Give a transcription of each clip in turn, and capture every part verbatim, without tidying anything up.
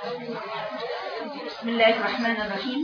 بسم الله الرحمن الرحيم.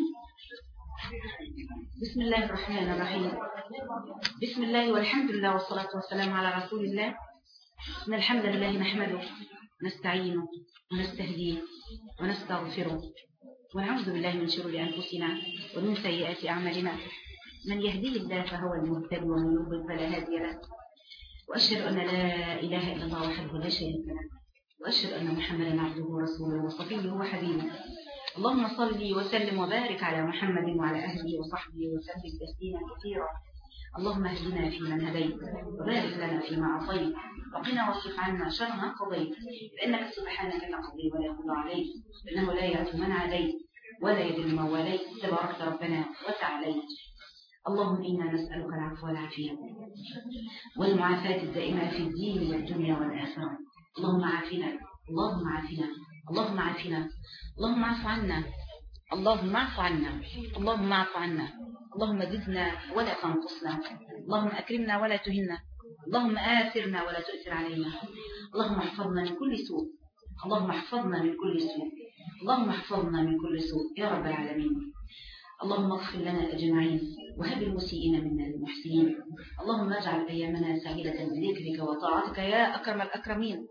بسم الله الرحمن الرحيم. بسم الله والحمد لله والصلاة والسلام على رسول الله. إن الحمد لله نحمده ونستعينه ونستهديه ونستغفره ونعوذ بالله من شرور أنفسنا ومن سيئات أعمالنا. من يهديه الله فهو المهتدي ومن يضلل فلا هادي له. وأشهد أن لا إله إلا الله وحده لا شريك له، وأشهد أن محمدا عبده ورسوله وصفيه وحبيبه. اللهم صل وسلم وبارك على محمد وعلى أهله وصحبه وسلم تسليما كثيرا. اللهم اهدنا فيمن هديت وبارك لنا فيما أعطيت وقنا واصرف عنا شر ما قضيت، فإنك سبحانك لا تقضي ولا يقضى عليك، إنه لا يعز من عليك ولا يذل من واليت، تبارك ربنا وتعاليت. اللهم إنا نسألك العفو والعافية والمعافاة الدائمة في الدين والدنيا والآخرة. اللهم عافنا اللهم عافنا اللهم عافنا اللهم اعف عنا اللهم اعف عنا اللهم اعف عنا اللهم زدنا ولا تنقصنا، اللهم أكرمنا ولا تهنا، اللهم آثرنا ولا تؤثر علينا، اللهم احفظنا من كل سوء اللهم احفظنا من كل سوء اللهم احفظنا من كل سوء يا رب العالمين. اللهم اغفر لنا أجمعين وهب المسيئين منا للمحسنين. اللهم اجعل أيامنا سعيدة بذكرك وطاعتك يا أكرم الأكرمين.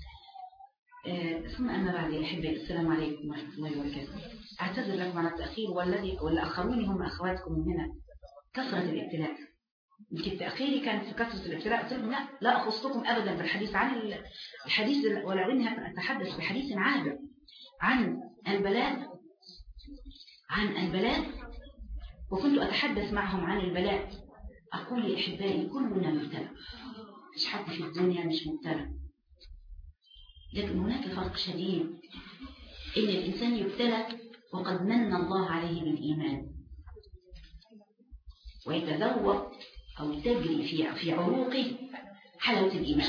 آه ثم أما بعد يا أحبائي، السلام عليكم ورحمة الله وبركاته. أعتذر لكم على التأخير، والذي والآخرون هم أخواتكم من هنا كثرة الابتلاء. يمكن تأخيري كان في كثرة الابتلاء، قلت لهم لا لا أخصكم أبدا بالحديث عن الحديث، ولو إنها أتحدث بحديث عابر عن البلاء عن البلاء وكنت أتحدث معهم عن البلاء. أقول يا أحبائي كلنا مبتلى، مش حد في الدنيا مش مبتلى، لكن هناك فرق شديد إن الإنسان يبتلى وقد من الله عليه بالإيمان ويتذوق أو تجري في في عروقه حلاوة الإيمان.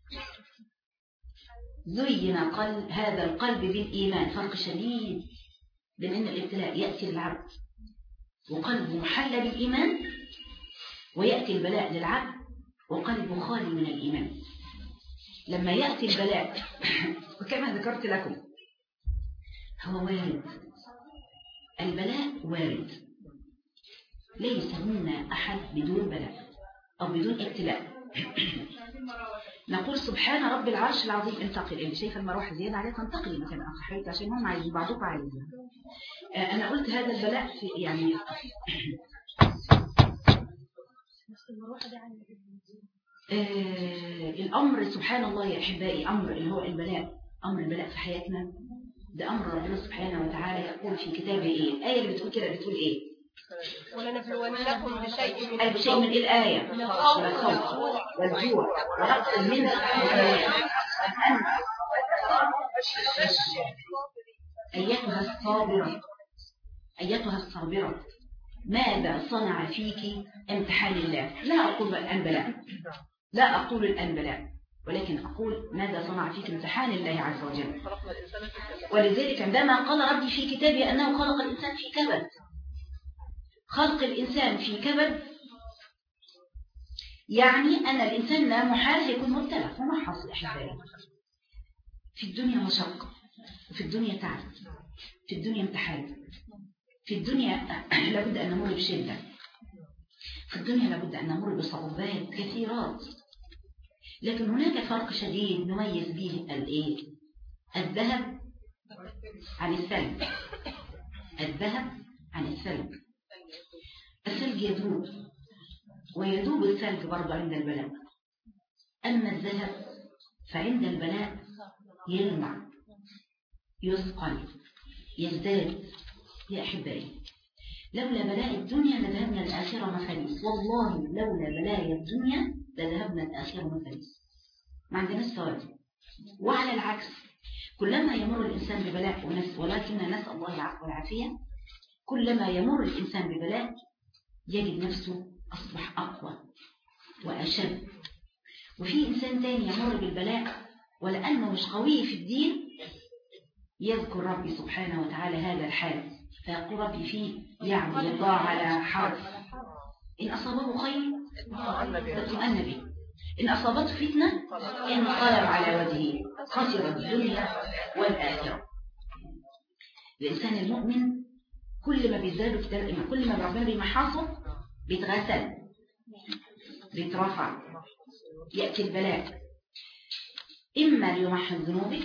زين قلب هذا القلب بالإيمان، فرق شديد بين أن الابتلاء يأتي للعبد وقلبه محل بالإيمان، ويأتي البلاء للعبد وقلبه خالي من الإيمان. لما يأتي البلاء وكما ذكرت لكم هو وارد، البلاء وارد، ليس منا أحد بدون بلاء أو بدون ابتلاء. نقول سبحان رب العرش العظيم. انتقل اللي شايفه المروحه زياده عليها تنتقلي مكان اخر حياتي عشان هم عايزين بعضكم عايزين. انا قلت هذا البلاء في يعني آه الامر سبحان الله يا احبائي، امر اللي هو البلاء، امر البلاء في حياتنا ده امر ربنا سبحانه وتعالى يقول في كتابه ايه. الايه اللي بتقول كده بتقول ايه؟ ولنبلونكم بشيء من أي بشيء من الآية والخوف والجوع ونقص من أيتها الصابرة أيتها الصابرة ماذا صنع فيك امتحان الله. لا أقول الآن بلاء، لا أقول الآن بلاء، ولكن أقول ماذا صنع فيك امتحان الله عز وجل. ولذلك عندما قال ربي في كتابه أنه خلق الإنسان في كبد، خلق الإنسان في كبد يعني أن الإنسان لا محال يكون مبتلى. فما حصل أحبائي؟ في الدنيا مشقة، وفي الدنيا تعب، في الدنيا امتحان، في الدنيا لابد أن نمر بشدة، في الدنيا لابد أن نمر بصعوبات كثيرات. لكن هناك فرق شديد نميز به الإيه؟ الذهب عن الثلج. الذهب عن الثلج. الثلج يذوب ويذوب الثلج برضه عند البلاء، أما الذهب فعند البلاء يلمع يثقل يزداد. يا أحبائي لولا بلاء الدنيا لذهبنا الآخرة مفلس، والله لولا بلاء الدنيا لذهبنا الآخرة مفلس، ما عندناش ثواب. وعلى العكس كلما يمر الإنسان ببلاء ونس ولكن نسأل الله العفو والعافية، كلما يمر الإنسان ببلاء يجد نفسه أصبح أقوى وأشد. وفي إنسان تاني يمر بالبلاء ولأنه مش قوي في الدين يذكر ربي سبحانه وتعالى هذا الحال فيقول ربي فيه يعبد الله على حرف، إن أصابه خير اطمأن به، إن أصابته فتنة انقلب على وجهه خسر الدنيا والآخرة. الإنسان المؤمن كل ما بيزداد في كل ما ربنا بيمحصه بيتغسل بيترفع، يأتي البلاء إما ليمحص ذنوبك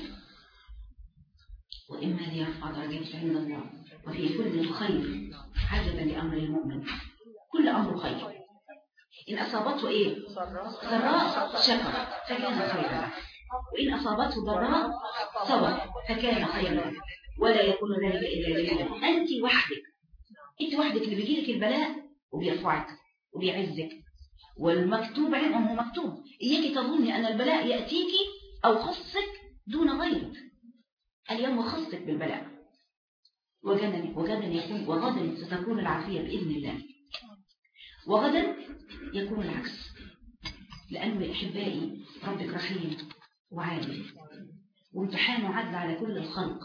وإما ليرفع درجاتك عند الله. وفي كل خير عجبا لأمر المؤمن، كل أمر خير. إن أصابته إيه؟ سراء شكر فكان خيرا له، وإن أصابته ضراء صبر فكان خيرا له، ولا يكون ذلك إلا لله. أنت وحدك، أنت وحدك اللي بيجيلك البلاء وبيرفعك وبيعزك، والمكتوب عنه مكتوب. إياك تظني أن البلاء يأتيك أو خصك دون غيرك. اليوم خصك بالبلاء، وغدا وغدا يكون وغدا ستكون العافية بإذن الله، وغدا يكون العكس، لأنه أحبائي ربك رحيم وعادل، وامتحانه عدل على كل الخلق.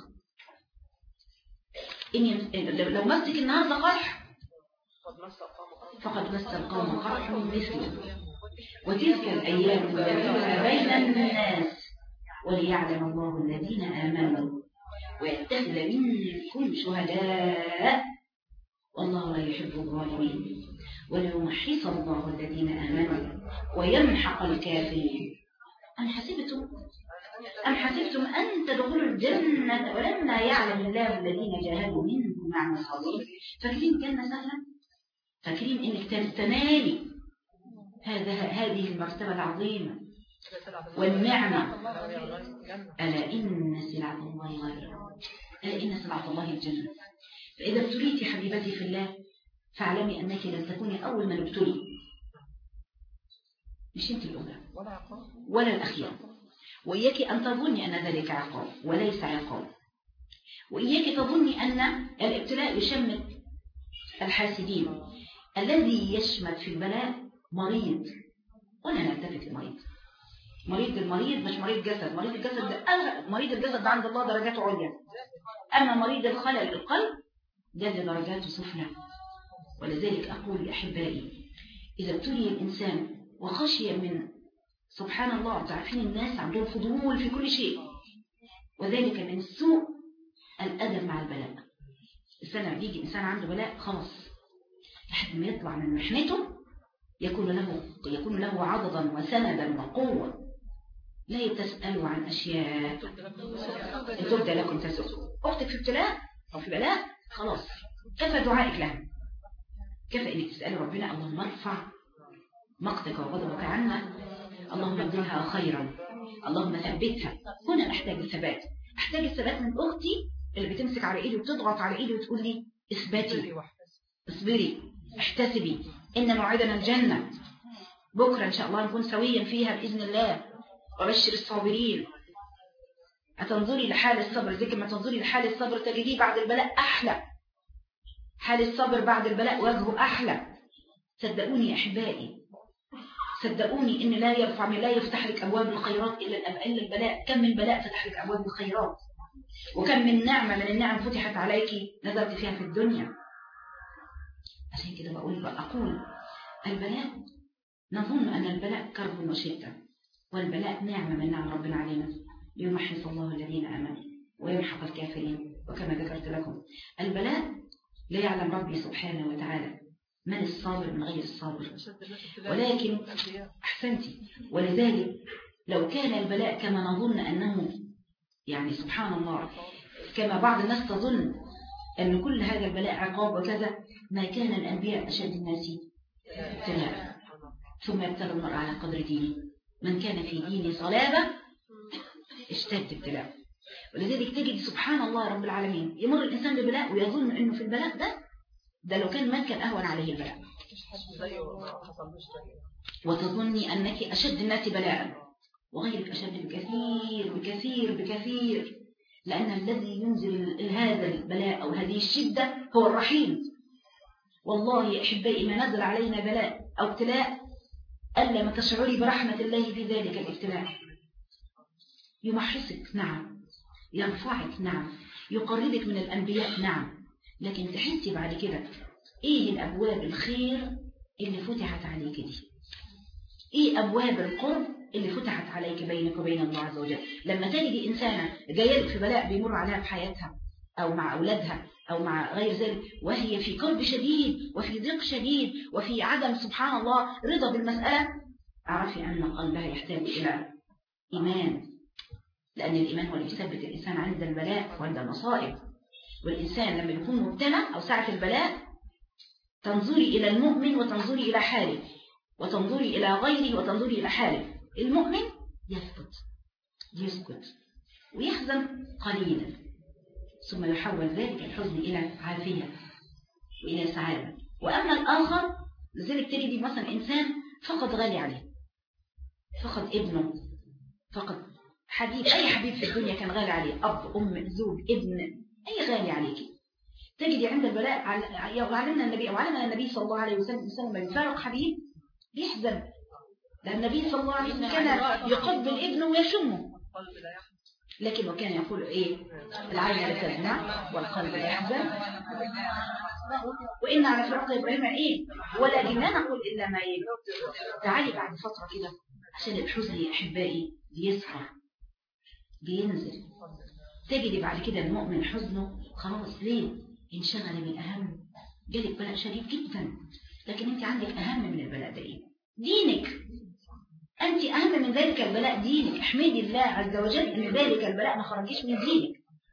إن لو مسك النهارده قرح فقد مس القوم قرح مثله، وتلك الأيام نداولها بين الناس وليعلم الله الذين آمنوا ويتخذ منكم شهداء والله لا يحب الظالمين وليمحص الله الذين آمنوا ويمحق الكافرين. أم حسبتم أم حسبتم أن تدخلوا الجنة ولما يعلم الله الذين جاهدوا منكم ويعلم الصابرين. فاكرين جنة سهلة؟ فاكرين إنك تنالي هذا هذه المرتبة العظيمة والنعمة؟ ألا إن سلعة الله غالية، ألا إن سلعة الله الجنة. فإذا ابتليتي حبيبتي في الله فاعلمي أنك لن تكوني أول من ابتلي، مش أنت الأولى ولا الأخيرة. وإياك أن تظني أن ذلك عقاب وليس عقاب، وإياك تظني أن الابتلاء يشمت الحاسدين. الذي يشمت في البلاء مريض، ولا نلتفت المريض. مريض المريض مش مريض جسد، مريض الجسد ده مريض الجسد ده عند الله درجاته عليا، أما مريض الخلل القلب ده درجاته سفلى. ولذلك أقول يا أحبائي إذا ابتلي الإنسان وخشي من سبحان الله، تعرفين الناس عندهم فضول في كل شيء، وذلك من السوء الأدب مع البلاء. السنة بيجي إنسان عنده بلاء خلاص لحد ما يطلع من محنته يكون له يكون له عضدا وسندا وقوة. لا تسألوا عن أشياء تبدأ لكم تسؤ. أختك في ابتلاء أو في بلاء خلاص كفى دعائك لها، كفى إنك تسأل ربنا اللهم ارفع مقتك وغضبك عنا، اللهم ابدلها خيرا، اللهم ثبتها. هنا نحتاج الثبات، أحتاج الثبات من أختي اللي بتمسك على إيدي وتضغط على إيدي وتقول لي اثبتي اصبري احتسبي إن موعدنا الجنة، بكرة إن شاء الله نكون سويا فيها بإذن الله، وبشر الصابرين. أتنظري لحال الصبر زي ما تنظري لحال الصبر تجديه بعد البلاء أحلى، حال الصبر بعد البلاء وجهه أحلى. صدقوني يا أحبائي، صدقوني إن لا يرفع من لا يفتح لك أبواب الخيرات إلا البلاء. كم من بلاء فتح لك أبواب الخيرات، وكم من نعمة من النعم فتحت عليك نظرت فيها في الدنيا. عشان كده بقول بقى أقول البلاء نظن أن البلاء كرب وشدة، والبلاء نعمة من نعم ربنا علينا ليمحص الله الذين آمنوا ويمحق الكافرين. وكما ذكرت لكم البلاء لا يعلم ربي سبحانه وتعالى من الصابر من غير الصابر، ولكن أحسنتي. ولذلك لو كان البلاء كما نظن أنه يعني سبحان الله كما بعض الناس تظن أن كل هذا البلاء عقاب وكذا، ما كان الأنبياء أشد الناس ابتلاء ثم يبتلى المرء على قدر دينه، من كان في دينه صلابة اشتد ابتلاء. ولذلك تجد سبحان الله رب العالمين يمر الإنسان ببلاء ويظن أنه في البلاء ده ده لو كان مات كان أهون عليه البلاء، وتظني أنك أشد الناس بلاء وغيرك أشد بكثير بكثير بكثير، لأن الذي ينزل هذا البلاء أو هذه الشدة هو الرحيم. والله يا أحبائي ما نزل علينا بلاء أو ابتلاء ألا ما تشعري برحمة الله في ذلك الابتلاء. يمحصك نعم، يرفعك نعم، يقربك من الأنبياء نعم، لكن تحسي بعد كده إيه الأبواب الخير اللي فتحت عليك دي، إيه أبواب القرب اللي فتحت عليك بينك وبين الله عز وجل. لما تجدي إنسانة جاية في بلاء بيمر عليها في حياتها أو مع أولادها أو مع غير ذلك، وهي في كرب شديد وفي ضيق شديد وفي عدم سبحان الله رضا بالمسألة، اعرفي أن قلبها يحتاج إلى إيمان، لأن الإيمان هو اللي يثبت الإنسان عند البلاء وعند المصائب. والإنسان لما يكون مبتلى أو ساعة البلاء تنظري إلى المؤمن وتنظري إلى حاله، وتنظري إلى غيره وتنظري إلى حاله. المؤمن يسكت يسكت ويحزن قليلا، ثم يحول ذلك الحزن إلى عافية وإلى سعادة. وأما الآخر لذلك تجدي مثلا إنسان فقد غالي عليه، فقد ابنه، فقد حبيب، أي حبيب في الدنيا كان غالي عليه، أب أم زوج ابن، أي غالي عليك، تجدي عند البلاء علمنا النبي أو علمنا النبي صلى الله عليه وسلم الإنسان لما يفارق حبيب بيحزن، لأن النبي صلى الله عليه وسلم كان يقبل ابنه ويشمه، لكن وكان يقول إيه؟ العين لا تدمع والقلب لا يحزن وإن على فراق إبراهيم إيه؟ ولكن لا نقول إلا ما إيه؟ تعالي بعد فترة كده عشان الحزن يا أحبائي بيصحى بينزل، تجدي بعد كده المؤمن حزنه خلاص ليه؟ انشغل بالأهم، جالك بلاء شديد جدا، لكن أنت عندك أهم من البلاء ده إيه؟ دينك. أنت أهم من ذلك البلاء دينك. احمدي الله عز وجل أن ذلك البلاء ما خرجش من دينك.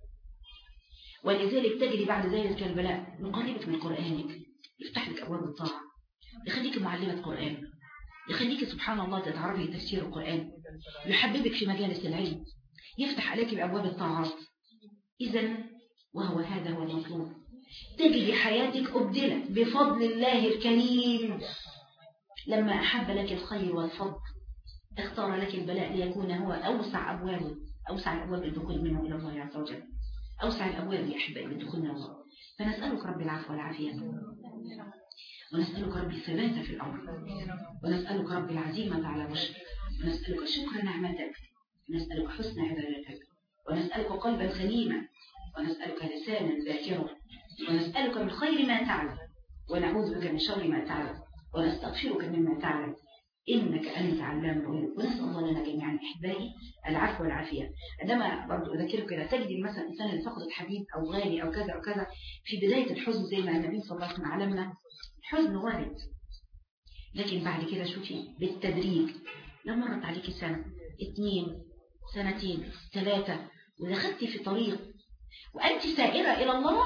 ولذلك تجري بعد ذلك البلاء نقلبك من قرآنك، يفتح لك أبواب الطاعة، يخليك معلمة قرآن، يخليك سبحان الله تتعرفي تفسير القرآن، يحببك في مجالس العلم، يفتح عليك بأبواب الطاعات. إذن وهو هذا هو المطلوب. تجري حياتك أبدلت بفضل الله الكريم، لما أحب لك الخير والفضل اختار لك البلاء ليكون هو أوسع أبوابه، أوسع الأبواب الدخول منه إلى الله عز وجل، أوسع الأبواب يا أحبائي بالدخول من الله. فنسألك رب العفو والعافية، ونسألك رب الثبات في الأمر، ونسألك رب العزيمة على رشد، ونسألك شكر نعمتك، ونسألك حسن عبادتك، ونسألك قلبا سليما، ونسألك لسانا ذاكرا، ونسألك من خير ما تعلم، ونعوذ بك من شر ما تعلم، ونستغفرك مما تعلم، إنك أنت علام الغيوب. ونسأل الله لنا جميعا أحبائي العفو والعافية. عندما برضو أذكرك كده تجد مثلا إنسان اللي فقد حبيب أو غالي أو كذا أو كذا في بداية الحزن زي ما النبي صلى الله عليه وسلم علمنا، الحزن وارد، لكن بعد كده شوفي بالتدريج، لو مرت عليك سنة اثنين سنتين ثلاثة ودخلتي في طريق وأنت سائرة إلى الله،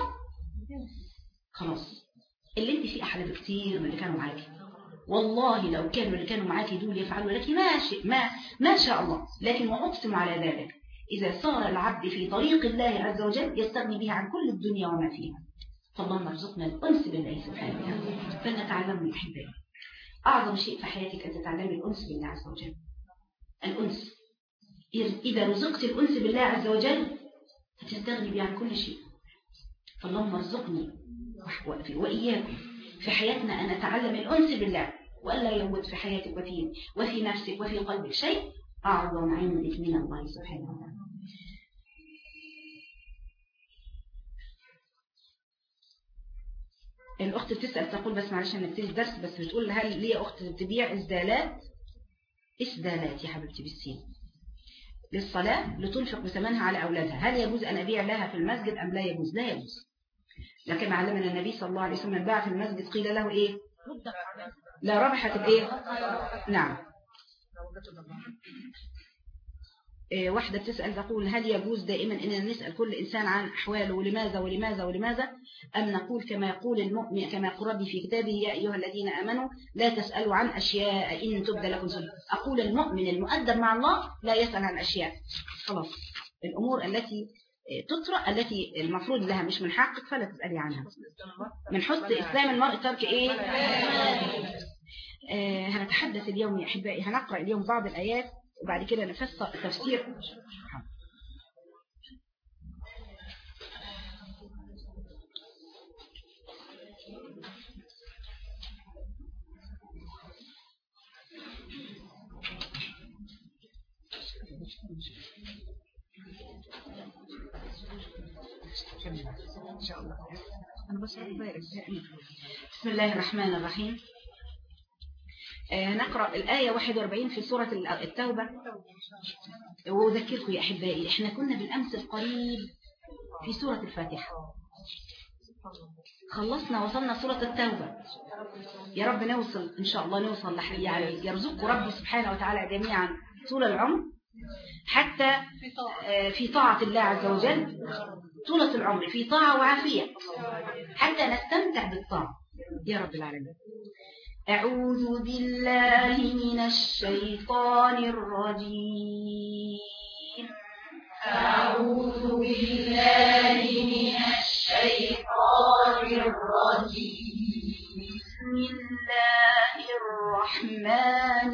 خلاص اللي انت فيه أحلى بكتير من اللي كانوا معاكي. والله لو كانوا اللي كانوا معاكي دول يفعلوا لك ما شاء ما ما شاء الله، لكن وأقسم على ذلك إذا صار العبد في طريق الله عز وجل يستغني بها عن كل الدنيا وما فيها. فاللهم ارزقنا الأنس بالله سبحانه وتعالى. فلنتعلم يا أحبائي، أعظم شيء في حياتك أن تتعلمي الأنس بالله عز وجل. الأنس إذا رزقت الأنس بالله عز وجل هتستغني بها عن كل شيء. فاللهم ارزقني وإياكم في حياتنا أن نتعلم الأنس بالله، وألا يموت في حياتك وفي, وفي نفسك وفي قلبك شيء أعظم عندك من الله سبحانه وتعالى. الأخت بتسأل تقول بس معلش أنا نبتدي الدرس، بس بتقول هل لي أخت بتبيع إسدالات إسدالات يا حبيبتي بالسين للصلاة لتنفق بثمنها على أولادها، هل يجوز أن أبيع لها في المسجد أم لا يجوز؟ لا يجوز. لكن علمنا النبي صلى الله عليه وسلم من باع في المسجد قيل له إيه؟ لا ربحت الإيه؟ نعم. إيه واحدة بتسأل تقول هل يجوز دائما أننا نسأل كل إنسان عن أحواله ولماذا ولماذا ولماذا، أم نقول كما يقول المؤمن كما يقول ربي في كتابه يا أيها الذين آمنوا لا تسألوا عن أشياء إن تبدى لكم سبب. أقول المؤمن المؤدب مع الله لا يسأل عن أشياء، خلاص الأمور التي تطرأ التي المفروض لها مش من حقك فلا تسألي عنها. من حسن إسلام المرء ترك إيه؟ آه هنتحدث اليوم يا أحبائي، هنقرأ اليوم بعض الآيات وبعد كده نفسر تفسير. إن شاء الله. أنا بس بسم الله الرحمن الرحيم. آه نقرأ الآية واحد وأربعين في سورة التوبة. وأذكركم يا أحبائي إحنا كنا بالأمس القريب في سورة الفاتحة. خلصنا وصلنا سورة التوبة. يا رب نوصل إن شاء الله، نوصل لح... يعني يرزقكم ربي سبحانه وتعالى جميعا طول العمر حتى في طاعة الله عز وجل، طولة العمر في طاعة وعافية حتى نستمتع بالطاعة يا رب العالمين. أعوذ بالله من الشيطان الرجيم. أعوذ بالله من الشيطان الرجيم. بسم الله الرحمن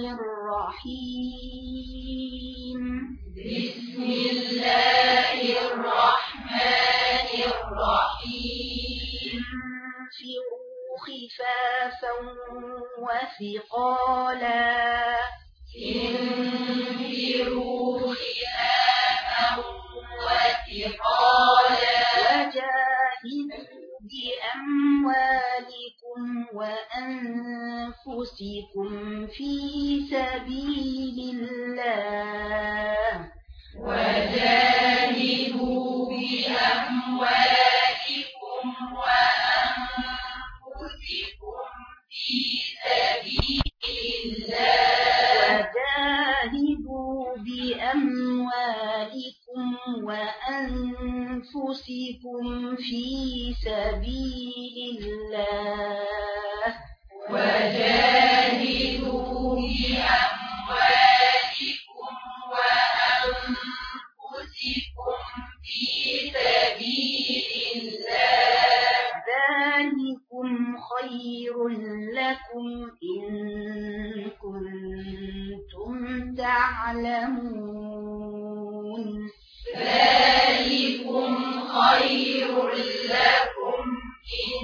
الرحيم. بسم الله الرحمن الرحيم. انفروا خفافا وثقالا. انفروا خفافا وثقالا. وجاهدوا بأموالكم وأنفسكم في سبيل الله. وجاهدوا بأموالكم وأنفسكم في سبيل الله. وجاهدوا بأموالكم وأنفسكم في سبيل الله. وجاهدوا بأموالكم وأنفسكم في سبيل الله. ذلكم خير لكم إن كنتم تعلمون. ذلكم خير لكم إن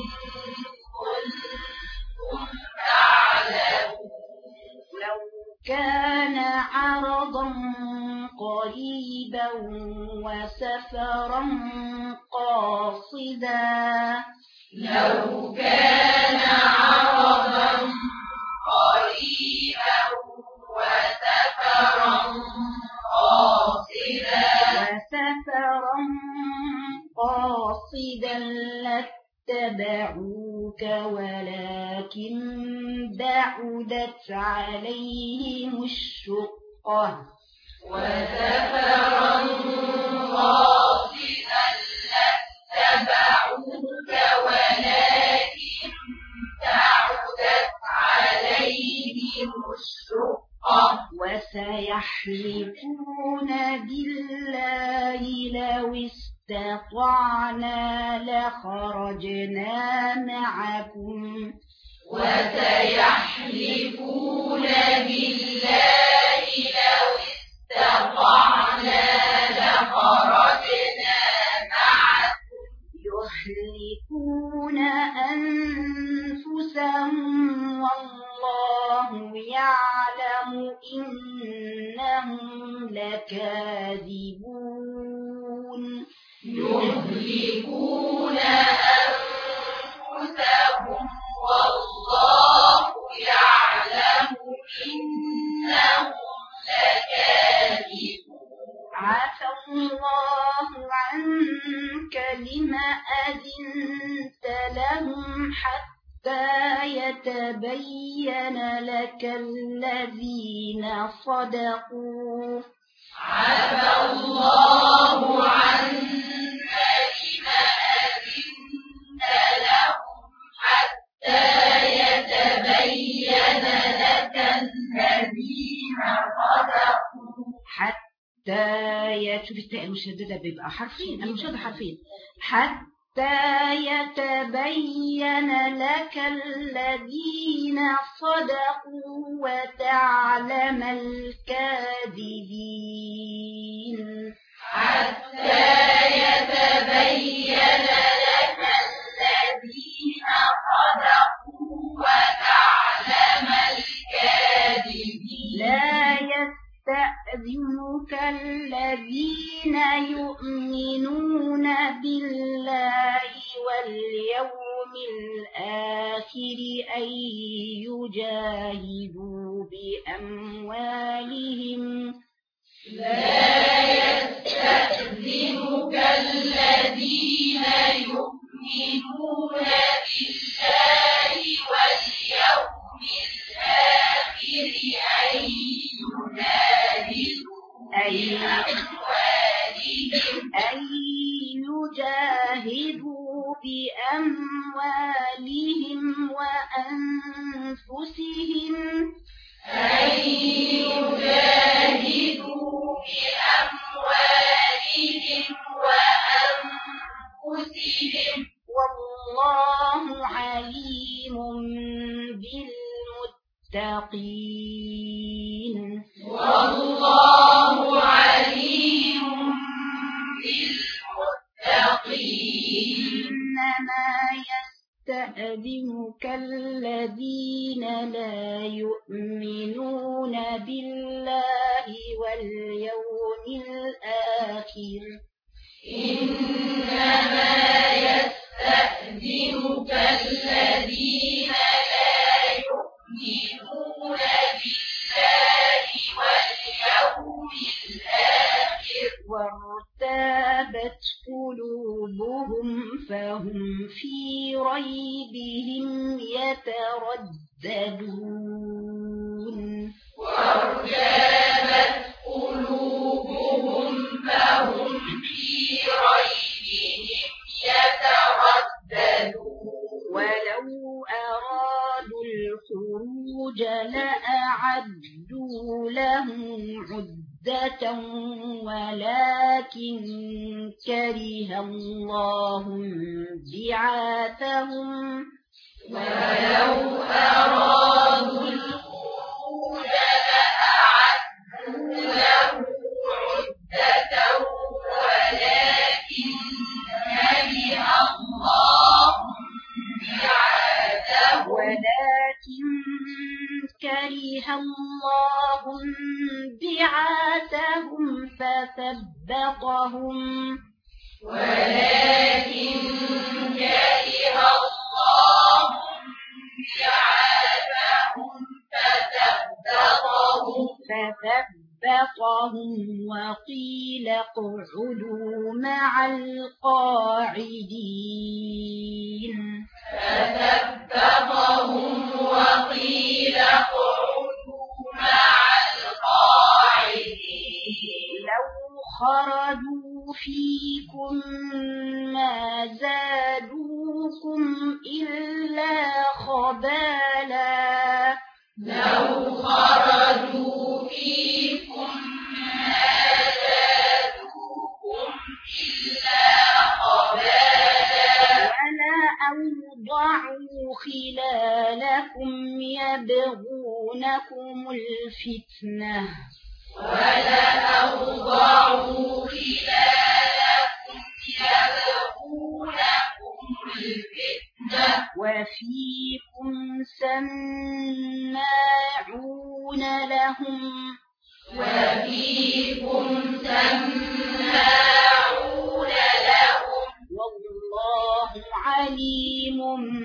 كنتم تعلمون. لو كان عرضا قريبا وسفرا قاصدا. لو كان عرضا قريبا وسفرا قاصدا وسفرا قاصدا لاتبعوك ولكن بعدت عليهم الشقة. وسفرا قاصدا لاتبعوك ولكن بعدت عليهم الشقة. وسيحلفون بالله لو استطعنا لخرجنا معكم. وسيحلفون بالله لو استطعنا لخرجنا معكم. يهلكون أنفسهم والله يعلم إنهم لكاذبون. يهلكون أنفسهم والله يعلم إنهم لكاذبون. عفى الله عنك لما أذنت لهم حتى يتبين لك الذين صدقوا. عفى الله عنك لما أذنت لهم حتى يتبين لك الذين صدقوا. حتى يشوف التاء المشددة بيبقى حرفين، المشدد حرفين. حتى يتبين لك الذين صدقوا وتعلم الكاذبين. حتى يتبين لك الذين صدقوا وتعلم الكاذبين. لا يستأذنك الذين يؤمنون بالله واليوم الآخر أن يجاهدوا بأموالهم. لا يستأذنك الذين يؤمنون بالله واليوم الآخر أن يجاهدوا بأموالهم أن يجاهدوا بأموالهم وأنفسهم أن يجاهدوا بأموالهم وأنفسهم والله عليم بالمتقين والله عليم بالمتقين إنما يستأذنك الذين لا يؤمنون بالله واليوم الآخر إنما يستأذنك الذين لا يؤمنون بالله واليوم الآخر وارتابت قلوبهم فهم في ريبهم يترددون وارتابت قلوبهم فهم في ريبهم يترددون ولو أرادوا الخروج لأعدوا له عدة ولكن كره الله بعاثهم ولو أرادوا الخروج لأعدوا له عدة ولكن كره الله بعاثهم ولكن كره الله بعاثهم فثبطهم ولكن كره الله بعاثهم فثبطهم فثبطهم وقيل اقعدوا مع القاعدين فثبطهم وقيل اقعدوا مع القاعدين لو خرجوا فيكم ما زادوكم إلا خبالا لو خرجوا فيكم ما زادوكم إلا خبالا ولا أوضعوا خلالكم يبغونكم الفتنة ولأوضعوا خلالكم يبغونكم الفتنة وفيكم سماعون لهم وفيكم سماعون لهم والله عليم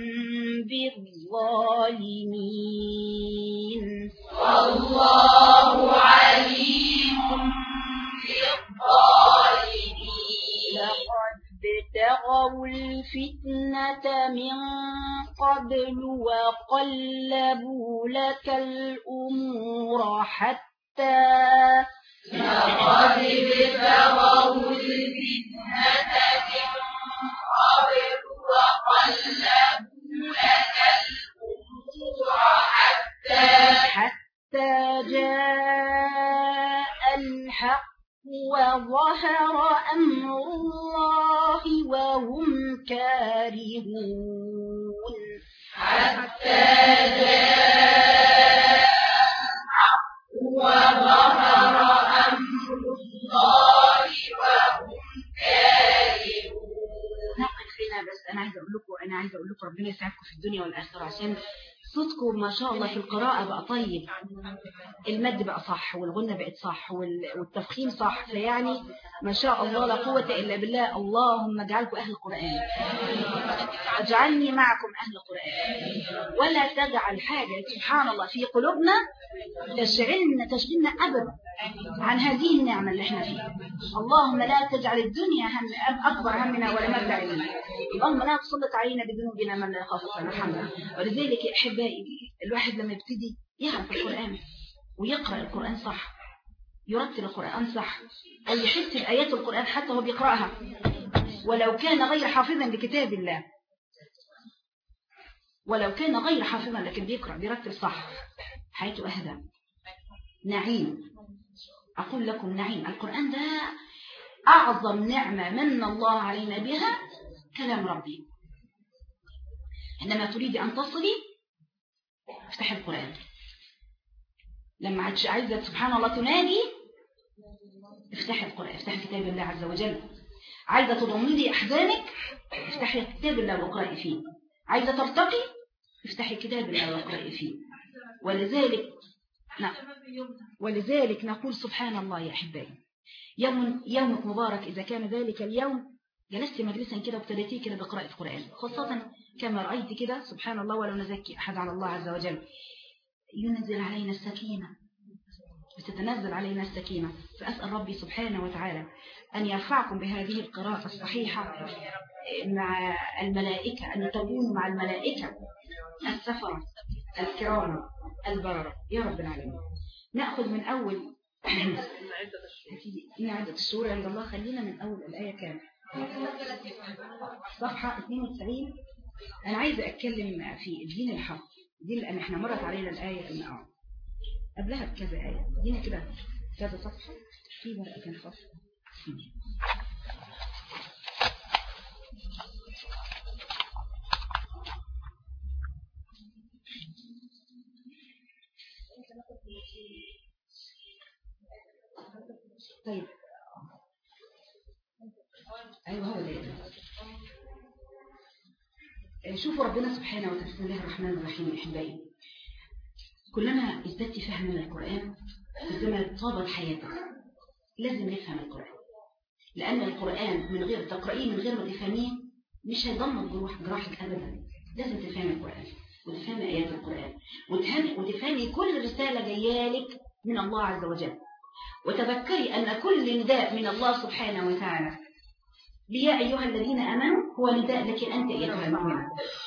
بالظالمين والله عليم بالظالمين لقد ابتغوا الفتنة من قبل وقلبوا لك الأمور حتى لقد ابتغوا الفتنة من قبل وقلبوا لك الأمور حتى حتى جاء الحق وظهر أمر الله وهم كارهون حتى جاء الحق وظهر أمر الله وهم كارهون. نقف هنا بس أنا عايزة أقول لكم أنا عايزة أقول لكم ربنا يسعدكم في الدنيا والآخرة عشان صوتكم ما شاء الله في القراءة بقى طيب، المد بقى صح والغنة بقت صح والتفخيم صح، فيعني ما شاء الله لا قوة إلا بالله. اللهم اجعلكم أهل القرآن، اجعلني معكم أهل القرآن، ولا تجعل حاجة سبحان الله في قلوبنا تشغلنا تشغلنا أبدا عن هذه النعمة اللي احنا فيها. اللهم لا تجعل الدنيا هم أكبر همنا ولا مبلغ علمنا. اللهم لا تسلط علينا بذنوبنا من لا يخافك ولا يرحمنا. ولذلك يا أحبائي الواحد لما يبتدي يعرف القرآن ويقرأ القرآن صح، يرتل القرآن صح، أو يحس بآيات القرآن حتى هو بيقرأها ولو كان غير حافظا لكتاب الله، ولو كان غير حافظا لكن بيقرأ بيرتل صح، حياته أهدى نعيم. أقول لكم نعيم. القرآن ده أعظم نعمة من الله علينا بها كلام ربي. عندما تريد أن تصلي افتح القرآن. لما عايزة سبحان الله تنادي افتح القرآن، افتح كتاب الله عز وجل. عايزة تضمدي أحزانك افتحي كتاب الله واقرأي فيه. عايزة ترتقي افتحي كتاب الله واقرأي فيه. ولذلك نعم. ولذلك نقول سبحان الله يا أحبائي، يوم يومك مبارك إذا كان ذلك اليوم جلست مجلسا كده وابتديتي كده بقراءة القرآن، خاصة كما رأيت كده سبحان الله. ولو نزكي أحد على الله عز وجل ينزل علينا السكينة، بتتنزل علينا السكينة. فأسأل ربي سبحانه وتعالى أن يرفعكم بهذه القراءة الصحيحة مع الملائكة، أن تكونوا مع الملائكة السفرة الكرام البررة يا رب العالمين. نأخذ من أول إن عدة السورة عند الله. خلينا من أول الآية كام؟ صفحة اثنين وتسعين. أنا عايزة أتكلم في الدين الحق دي، لأن إحنا مرت علينا الآية المقام قبلها بكذا آية. دينا كده كذا صفحة في ورقة كان خاص. طيب أيوة هو ده. شوفوا ربنا سبحانه وتعالى. بسم الله الرحمن الرحيم. أحبائي كلما ازددت فهم من القرآن كلما طابت حياتك. لازم نفهم القرآن، لأن القرآن من غير تقرأيه من غير ما تفهميه مش هيضمن جروح جراحك أبدا. لازم تفهم القرآن وتفهم آيات القرآن وتفهمي وتفهمي كل رسالة جايالك من الله عز وجل. وتذكري أن كل نداء من الله سبحانه وتعالى يا أيها الذين آمنوا هو نداء لك أنت أيها المؤمن.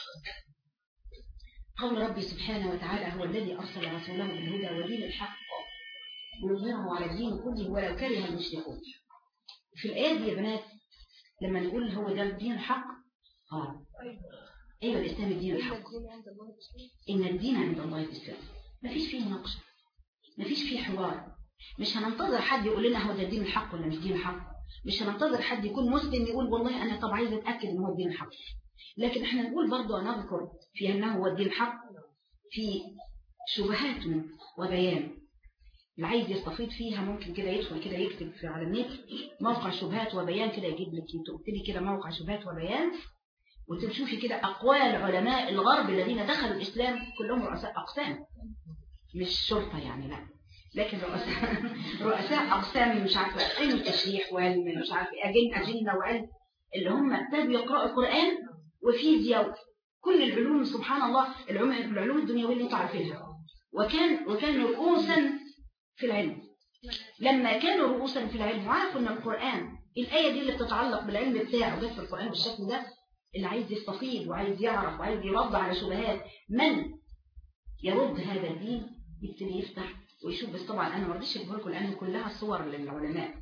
قول ربي سبحانه وتعالى هو الذي أرسل رسوله بالهدى ودين الحق ليظهره على الدين كله ولو كره المشركون. في الآيات دي يا بنات لما نقول هو ده الدين الحق، آه أيوة الإسلام الدين الحق. إن الدين عند الله الإسلام. ما فيش فيه مناقشة، ما فيش فيه حوار. مش هننتظر حد يقول لنا هو ده الدين الحق ولا مش دين الحق. مش هننتظر حد يكون مسلم يقول والله أنا طب عايز أتأكد إن هو الدين الحق. لكن احنا نقول برضو نذكر في أنه هو الدين الحق في شبهات وبيان. اللي عايز يستفيد فيها ممكن كده يدخل كده يكتب في على النت موقع شبهات وبيان كده، يجيب لك تكتبي كده موقع شبهات وبيان وتشوفي كده أقوال علماء الغرب الذين دخلوا الإسلام كلهم رؤساء أقسام، مش شرطة يعني لا، لكن رؤساء رؤساء أقسام مش عارفة علم التشريح وعلم مش عارفة أجن أجنة وعلم اللي هم ابتدوا يقرأوا القرآن وفيزياء كل العلوم سبحان الله العلوم العلوم الدنيوية اللي انتوا عارفينها. وكان وكانوا رؤوسا في العلم. لما كانوا رؤوسا في العلم وعرفوا ان القرآن الآية دي اللي بتتعلق بالعلم بتاعه جت في القرآن بالشكل ده، اللي عايز يستفيد وعايز يعرف وعايز يرد على شبهات من يرد هذا الدين يبتدي يفتح ويشوف. بس طبعا انا ما رضيتش اجيب لكم لان كلها صور للعلماء،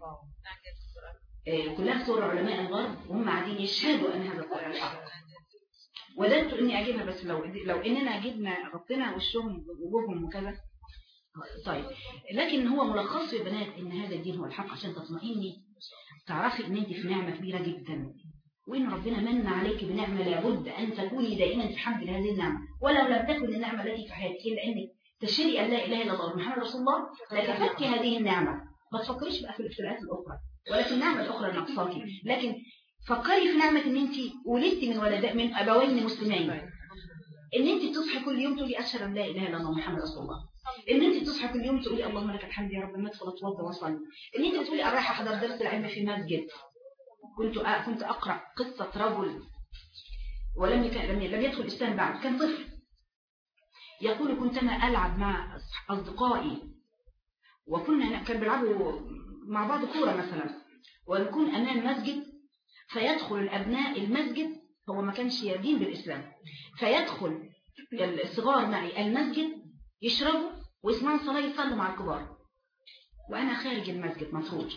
كلها صور علماء الغرب وهم قاعدين يشهدوا ان هذا القرآن حق. وددت اني اجيبها بس لو لو اننا جبنا غطينا وشهم وجوههم وكذا. طيب لكن هو ملخص يا بنات ان هذا الدين هو الحق عشان تطمئني تعرفي ان انت في نعمه كبيره جدا، وان ربنا من عليك بنعمه لابد ان تكوني دائما في حمد هذه النعمه. ولو لم تكن النعمه التي في حياتك الا انك تشهدي ان لا اله الا الله محمد رسول الله لكفتي هذه النعمه. ما تفكريش بقى في الابتلاءات الاخرى ولا في النعمه الاخرى ناقصاكي، لكن فكري في نعمه ان انت ولدتي من ولد من ابوين مسلمين، ان انت تصحي كل يوم تقولي اشهد ان لا اله الا الله محمد رسول الله. ان انت تصحى كل يوم تقولي اللهم لك الحمد يا رب ما ادخل اتوضى واصلي، ان انت تقولي انا رايحه احضر درس العلم في مسجد. كنت كنت اقرا قصه رجل ولم لم لم يدخل الاسلام بعد، كان طفل يقول كنت انا العب مع اصدقائي وكنا كانوا بيلعبوا مع بعض كوره مثلا، ونكون امام مسجد فيدخل الابناء المسجد، هو ما كانش يدين بالاسلام، فيدخل الصغار معي المسجد يشربوا ويسمعوا صلاه يصلوا مع الكبار وانا خارج المسجد مفروض.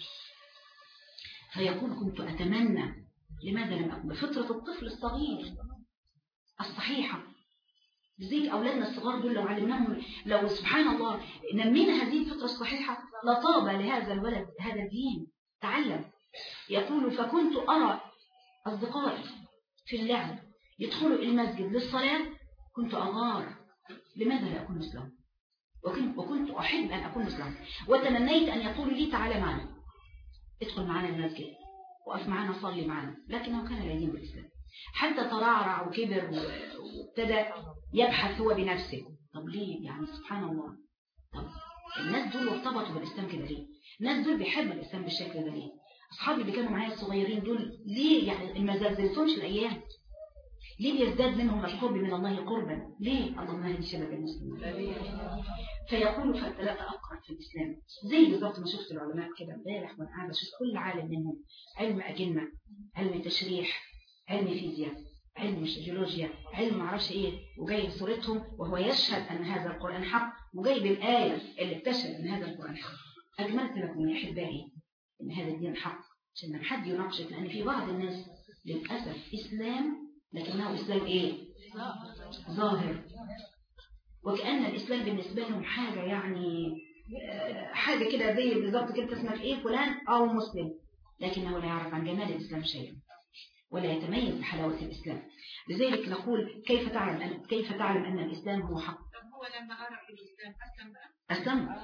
فيقول كنت اتمنى لماذا لم اكن بفطره الطفل الصغير الصحيحه. لذلك اولادنا الصغار دول لو علمناهم، لو سبحان الله نمينا هذه الفطره الصحيحه لطاب لهذا الولد هذا الدين تعلم. يقول فكنت ارى اصدقائي في اللعب يدخلوا المسجد للصلاه كنت اغار لماذا لا اكون مسلم، وكنت, وكنت احب ان اكون مسلم، وتمنيت ان يقولوا لي تعالى معنا ادخل معنا المسجد وقف معنا صلي معنا، لكنه كان لا يدين بالاسلام حتى ترعرع وكبر وابتدى يبحث هو بنفسه. طب ليه يعني سبحان الله؟ طب الناس دول ارتبطوا بالاسلام كده ليه؟ الناس دول بيحبوا الاسلام بالشكل ده ليه؟ اصحابي اللي كانوا معايا الصغيرين دول ليه يعني ما زلزلتهمش الايام؟ ليه بيزداد منهم القرب من الله قربا؟ ليه؟ اللهم اهد شباب المسلمين. فيقول فابتدأت اقرا في الاسلام زي بالظبط ما شفت العلماء كده امبارح وانا قاعده اشوف كل عالم منهم، علم اجنه، علم تشريح، علم فيزياء، علم جيولوجيا، علم معرفش ايه، وجايب صورتهم وهو يشهد ان هذا القرآن حق، وجايب الآية اللي بتشهد ان هذا القرآن حق. اجملت لكم يا احبائي ان هذا الدين حق، عشان لما حد يناقشك، لان في بعض الناس للاسف اسلام لكنه اسلام ايه؟ ظاهر، وكأن الاسلام بالنسبه لهم حاجه يعني حاجه كده زي بالظبط كده اسمك ايه فلان او مسلم، لكنه لا يعرف عن جمال الاسلام شيئا ولا يتميز بحلاوة الإسلام. لذلك نقول كيف تعلم أن كيف تعلم أن الإسلام هو حق؟ طب هو لما عرف الإسلام أسلم بقى؟ أسلم.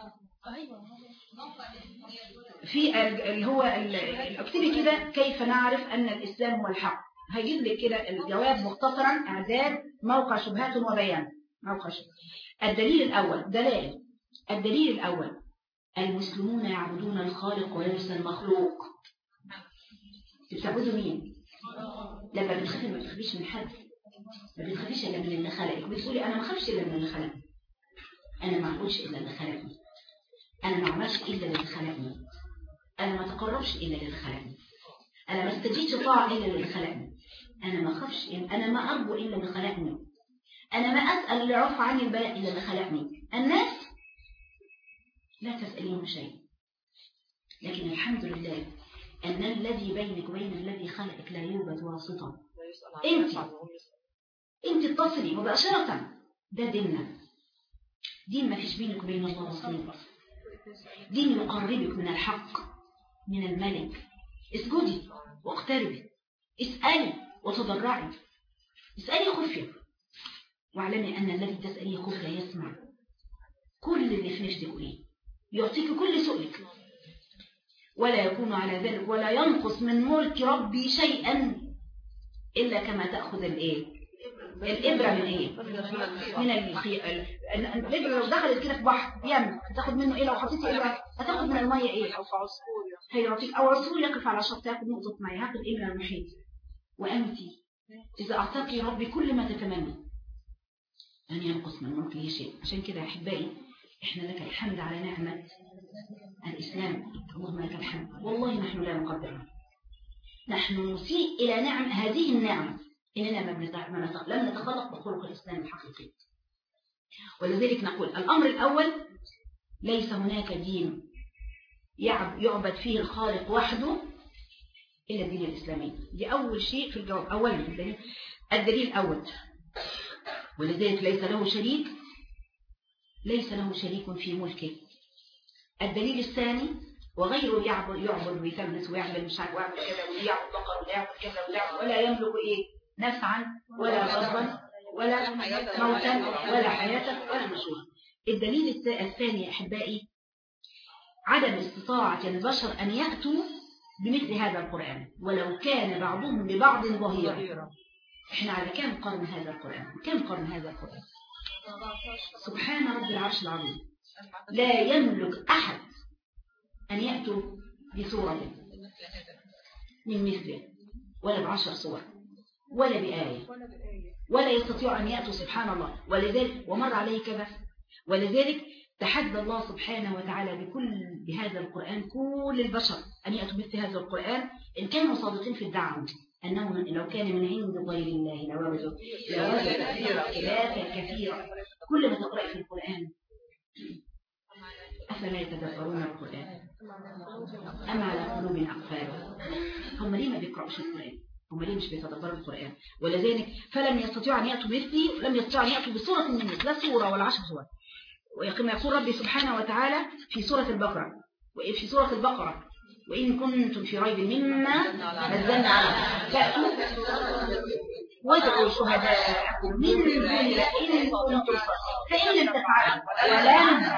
في اللي هو اكتبي كده كيف نعرف أن الإسلام هو الحق، هيجيب لك كده الجواب مختصرا إعداد موقع شبهات وبيان. موقع شبهات. الدليل الأول دلائل. الدليل الأول المسلمون يعبدون الخالق وليس المخلوق. بتعبدوا مين؟ لما بتخافي ما بتخافيش من حد، ما بتخافيش الا من اللي خلقك، بتقولي انا ما خافش الا من اللي خلقني، انا ما اعبدش الا اللي خلقني، انا ما اعملش الا اللي خلقني، انا ما تقربش الا اللي خلقني، انا ما استجيبش طاعه الا اللي خلقني، انا ما اخافش، انا ما ارجو الا اللي خلقني، انا ما اسال العفو عن البلاء الا اللي خلقني. الناس لا تساليهم شيء، لكن الحمد لله أن الذي بينك وبين الذي خلقك لا يوجد واسطة. أنت أنت اتصلي مباشرة، ده ديننا، دين ما فيش بينك وبين الله واسطة، دين يقربك من الحق من الملك. اسجدي واقتربي، اسألي وتضرعي، اسألي خفية، واعلمي أن الذي تسأليه خفية يسمع كل اللي في نفسك إيه، يعطيك كل سؤلك، ولا يكون على ذلك ولا ينقص من ملك ربي شيئا إلا كما تأخذ الإيه؟ الإبرة من إيه؟ من الخيال. الإبرة لو دخلت كده في بحر يم هتاخد منه إيه؟ لو حطيت إبرة هتاخد من المية إيه؟ أو عصفور هيعطيك، أو عصفور يقف على شط تاخد نقطة مية، هاخد إيه من المحيط. وأنت إذا أعطاكي ربي كل ما تتمنى لن ينقص من ملكه شيء. عشان كده يا أحبائي إحنا لك الحمد على نعمة الإسلام، اللهم لك الحمد. والله نحن لا نقدرها، نحن نسيء إلى نعم هذه النعمة إننا لم نتخلق بخلق الإسلام الحقيقي. ولذلك نقول الأمر الأول ليس هناك دين يعبد فيه الخالق وحده إلا الدين الإسلامي. دي أول شيء في الجواب. أولا الدليل, الدليل الأول ولذلك ليس له شريك، ليس له شريك في ملكه. الدليل الثاني وغيره يعبد يعبد ويثمس ويعمل مش عارف ويعمل كذا ويعبد بقر ويعبد كذا ويعبد ولا يملك ايه نفعا ولا ضرا ولا موتا ولا حياة ولا نشورا. الدليل الثاني يا احبائي عدم استطاعة البشر ان يأتوا بمثل هذا القرآن ولو كان بعضهم ببعض ظهيرا. احنا على كم قرن هذا القرآن؟ كم قرن هذا القرآن؟ سبحان رب العرش العظيم لا يملك أحد أن يأتوا بسورة من مثله ولا بعشر صور ولا بآية ولا يستطيع أن يأتوا سبحان الله. ولذلك ومر عليه كذا. ولذلك تحدى الله سبحانه وتعالى بكل بهذا القرآن كل البشر أن يأتوا مثل هذا القرآن إن كانوا صادقين في الدعوة أنه لو كان من عند غير الله لوجدوا لوجدوا اختلافا كثيرا. كل ما تقرأ في القرآن أفلا يتدبرون القرآن أم على قلوب أقفالها. هم ليه ما بيقرأوش القرآن؟ هم ليه مش بيتدبروا القرآن؟ ولذلك فلم يستطيعوا أن يأتوا مثلي لم يستطيعوا أن يأتوا بصورة من مثل لا صورة ولا عشر صور. وكما يقول ربي سبحانه وتعالى في سورة البقرة وفي سورة البقرة وإن كنتم في ريب مما نزلنا على فأتوا وادعوا شهداءكم من دون الله إن كنتم فإن لم تفعلوا ولن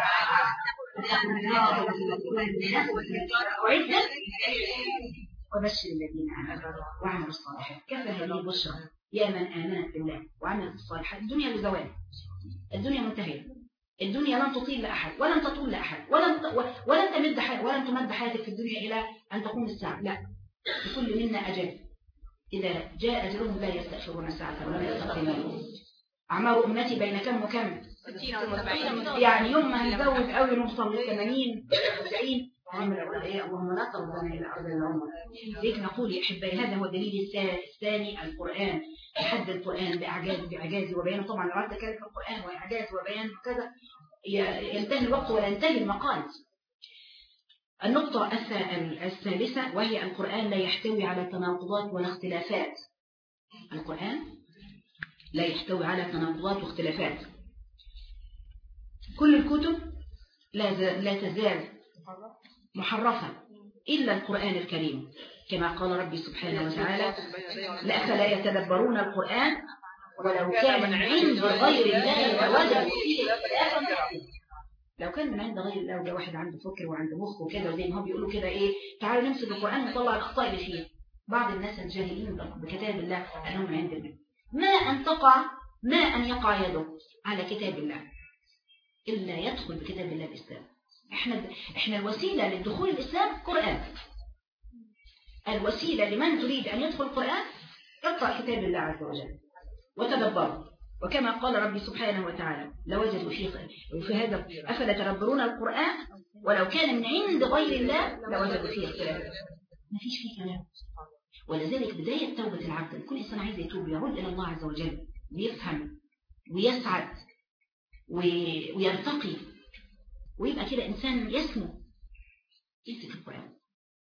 وبشر الذين آمنوا وعملوا الصالحات. كفى هذه البشرى يا من آمنت بالله وعملت الصالحات. الدنيا لزوال، الدنيا منتهية، الدنيا لن تطيل لأحد ولن تطول لأحد ولن ولن تمد حياتك ولن تمد حياتك في الدنيا إلى أن تقوم الساعة. لا، لكل منا أجل. إذا جاء أجلهم لا يستأخرون ساعة ولا يستقدمون. أعمار أمتي بين كم وكم؟ يعني يوم ما نزود أول نوصل ل ثمانين تسعين عمر الأولياء اللهم لا ترضنا إلى أرض العمر. ليك نقول يا أحبائي هذا هو الدليل الثاني القرآن. حد القرآن بإعجاز بإعجاز وبيان. طبعا لو عدت كلمة القرآن وإعجاز وبيان وكذا ينتهي الوقت ولا ينتهي المقال. النقطة الثالثة وهي القرآن لا يحتوي على تناقضات ولا اختلافات. القرآن لا يحتوي على تناقضات واختلافات. كل الكتب لا لا تزال محرفة إلا القرآن الكريم كما قال ربي سبحانه وتعالى لأفلا يتدبرون القرآن ولو كان من عند غير الله لوجدوا فيه لو كان من عند غير الله وده واحد عنده فكر وعنده مخ وكده وزي ما هو بيقولوا كده ايه تعالوا نمسك القرآن ونطلع الأخطاء اللي فيه. بعض الناس الجاهلين بكتاب الله أنهم من عند الله. ما أن تقع ما أن يقع يده على كتاب الله إلا يدخل بكتاب الله الإسلام. احنا احنا الوسيلة للدخول الإسلام قرآن. الوسيلة لمن تريد أن يدخل القرآن اقرأ كتاب الله عز وجل وتدبره. وكما قال ربي سبحانه وتعالى لوجدوا فيه وفي هذا أفلا يتدبرون القرآن ولو كان من عند غير الله لوجدوا فيه اختلافا. ما فيش فيه كلام. ولذلك بداية توبة العبد كل إنسان عايز يتوب يعود إلى الله عز وجل ويفهم ويسعد ويرتقي ويبقى كده إنسان يسمو. يمسك القرآن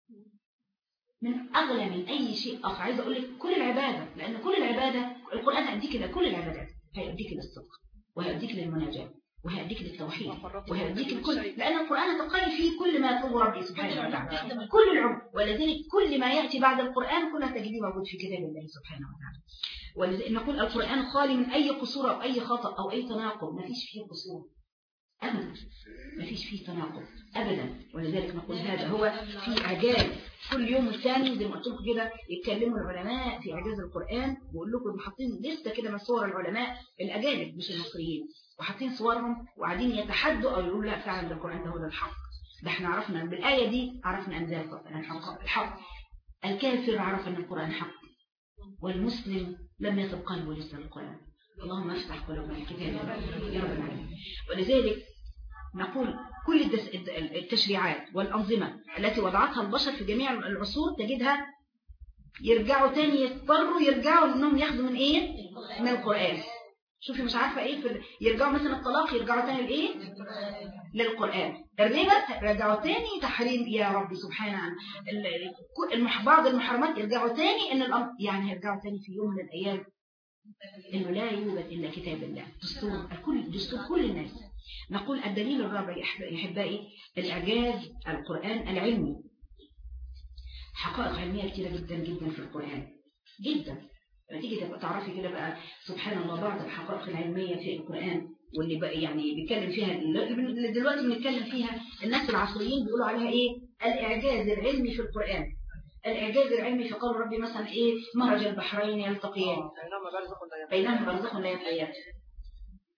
من أغلى من أي شيء آخر. عايز أقول لك كل العبادة لأن كل العبادة القرآن هيديك إلى كل العبادات. هيديك للصدق وهيديك للمناجاة وهيديك للتوحيد وهيديك الكل لأن القرآن تقال فيه كل ما يطلبه ربي سبحانه وتعالى كل العمر. ولذلك كل ما يأتي بعد القرآن كلها تجديه موجود في كتاب الله سبحانه وتعالى. ولذلك نقول القرآن خالي من أي قصور أو أي خطأ أو أي تناقض. ما فيش فيه قصور أبدا ما فيش فيه تناقض أبدا. ولذلك نقول هذا هو في إعجاز. كل يوم الثاني زي ما قلت لكم كده يتكلموا العلماء في إعجاز القرآن بقول لكم حاطين لسه كده من صور العلماء الأجانب مش المصريين وحاطين صورهم وقاعدين يتحدوا أو يقولوا لا فعلا ده القرآن ده هو الحق. ده احنا عرفنا بالآية دي عرفنا أن ذلك الحق. الحق الكافر عرف أن القرآن حق والمسلم لم يثق قلبه لسه القرآن. اللهم افتح قلوبنا الكتاب يا رب العالمين. ولذلك نقول كل التشريعات والأنظمة التي وضعتها البشر في جميع العصور تجدها يرجعوا تاني يضطروا يرجعوا لأنهم ياخدوا من إيه؟ من القرآن. شوفي مش عارفة إيه في يرجعوا مثلا الطلاق يرجعوا تاني لإيه؟ للقرآن. الربا يرجعوا تاني تحريم يا ربي سبحانه. بعض المحرمات يرجعوا تاني إن الأمر يعني يرجعوا تاني في يوم من الأيام إنه لا يوجد إلا كتاب الله دستور الكل دستور كل الناس. نقول الدليل الرابع يا أحبائي الإعجاز القرآن العلمي. حقائق علمية كتيرة جدا جدا في القرآن جدا. لما تيجي تبقى تعرفي كده بقى سبحان الله بعض الحقائق العلمية في القرآن واللي بقى يعني بيتكلم فيها اللي دلوقتي بنتكلم فيها الناس العصريين بيقولوا عليها إيه الإعجاز العلمي في القرآن. الإعجاز العلمي في قول ربي مثلا إيه مرج البحرين يلتقيان بينهما برزخ لا يبغيان.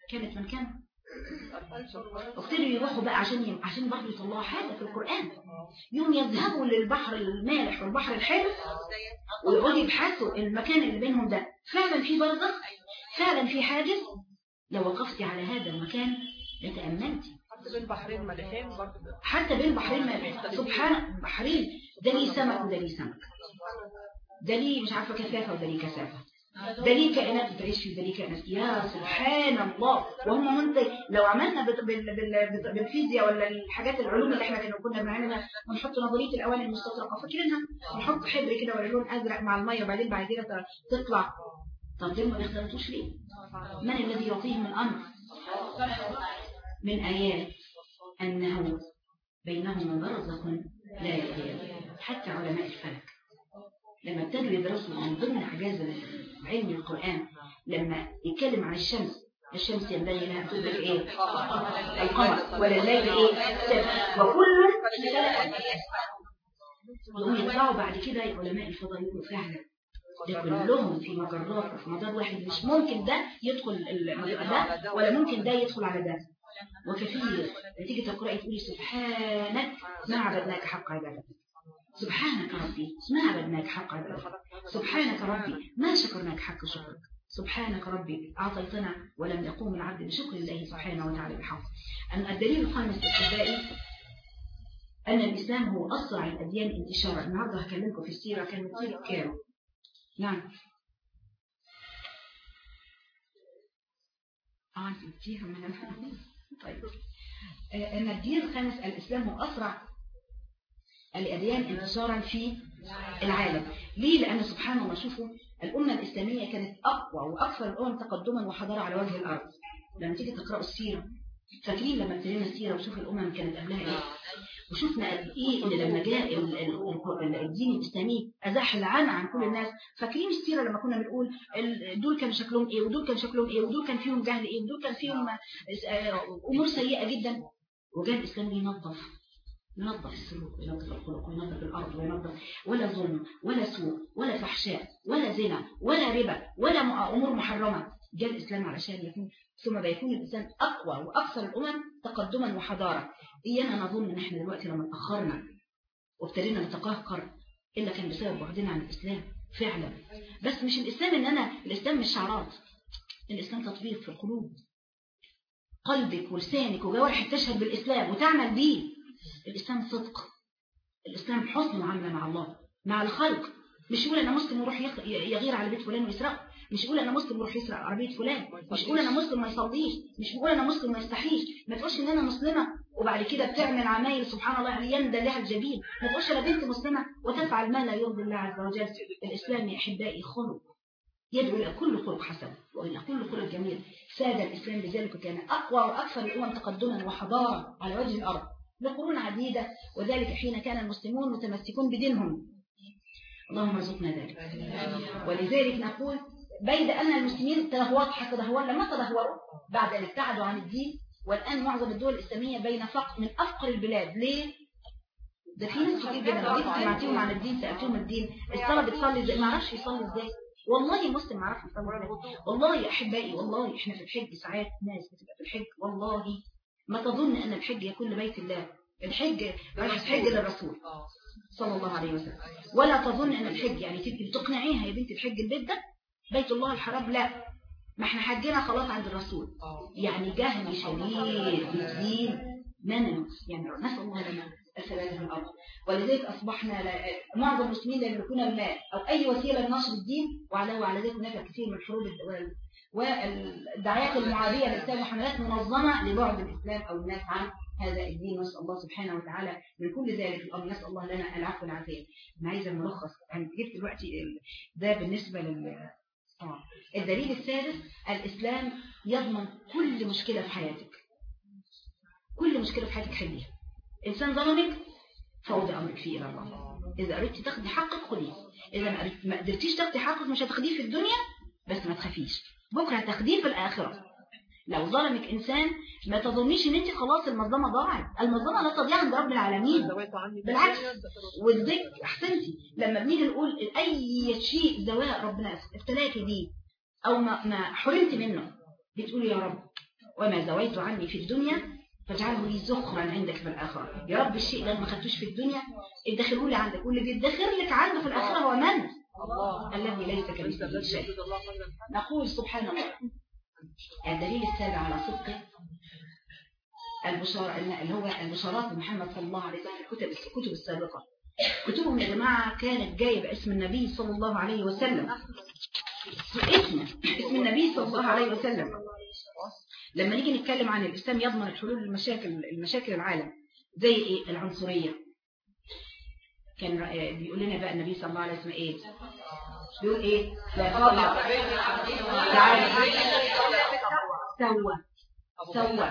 كانت من كان ابتدوا يروحوا بقى عشان يم... عشان برضه يطلعوا حاجة في القرآن. يوم يذهبوا للبحر المالح والبحر الحلو ويقعدوا يبحثوا المكان اللي بينهم ده فعلا في برزخ، فعلا في حاجز. لو وقفت على هذا المكان لتأملت. حتى بين بحرين مالحين برضه، حتى بين بحرين مالحين سبحان بحرين، ده ليه سمك وده ليه سمك، ده ليه مش عارفة كثافة وده ليه كثافة، ده ليه كائنات بتعيش فيه، ده ليه كائنات. يا سبحان الله. وهم منتج لو عملنا بالفيزياء ولا الحاجات العلوم اللي احنا كنا كنا بنعملها ونحط نظريه الاواني المستطرقه فاكرينها، نحط حبر كده ولا لون ازرق مع الميه وبعدين بعد كده تطلع. طب دول ما بيختلطوش ليه؟ من الذي يعطيهم الامر؟ من ايات انه بينهما برزخ لا يبغيان. حتى علماء الفلك لما ابتدوا يدرسوا من ضمن اعجاز علم القرآن لما يتكلم عن الشمس، الشمس ينبغي لها تدرك ايه؟ القمر. ولا الليل ايه؟ سبع. وكل يقوم يطلعوا بعد كده علماء الفضاء يقولوا فعلا ده كلهم في مجرات وفي مدار واحد، مش ممكن ده يدخل ده ولا ممكن ده يدخل على ده. وكثير تيجي تقرأي تقولي سبحانك ما عبدناك حق عبادتك، سبحانك ربي ما عبدناك حق عبادتك، سبحانك ربي ما شكرناك حق شكرك، سبحانك ربي أعطيتنا ولم يقوم العبد بشكر الله سبحانه وتعالى بحق. أن الدليل الخامس الأحبائي أن الإسلام هو أسرع الأديان انتشارا. النهارده هكلمكم في السيرة. كان سيرة كام؟ نعم آه نسيتيها من الحديث. طيب أن الدين الخامس الإسلام هو أسرع الأديان انتشارا في العالم. ليه؟ لأن سبحان الله شوفوا الأمة الإسلامية كانت أقوى وأكثر الأمم تقدما وحضارة على وجه الأرض. لما تيجي تقرأوا السيرة فاكرين لما ابتدينا السيرة وشوف الأمم كانت قبلها إيه، وشوفنا قد إيه إن لما جاء الدين الإسلامي أزاح العامة عن كل الناس. فاكرين السيرة لما كنا بنقول دول كان شكلهم إيه ودول كان شكلهم إيه ودول كان فيهم جهل إيه ودول كان فيهم أمور سيئة جدا، وجاء الإسلام ينظف ينظف السلوك وينظف الخلق وينظف الأرض وينظف ولا ظلم ولا سوء ولا فحشاء ولا زنا ولا ربا ولا أمور محرمة. جاء الإسلام علشان يكون ثم بيكون الإنسان أقوى وأكثر الأمم تقدما وحضارة. إيانا نظن إن إحنا دلوقتي لما تأخرنا وابتدينا نتقهقر إلا كان بسبب بعدنا عن الإسلام فعلا. بس مش الإسلام إن أنا الإسلام مش شعارات، الإسلام تطبيق في القلوب، قلبك ولسانك وجوارحك تشهد بالإسلام وتعمل به. الإسلام صدق، الإسلام حسن معاملة مع الله مع الخلق. مش يقول أنا مسلم ويروح يغير على بيت فلان ويسرقه، مش يقول أنا مسلم ويروح يسرق عربية فلان، مش يقول أنا مسلم ما يصليش، مش يقول أنا مسلم ما يستحيش. ما تقولش إن أنا مسلمة وبعد كده بتعمل عمايل سبحان الله يعني يندى لها الجبين. ما تقولش أنا بنت مسلمة وتفعل ما لا يرضي الله عز وجل. الإسلام يا أحبائي خلق يدعو إلى كل خلق حسن وإلى كل خلق جميل. ساد الإسلام بذلك كان أقوى وأكثر الأمم تقدما وحضارة على وجه الأرض لقرون عديدة، وذلك حين كان المسلمون متمسكون بدينهم. اللهم ارزقنا ذلك. ولذلك نقول بيد أن المسلمين تدهوروا حتى تدهوروا لما تدهوروا بعد أن ابتعدوا عن الدين، والآن معظم الدول الإسلامية بين فقر من أفقر البلاد. ليه؟ ده في ناس كتير جدا دي سمعتيهم عن الدين سألتهم الدين الصلاة بتصلي ازاي؟ ما عرفش يصلي ازاي. والله مسلم ما عرف يصلي ازاي. والله يا أحبائي والله إحنا في الحج ساعات ناس بتبقى في الحج والله ما تظن أن الحج يكون لبيت الله. الحج الحج للرسول صلى الله عليه وسلم. ولا تظن أن الحج يعني تبقي تقنعيها يا بنتي الحج البيت ده بيت الله الحرام. لا، ما احنا حجنا خلاص عند الرسول. يعني جهل شديد بالدين منن، يعني نسأل الله لنا الثبات في الأرض. ولذلك أصبحنا معظم المسلمين لا يملكون المال أو أي وسيلة لنشر الدين، وعلى ذلك هناك كثير من الحروب والدعايات المعادية للإسلام وحملات منظمة لبعد الإسلام أو الناس عن هذا الدين. نسأل الله سبحانه وتعالى من كل ذلك الأمر. نسأل الله لنا العفو والعافية. أنا عايزة الملخص يعني جبت دلوقتي ده بالنسبة لل آه. الدليل السادس الإسلام يضمن كل مشكلة في حياتك. كل مشكلة في حياتك حليها. إنسان ظلمك فوضي أمرك فيه إلى الله. إذا أردت تاخدي حقك خديه، إذا ما قدرتيش تاخدي حقك مش هتاخديه في الدنيا بس ما تخافيش بكرة هتاخديه في الآخرة. لو ظلمك إنسان ما تظنيش إن أنت خلاص المظلمة ضاعت. المظلمة لا تضيع عند رب العالمين، بالعكس. والذكر أحسنتي لما بنيجي نقول أي شيء زواء ربنا ابتلاكي بيه أو ما, ما حرمت منه بتقولي يا رب وما زويت عني في الدنيا فاجعله لي ذخرا عندك في الآخرة. يا رب الشيء اللي ما خدتوش في الدنيا ادخله لي عندك، واللي بيدخر لك عنده في الآخرة هو من؟ الله الذي ليس كمثله شيء. نقول سبحان الله. الدليل السابع على صدق البشارة اللي هو البشارات محمد صلى الله عليه وسلم الكتب الكتب السابقة. كتبهم يا جماعة كانت جاية باسم النبي صلى الله عليه وسلم، اسم اسم النبي صلى الله عليه وسلم. لما نيجي نتكلم عن الإسلام يضمن الحلول للمشاكل المشاكل العالم زي ايه؟ العنصرية. كان بيقول لنا بقى النبي صلى الله عليه وسلم ايه؟ بيقول ايه؟ لا يفضل تعالى سوى سوى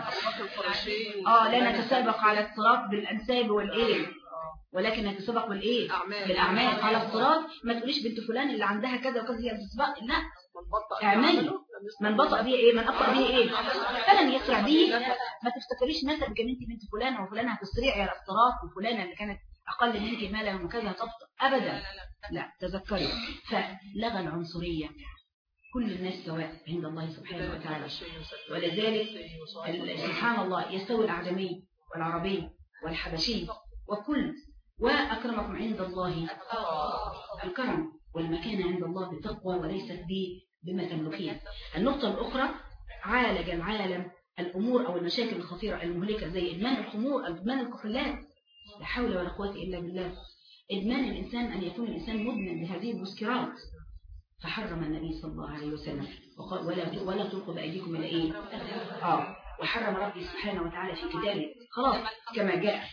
اه لا نتسابق على الصراط بالانساب والايه، ولكن نتسابق بالايه؟ بالاعمال. على الصراط ما تقوليش بنت فلان اللي عندها كذا وكذا هي بتسبق، لا اعملي. من بطأ بيه ايه؟ من ابطأ بيه ايه؟ فلن يسرع بيه. ما تفتكريش مثلا ان انت بنت فلانه وفلانه هتسرعي على الصراط، وفلانه اللي كانت اقل منك مالا وكذا هتبطأ ابدا. لا تذكري. فلغى العنصريه، كل الناس سواء عند الله سبحانه وتعالى. ولذلك سبحان الله يستوي الأعجمي والعربي والحبشي وكل. وأكرمكم عند الله الكرم والمكانة عند الله بالتقوى وليست بما تملكين. النقطة الأخرى عالج العالم الأمور أو المشاكل الخطيرة المهلكة زي إدمان الخمور، إدمان الكحولات. لا حول ولا قوة إلا بالله. إدمان الإنسان أن يكون الإنسان مدمن بهذه المسكرات. فحرم النبي صلى الله عليه وسلم وقال ولا ولا تلقوا بأيديكم إلى إيه؟ آه وحرم ربي سبحانه وتعالى في كتابه خلاص كما جاء.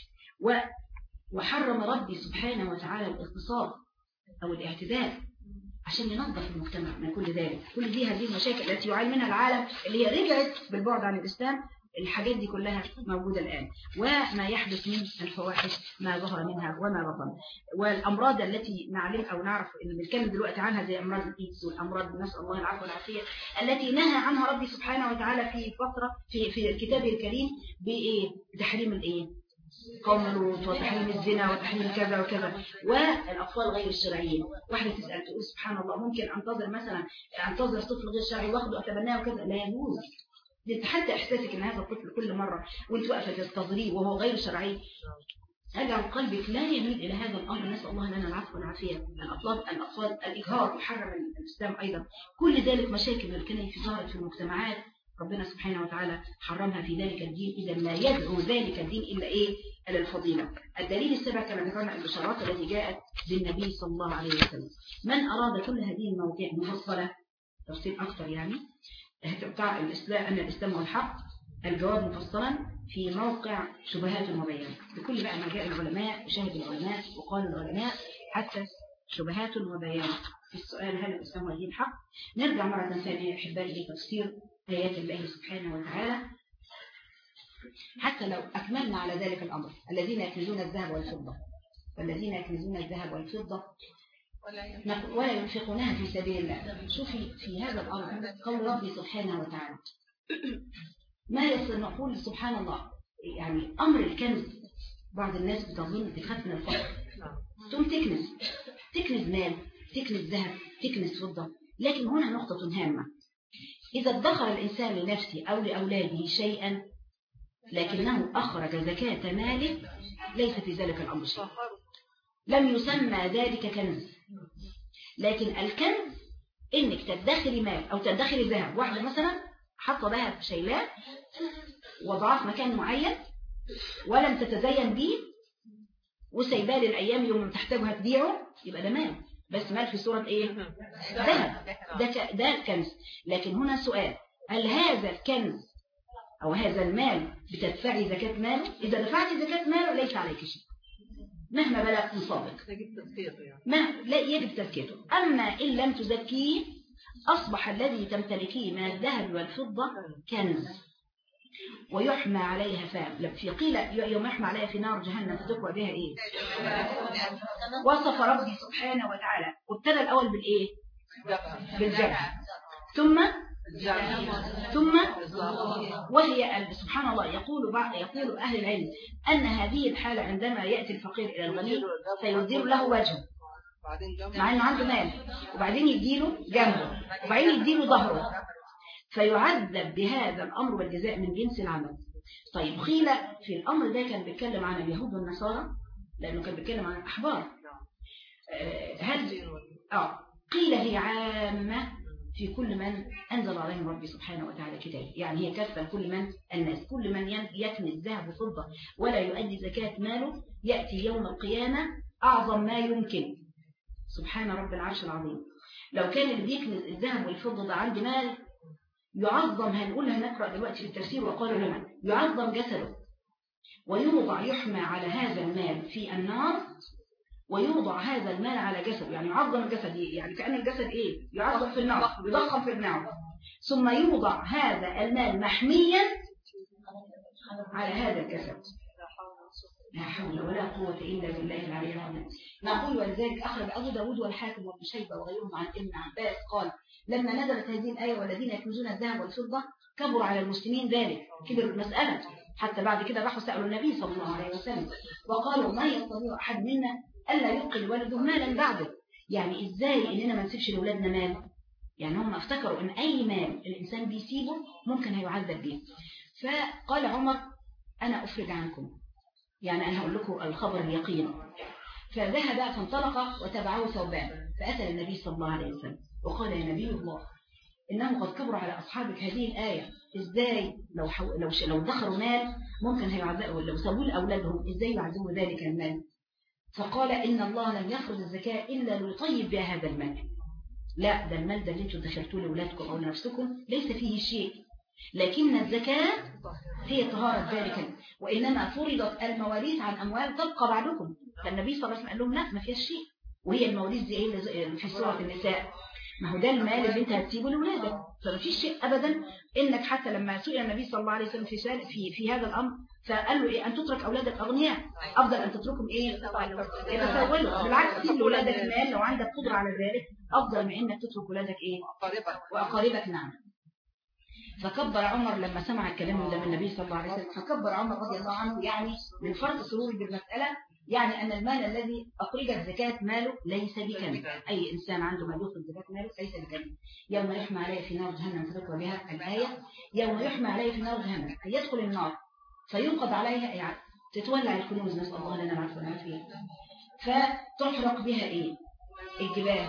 وحرم ربي سبحانه وتعالى الاغتصاب أو الاعتداء عشان ينظف المجتمع من كل ذلك. كل دي هذه المشاكل التي يعاني منها العالم اللي هي رجعت بالبعد عن الإسلام، الحاجات دي كلها موجودة الآن. وما يحدث من الفواحش ما ظهر منها وما بطن، والأمراض التي نعلم أو نعرف إن بنتكلم دلوقتي عنها زي أمراض الإيدز والأمراض نسأل الله العفو والعافية التي نهى عنها ربي سبحانه وتعالى في فترة في في الكتاب الكريم بإيه؟ بتحريم الإيه؟ قوم لوط وتحريم الزنا وتحريم كذا وكذا. والأطفال غير الشرعيين، واحدة تسأل تقول سبحان الله ممكن أنتظر مثلا أنتظر طفل غير شرعي واخده أتبناه وكذا؟ لا يجوز. حتى إحساسك إن هذا الطفل كل مرة وانت واقفة تستظريه وهو غير شرعي أجعل قلبك لا يميل إلى هذا الأمر. نسأل الله لنا العفو والعافية. الأطفال الأطفال الإجهاض وحرم الإسلام أيضا. كل ذلك مشاكل الكنية في ظهرت في المجتمعات ربنا سبحانه وتعالى حرمها في ذلك الدين. إذا لا يدعو ذلك الدين إلا إيه؟ إلى الفضيلة. الدليل السابع كما ذكرنا البشارات التي جاءت بالنبي صلى الله عليه وسلم. من أراد كل هذه المواضيع مفصلة تفصيل أكثر يعني بتاع الإسلام أن الإسلام هو الحق، الجواب مفصلا في موقع شبهات وبيان بكل بقى ما جاء العلماء وشاهد العلماء وقال العلماء حتى شبهات وبيان في السؤال هل الإسلام هو الدين الحق. نرجع مرة ثانية أحبائي لتفسير آيات الله سبحانه وتعالى حتى لو أكملنا على ذلك الأمر. الذين يكنزون الذهب والفضة والذين يكنزون الذهب والفضة ولا ينفقونها في سبيل الله. شوفي في هذا الأمر قول ربي سبحانه وتعالى ما يصل نقول سبحان الله يعني أمر الكنز. بعض الناس بتظن بتخاف من الفقر ثم تكنز تكنز مال تكنز ذهب تكنز فضة. لكن هنا نقطة هامة، إذا ادخر الإنسان لنفسه أو لأولاده شيئا لكنه أخرج زكاة ماله ليس في ذلك الأمر شيء، لم يسمى ذلك كنز. لكن الكنز إنك تدخري مال أو تدخري ذهب. واحدة مثلا حاطة ذهب شيلاه وضعاه في مكان معين ولم تتزين به وسايباه للأيام يوم تحتاجها تبيعه، يبقى ده مال، بس مال في صورة إيه؟ ذهب. ده ده كنز. لكن هنا سؤال، هل هذا الكنز أو هذا المال بتدفعي زكاة ماله؟ إذا دفعتي زكاة ماله ليس عليك شيء مهما بلغ نصابك، ما لا يجب تزكيته. أما إن لم تزكيه أصبح الذي تمتلكيه من الذهب والفضة كنز ويحمى عليها فام. في قيل يوم يحمى عليها في نار جهنم فتقوى بها إيه؟ وصف ربي سبحانه وتعالى وابتدى الأول بالإيه؟ بالجبع ثم ثم وهي سبحان الله يقول بعض يقول أهل العلم أن هذه الحالة عندما يأتي الفقير إلى الغني فيدير له وجهه مع أنه عنده مال وبعدين يديله جنبه وبعدين يديله ظهره. فيعذب بهذا الأمر والجزاء من جنس العمل. طيب قيل في الأمر ده كان بيتكلم عن اليهود والنصارى لأنه كان بيتكلم عن الأحبار. هل آه قيل هي عامة في كل من أنزل عليهم ربي سبحانه وتعالى كتاب، يعني هي كافة لكل من الناس، كل من يكنز ذهب وفضة ولا يؤدي زكاة ماله يأتي يوم القيامة أعظم ما يمكن. سبحان رب العرش العظيم. لو كان اللي بيكنز الذهب والفضة ده عنده مال يعظم، هنقولها نقرأ دلوقتي في التفسير وقالوا لنا يعظم جسده ويوضع يحمى على هذا المال في النار ويوضع هذا المال على جسد، يعني يعظم الجسد، يعني كأن الجسد إيه يعظم في النار يضخم في النار، ثم يوضع هذا المال محميا على هذا الجسد. لا حول ولا قوة إلا بالله العلي العظيم. نقول ولذلك أخرج أبو داود والحاكم وابن شيبة وغيرهم عن ابن عباس قال لما نزلت هذه الآية والذين يكنزون الذهب والفضة كبر على المسلمين ذلك، كبر المسألة، حتى بعد كده راحوا سألوا النبي صلى الله عليه وسلم وقالوا ما يستطيع أحد منا ألا يبقي لولده مالا بعده، يعني إزاي إننا ما نسيبش لأولادنا مال؟ يعني هم افتكروا إن أي مال الإنسان بيسيبه ممكن هيعذب به. فقال عمر أنا أفرج عنكم، يعني أنا هقول لكم الخبر اليقين. فذهب فانطلق وتبعه ثوبان فأتى النبي صلى الله عليه وسلم وقال يا نبي الله إنه قد كبر على أصحابك هذه الآية، إزاي لو حو... لو ش... لو دخلوا مال ممكن هيعذبوا، لو سابوا لأولادهم إزاي يعذبوا ذلك المال؟ فقال إن الله لم يفرض الزكاة إلا ليطيب بها هذا المال. لا، ده المال ده اللي انتم دخلتوه لأولادكم أو لنفسكم ليس فيه شيء، لكن الزكاة هي طهارة ذلك، وإنما فرضت المواريث عن أموال تبقى بعدكم. فالنبي صلى الله عليه وسلم قال لهم لا ما فيهاش شيء، وهي المواريث دي ايه في سورة النساء، ما هو ده المال اللي انت هتسيبه لأولادك، فما فيش شيء أبدا. إنك حتى لما سئل النبي صلى الله عليه وسلم في في في هذا الأمر فقال له إيه أن تترك أولادك أغنياء أفضل أن تتركهم إيه يتسولوا، بالعكس سيب لأولادك مال لو عندك قدرة على ذلك أفضل من إنك تترك أولادك إيه وأقاربك. نعم. فكبر عمر لما سمع الكلام ده من النبي صلى الله عليه وسلم، فكبر عمر رضي الله عنه، يعني من فرط سرور بالمسألة، يعني أن المال الذي أخرجت زكاة ماله ليس بكنز. أي إنسان عنده مال يخرج زكاة ماله ليس بكنز. يوم يحمى عليه في نار جهنم فتذكر بها الآية، يوم يحمى عليه في نار جهنم أي يدخل النار فيوقد عليها يعني تتولع الكنوز، نسأل الله لنا العفو والعافية، فتحرق بها إيه الجبال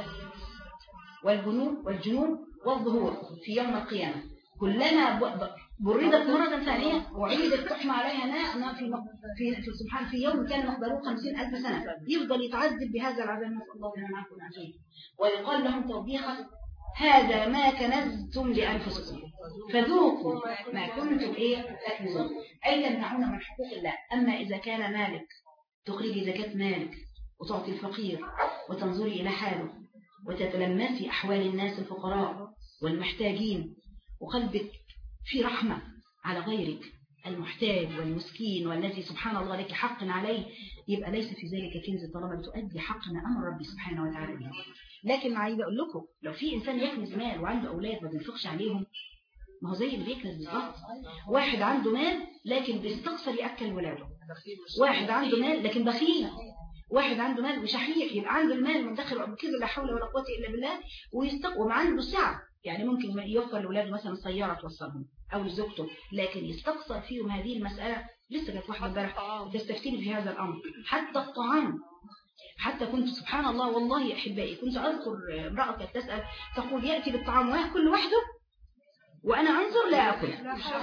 والجنوب والجنوب والظهور في يوم القيامة، كلما بردت مرة ثانية وعيدت تحمى عليها نار في في في سبحان في يوم كان مقداره خمسين ألف سنة، يفضل يتعذب بهذا العذاب، نسأل الله لنا العفو والعافية. ويقال لهم توبيخا هذا ما كنزتم لأنفسكم فذوقوا ما كنتم إيه تكنزون، أي تمنعون من حقوق الله. أما إذا كان مالك تخرجي زكاة مالك وتعطي الفقير وتنظري إلى حاله وتتلمسي أحوال الناس الفقراء والمحتاجين وقلبك في رحمة على غيرك المحتاج والمسكين والذي سبحان الله لك حق عليه، يبقى ليس في ذلك كنز طالما بتؤدي حق ما أمر ربي سبحانه وتعالى به. لكن عايزه أقول لكم لو في إنسان يكنز مال وعنده أولاد ما بينفقش عليهم، ما هو زي اللي بيكنز بالظبط. واحد عنده مال لكن بيستقصر يأكل ولاده، واحد عنده مال لكن بخيل، واحد عنده مال وشحيح، يبقى عنده المال من داخل كذا لا حول ولا قوة إلا بالله، ويستق وما عنده سعة، يعني ممكن يوفر لأولاده مثلا سيارة توصلهم أو لزوجته، لكن يستقصر فيهم هذه المسألة. لسه كانت واحدة امبارح تستفتيني في هذا الأمر، حتى الطعام، حتى كنت سبحان الله والله أحبائي كنت أذكر امرأة كانت تسأل تقول يأتي بالطعام ويأكل لوحده وأنا أنظر لا أكل.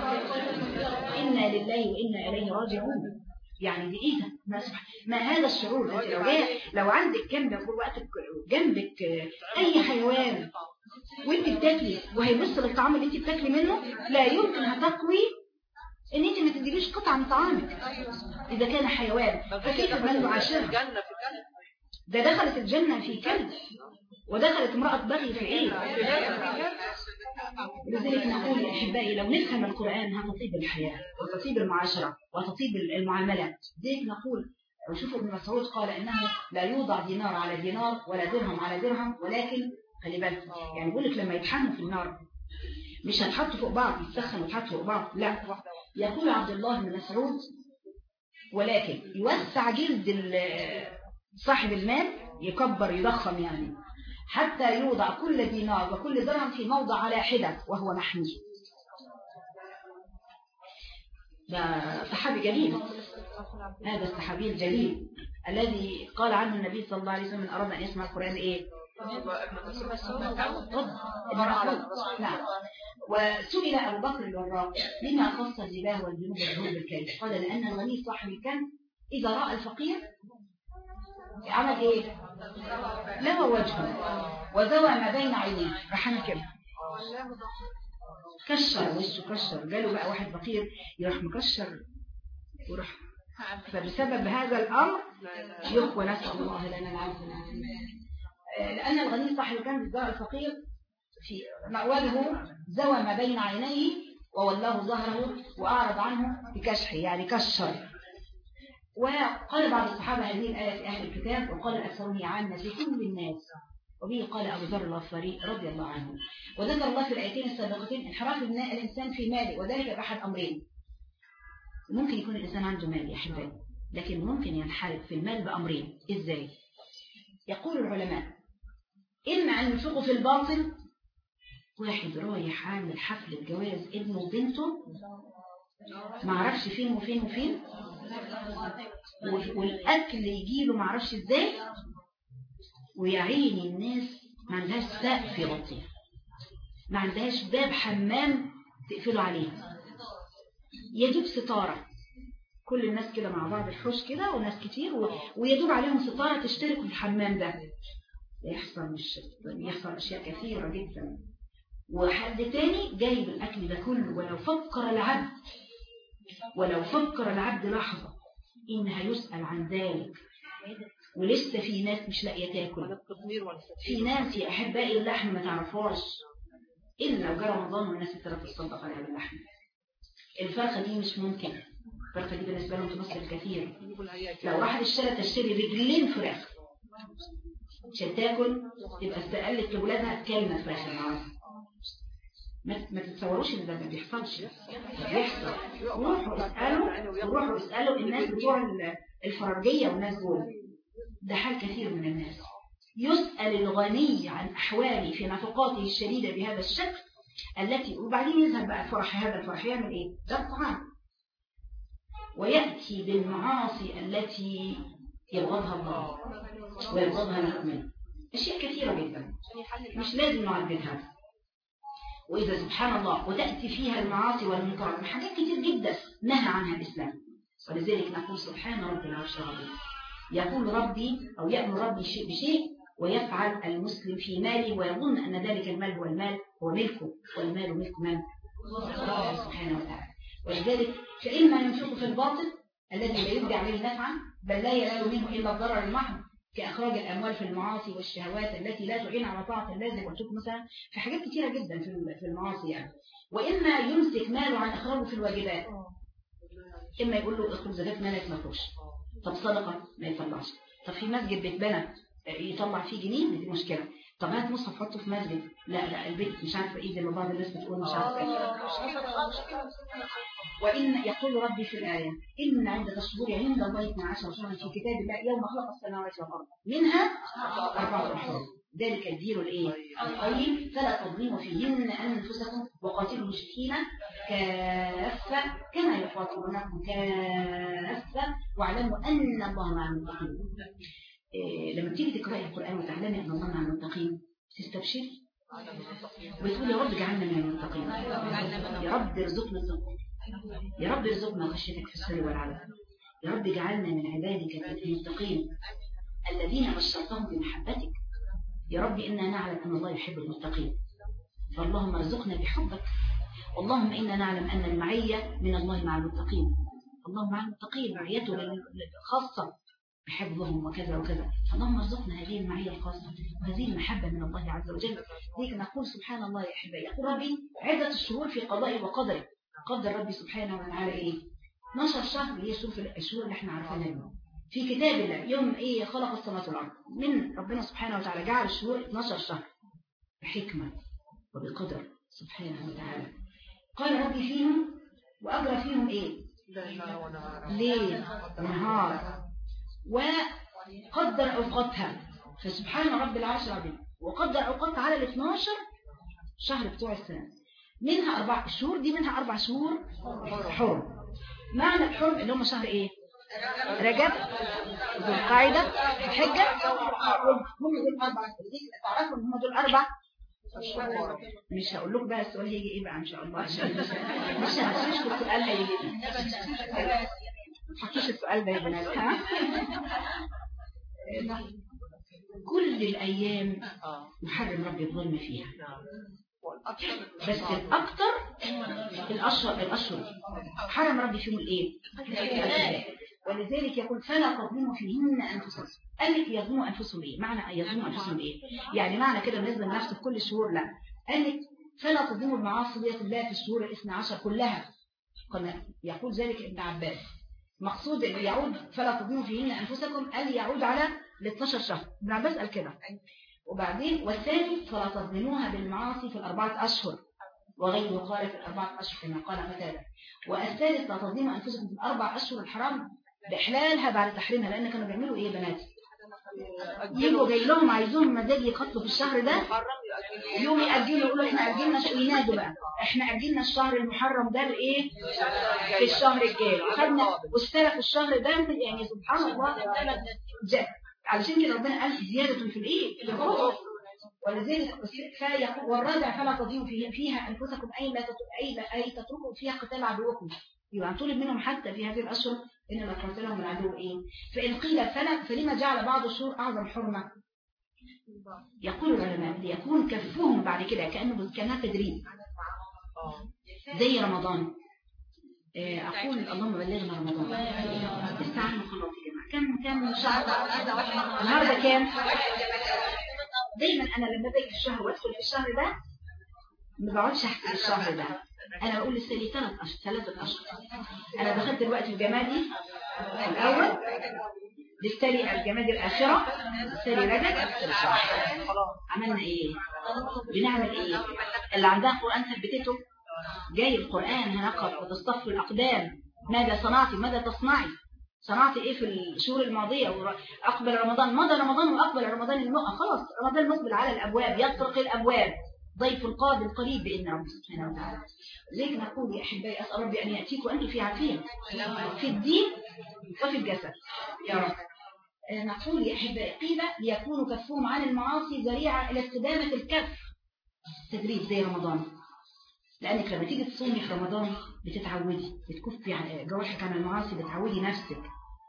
إنا لله وإنا إليه راجعون، يعني دي إيه ده؟ ما, ما هذا الشعور؟ أنت لو جاء لو عندك جنبك وقتك جنبك أي حيوان وانت بتاكلي وهيبص للطعام اللي انت بتاكلي منه، لا يمكن هتقوي ان انت ما تديليش قطعه من طعامك اذا كان حيوان. فكيف من معاشرها؟ ده دخلت الجنه في كلب ودخلت امراه بغي في ايه؟ لذلك نقول يا احبائي لو نفهم القران هتطيب الحياه وتطيب المعاشره وتطيب المعاملات. ذلك نقول وشوفوا ابن مسعود قال انه لا يوضع دينار على دينار ولا درهم على درهم، ولكن خلي بالك يعني بيقول لك لما يتحموا في النار مش هتحطوا فوق بعض يتسخن وتحطوا فوق بعض، لا. يقول عبد الله بن مسعود ولكن يوسع جلد صاحب المال يكبر يضخم يعني حتى يوضع كل دينار وكل درهم في موضع على حدة وهو محمي. ده صحابي جليل، هذا الصحابي الجليل الذي قال عنه النبي صلى الله عليه وسلم من أراد أن يسمع القرآن إيه؟ نعم. وسئل أبو بكر الوراق لما خص الزباه والجنوب والجنوب بالكيس؟ قال لأن الغني صاحب الكنز إذا رأى الفقير عمل إيه؟ لوى وجهه وزوى ما بين عينيه، رحمه كده كشر وشه، كشر. جاله بقى واحد فقير يروح مكشر ويروح، فبسبب هذا الأمر يخوى، نسأل الله لنا العافية، لأن الغني صاحب الكنز إذا رأى الفقير في وجهه زوى ما بين عينيه وولاه ظهره وأعرض عنه بكشحه، يعني كشر. وقال بعض الصحابة هذه الآية في أهل الكتاب، وقال الأكثرون عامة في كل الناس، وبه قال أبو ذر الغفاري رضي الله عنه. وذكر الله في الآيتين السابقتين انحراف الإنسان في ماله، وذلك بأحد أمرين. ممكن يكون الإنسان عنده مال يا أحبائي، لكن ممكن ينحرف في المال بأمرين. إزاي؟ يقول العلماء إما أن ينفقوا في الباطل، واحد رايح عامل حفلة جواز ابنه وبنته ما عرفش فين وفين وفين، والأكل يجيله ما عرفش إزاي، ويعيني الناس ما عندهاش سقف يغطيها، ما عندهاش باب حمام تقفله عليها، يجيب ستارة، كل الناس كده مع بعض الحوش كده وناس كتير ويجيب عليهم ستارة تشتركوا في الحمام ده. يحصل مش يحصل أشياء كثيرة جدا. وحد تاني جايب الأكل ده كله، ولو فكر العبد ولو فكر العبد لحظة إن هيسأل عن ذلك، ولسه في ناس مش لاقيه تاكل، في ناس يا أحبائي اللحم ما تعرفوش إلا لو جرى رمضان والناس ابتدت تصدق عليها باللحم. الفرخة دي مش ممكن، الفرخة دي بالنسبة لهم تمثل الكثير. لو واحد اشترى تشتري رجلين فراخ عشان تاكل، تبقى استقلت لولادها كلمة فراخ النهارده. ما تتصوروش ان ده ما بيحصلش، بيحصل. روحوا اسالوا روحوا اسالوا الناس بتوع الفرنجيه والناس دول، ده حال كثير من الناس. يسأل الغني عن أحواله في نفقاته الشديدة بهذا الشكل التي، وبعدين يذهب بقى الفرح، هذا الفرح يعمل ايه؟ ده الطعام، ويأتي بالمعاصي التي يبغضها الله ويبغضها المؤمن. أشياء كثيرة جدا مش لازم نعددها. وإذا سبحان الله وتأتي فيها المعاصي والمنكرات، حاجات كتير جدا نهى عنها الإسلام. ولذلك نقول سبحان رب العرش العظيم. يقول ربي أو يأمر ربي شيء بشيء ويفعل المسلم في ماله ويظن أن ذلك المال هو المال هو ملكه، والمال ملك من؟ الله سبحانه وتعالى. ولذلك فإما ينفق في الباطل الذي لا يبدي عليه نفعا بل لا ينال منه إلا الضرر المحض، كأخراج الأموال في المعاصي والشهوات التي لا تعين على طاعة اللازم والتوب مثلا، في حاجات كثيرة جدا في المعاصي يعني. وإما يمسك ماله عن إخراجه في الواجبات، إما يقول له اخرج زكاة مالك ما فيهوش، طب صدقة ما يطلعش، طب في مسجد بيتبنى يطلع فيه جنيه، دي مشكلة، طب هات مصحف حطه في مسجد، لا لا البيت مش عارفة ايه زي ما بعض الناس بتقول مش عارفة ايه. وإن يقول ربي في الآية إن عدة الشهور عند الله اثنا عشر شهرا في كتاب الله يوم خلق السماوات والأرض منها أربعة أشهر ذلك الدين الايه القيم فلا تظلموا فيهن أنفسكم وقاتلوا المشركين كافة كما يقاتلونكم كافة واعلموا أن الله مع المتقين. إيه لما تيجي تقرأي القرآن وتعلمي أن الله مع المتقين تستبشري وتقول يا رب اجعلنا من المتقين، يا رب ارزقنا التقوى، يا رب ارزقنا خشيتك في السر والعلن، يا رب اجعلنا من عبادك المتقين الذين بشرتهم بمحبتك، يا رب إنا نعلم أن الله يحب المتقين، فاللهم ارزقنا بحبك، اللهم إنا نعلم أن المعية من الله مع المتقين، الله مع المتقين معيته خاصة بحفظهم وكذا وكذا، اللهم ارزقنا هذه المعية الخاصة وهذه المحبة من الله عز وجل. لذلك نقول سبحان الله يا أحبائي، يقول ربي عدة الشهور في قضاء وقدره، قدر ربي سبحانه وتعالى إيه؟ اثناشر شهر اللي هي الشهور اللي احنا عارفينها في كتاب الله، يوم إيه خلق السماوات والأرض من ربنا سبحانه وتعالى جعل الشهور اثناشر شهر بحكمة وبقدر سبحانه وتعالى. قال ربي فيهم وأجرى فيهم إيه؟ ليل ونهار وقدر أوقاتها، فسبحان رب العرش العظيم. وقدر أوقات على ال اثناشر شهر بتوع السنة، منها أربع شهور، دي منها أربع شهور حرم. معنى الحرم اللي هم شهر إيه؟ رجب، ذو القعدة، الحجة، هم دول أربع. تعرفوا إن هم دول أربع. مش هقول لكم بقى السؤال هيجي إيه بقى إن شاء الله، عشان مش هنسيشكم السؤال هيجي. حكيش السؤال ده يا بنات. ها؟ كل الأيام محرم ربي الظلم فيها، بس الأكثر الأشهر الأشهر حرم ربي فيهم الإيه؟ ولذلك يقول فلا تظلموا فيهن أنفسهم. قال لك يظلموا أنفسهم إيه؟ معنى يظلموا أنفسهم إيه؟ يعني معنى كده نظلم نفسه في كل الشهور؟ لا، قال لك فلا تظلموا المعاصي الله في الشهور الاثنى عشر كلها. يقول ذلك ابن عباس. مقصود اللي يعود فلا تظلموا فيهن أنفسكم، قال يعود على ال اثناشر شهر. ابن عباس قال كده. وبعدين والثاني فلا تظلموها بالمعاصي في الأربعة أشهر، وغيره قال في الأربعة أشهر كما قال قتادة. والثالث لا تظلموا أنفسكم في الأربع أشهر الحرام بإحلالها بعد تحريمها، لأن كانوا بيعملوا إيه بنات؟ يجوا جاي لهم عايزوهم مزاج يخطوا في الشهر ده، يوم يأجلوا يقولوا احنا أجلنا ينادوا بقى احنا أجلنا الشهر المحرم ده لإيه؟ في الشهر الجاي. خدنا واستلفوا الشهر ده، يعني سبحان الله جاء. علشان كده ربنا قال زيادة في الإيه؟ في الخطر. ولذلك والرابع فلا تضيعوا فيها أنفسكم أي لا أي أي تتركوا فيها قتال عدوكم. يبقى طلب منهم حتى في هذه الأشهر إن لا قتلهم العدو إيه؟ فإن قيل فلا فلما جعل بعض الشهور أعظم حرمة؟ يقول العلماء ليكون كفهم بعد كده كأنه كان تدريب زي رمضان. أقول اللهم بلغنا رمضان الساعة المخلصة كم كم شهر النهارده كام؟ دايما أنا لما باجي في الشهر وأدخل في الشهر ده ما بقعدش أحكي الشهر ده، أنا بقول للسالي ثلاث أشهر ثلاثة أشهر. أنا دخلت دلوقتي في جمادي الأول، للتالي الجماد الآخرة، للتالي رجب. عملنا إيه؟ بنعمل إيه؟ اللي عندها قرآن ثبتته جاي القرآن هنقف وتصطف الأقدام. ماذا صنعتي؟ ماذا تصنعي؟ صنعتي إيه في الشهور الماضية؟ أقبل رمضان، مضى رمضان وأقبل رمضان المؤة، خلاص رمضان مقبل على الأبواب، يطرق الأبواب، ضيف القادم قريب بإذن رب سبحانه وتعالى. لذلك نقول يا أحبائي أسأل ربي أن يأتيكم أنتم في عافية في الدين وفي الجسد يا رب. نقول يا أحبائي قيل ليكونوا كفهم عن المعاصي ذريعة إلى استدامة الكف، تدريب زي رمضان. لأنك لما تيجي تصومي في رمضان بتتعودي، بتكفي جوارحك عن المعاصي، بتعودي نفسك،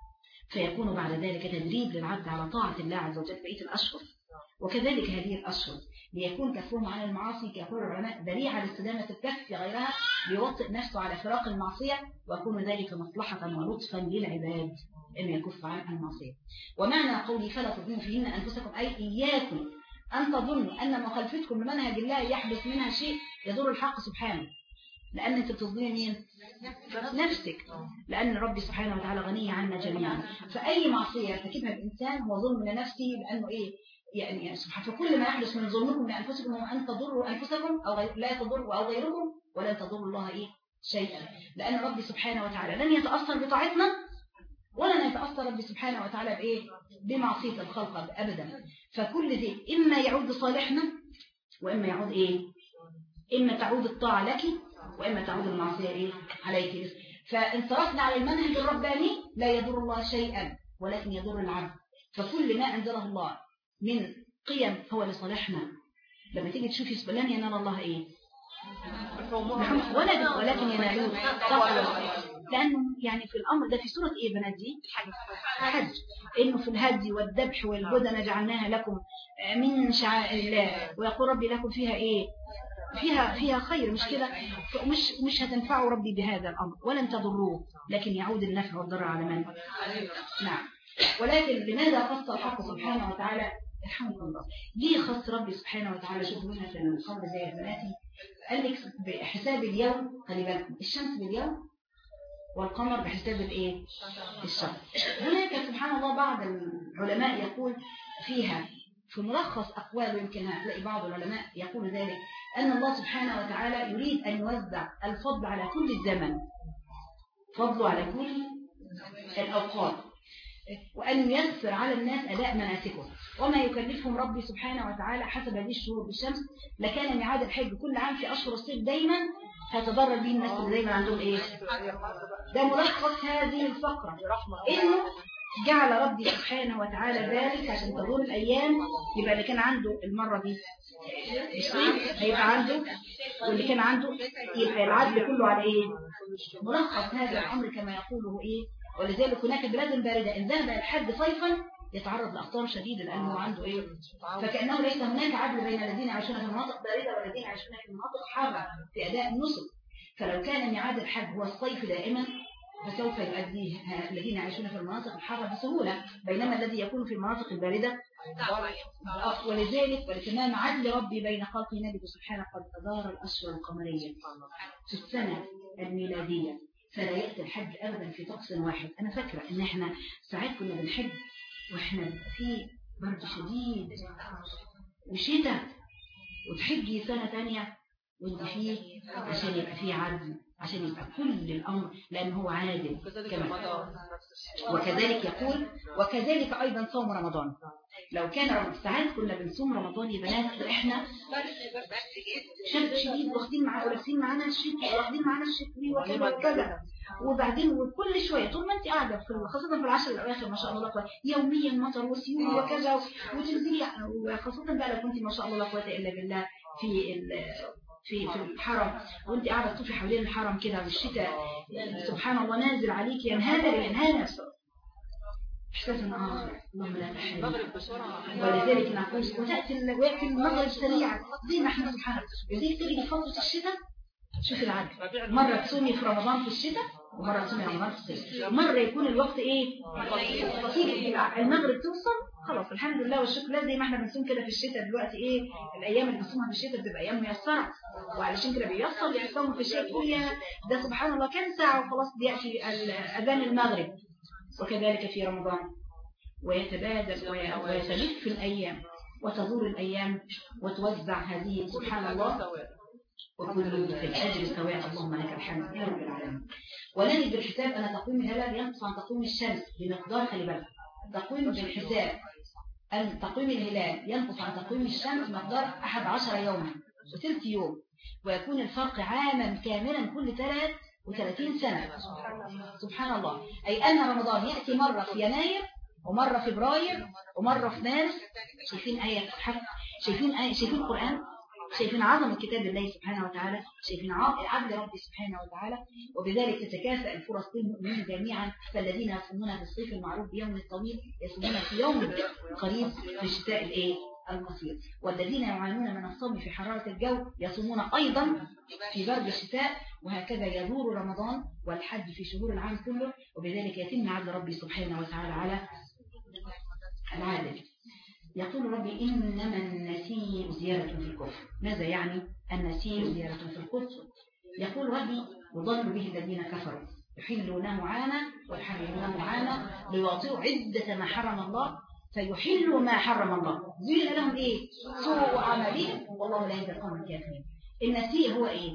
فيكون بعد ذلك تدريب للعبد على طاعة الله عز وجل بقية الأشهر. وكذلك هذه الأشهر ليكون كفهم عن المعاصي كيقول العلماء ذريعة لاستدامة الكف في غيرها، ليوطئ نفسه على فراق المعصية، ويكون ذلك مصلحة ولطفا للعباد أن يكف عن المعصية. ومعنى قولي فلا تظلموا فيهن أنفسكم أي إياكم أن تظنوا أن مخالفتكم لمنهج الله يحدث منها شيء يضر الحق سبحانه، لأن أنت بتظلمي مين؟ نفسك، لأن ربي سبحانه وتعالى غني عنا جميعا. فأي معصية يرتكبها الإنسان هو ظلم لنفسه، لأنه إيه؟ يعني سبحانه. فكل ما يحدث من ظلمكم لأنفسكم هو أن تضروا أنفسكم أو غير لا تضروا أو غيركم، ولن تضروا الله إيه؟ شيئا، لأن ربي سبحانه وتعالى لن يتأثر بطاعتنا ولن يتأثر ربي سبحانه وتعالى بإيه؟ بمعصية الخلق أبدا. فكل ذي إما يعود لصالحنا وإما يعود إيه؟ إما تعود الطاعة لك وإما تعود المعصية إيه؟ عليك. فإن صرفنا على المنهج الرباني لا يضر الله شيئا ولكن يضر العبد. فكل ما أنزله الله من قيم هو لصالحنا. لما تيجي تشوفي لن ينال الله إيه؟ ولا ولكن ينالون تقوى. لأنه يعني في الأمر ده في سورة إيه بنات دي؟ حج. إنه في الهدي والذبح والبدن جعلناها لكم من شعائر الله، ويقول ربي لكم فيها إيه؟ فيها فيها خير، مش كده؟ مش مش هتنفعوا ربي بهذا الأمر ولن تضروه، لكن يعود النفع والضر على من؟ نعم. ولكن لماذا خص الحق سبحانه وتعالى؟ الحمد لله. ليه خص ربي سبحانه وتعالى؟ شوفوا هنا في القول زي بناتي قال لك بحساب اليوم، خلي بالكم الشمس باليوم والقمر بحساب الايه؟ الشهر. هناك سبحان الله بعض العلماء يقول فيها في ملخص أقوال، يمكن هتلاقي بعض العلماء يقول ذلك، أن الله سبحانه وتعالى يريد أن يوزع الفضل على كل الزمن، فضله على كل الأوقات. وأن ييسر على الناس أداء مناسكهم، وما يكلفهم ربي سبحانه وتعالى حسب هذه الشهور بالشمس لكان ميعاد الحج كل عام في أشهر الصيف دايما، هيتضرر به الناس اللي دايما عندهم إيه؟ ده ملخص هذه الفقرة، إنه جعل ربي سبحانه وتعالى ذلك عشان تدور الأيام. يبقى اللي كان عنده المرة دي الصيف هيبقى عنده، واللي كان عنده يبقى العدل كله على إيه؟ ملخص هذا الأمر كما يقوله إيه؟ ولذلك هناك بلاد باردة إن ذهب الحج صيفا يتعرض لأخطار شديدة لأنه عنده إيه؟ فكأنه ليس هناك عدل بين الذين يعيشون في مناطق باردة والذين يعيشون في مناطق حارة في أداء النسك. فلو كان ميعاد الحج هو الصيف دائما فسوف يؤديه الذين يعيشون في المناطق الحارة بسهولة، بينما الذي يكون في المناطق الباردة. ولذلك ولتمام عدل ربي بين خلقه نبي سبحانه قد أدار الأشهر القمرية في السنة الميلادية، فلا يأتي الحج أبدا في طقس واحد. أنا فاكرة إن إحنا ساعات كنا بنحج وإحنا في برد شديد وشتاء، وتحجي سنة تانية وانت فيه عشان يبقى فيه عدل، عشان يبقى كل الأمر لأنه هو عادل كما. وكذلك يقول وكذلك أيضا صوم رمضان. لو كان رمضان ساعات كنا بنصوم رمضان يا بنات وإحنا شد شديد واخدين معانا ولابسين معانا الشتوي واخدين معانا الشتوي وكذا وكذا، وبعدين وكل شوية طول ما انت قاعدة في خاصة في العشر الأواخر ما شاء الله لا يوميا مطر وسيول وكذا وتنزلي، وخاصة بقى لو كنت ما شاء الله لا قوة إلا بالله في في في الحرم وانت قاعده تطوفي حوالين الحرم كده والشتاء سبحان الله نازل عليك ينهدر ينهدر احساس ان اه اللهم لا تحرم. ولذلك نقول وتاتي وياتي المغرب سريعا زي ما احنا سبحان الله. وزي تيجي فتره الشتاء شوفي العدل، مره تصومي في رمضان في الشتاء ومره تصومي رمضان في الصيف، مره يكون الوقت ايه تيجي المغرب توصل خلاص الحمد لله والشكر لله. زي ما احنا بنصوم كده في الشتاء دلوقتي ايه الايام اللي بنصومها في الشتاء بتبقى ايام ميسره، وعلشان كده بيصل يصوموا في الشتاء تقول يا ده سبحان الله كام ساعه وخلاص بياتي اذان المغرب. وكذلك في رمضان ويتبادل ويتلف الايام وتدور الايام وتوزع هذه سبحان الله وكل في الاجر سواء. اللهم لك الحمد يا رب العالمين. ونجد بالحساب ان تقويم الهلال ينقص عن تقويم الشمس بمقدار، خلي بالك تقويم بالحساب أن تقويم الهلال ينقص عن تقويم الشمس مقدار أحد عشر يوما وثلث يوم، ويكون الفرق عاما كاملا كل ثلاث وثلاثين سنة. سبحان الله. أي أن رمضان يأتي مرة في يناير ومرة في فبراير ومرة في مارس. شايفين آية شايفين آية شايفين القرآن، شايفين عظمة كتاب الله سبحانه وتعالى، شايفين عدل ربي سبحانه وتعالى. وبذلك تتكافئ الفرص للمؤمنين جميعا، فالذين يصومون في الصيف المعروف بيوم الطويل يصومون في يوم قريب في الشتاء الايه القصير، والذين يعانون من الصوم في حرارة الجو يصومون أيضا في برد الشتاء. وهكذا يدور رمضان والحج في شهور العام كله، وبذلك يتم عدل ربي سبحانه وتعالى على العادل. يقول ربي إنما النسيء زيادة في الكفر. ماذا يعني النسيء زيادة في الكفر؟ يقول ربي وضل به الذين كفروا يحلونه عاما ويحرمونه عاما ليواطئوا عدة ما حرم الله فيحلوا ما حرم الله زين لهم إيه سوء عملهم والله لا يهدي القوم الكافرين. النسيء هو إيه؟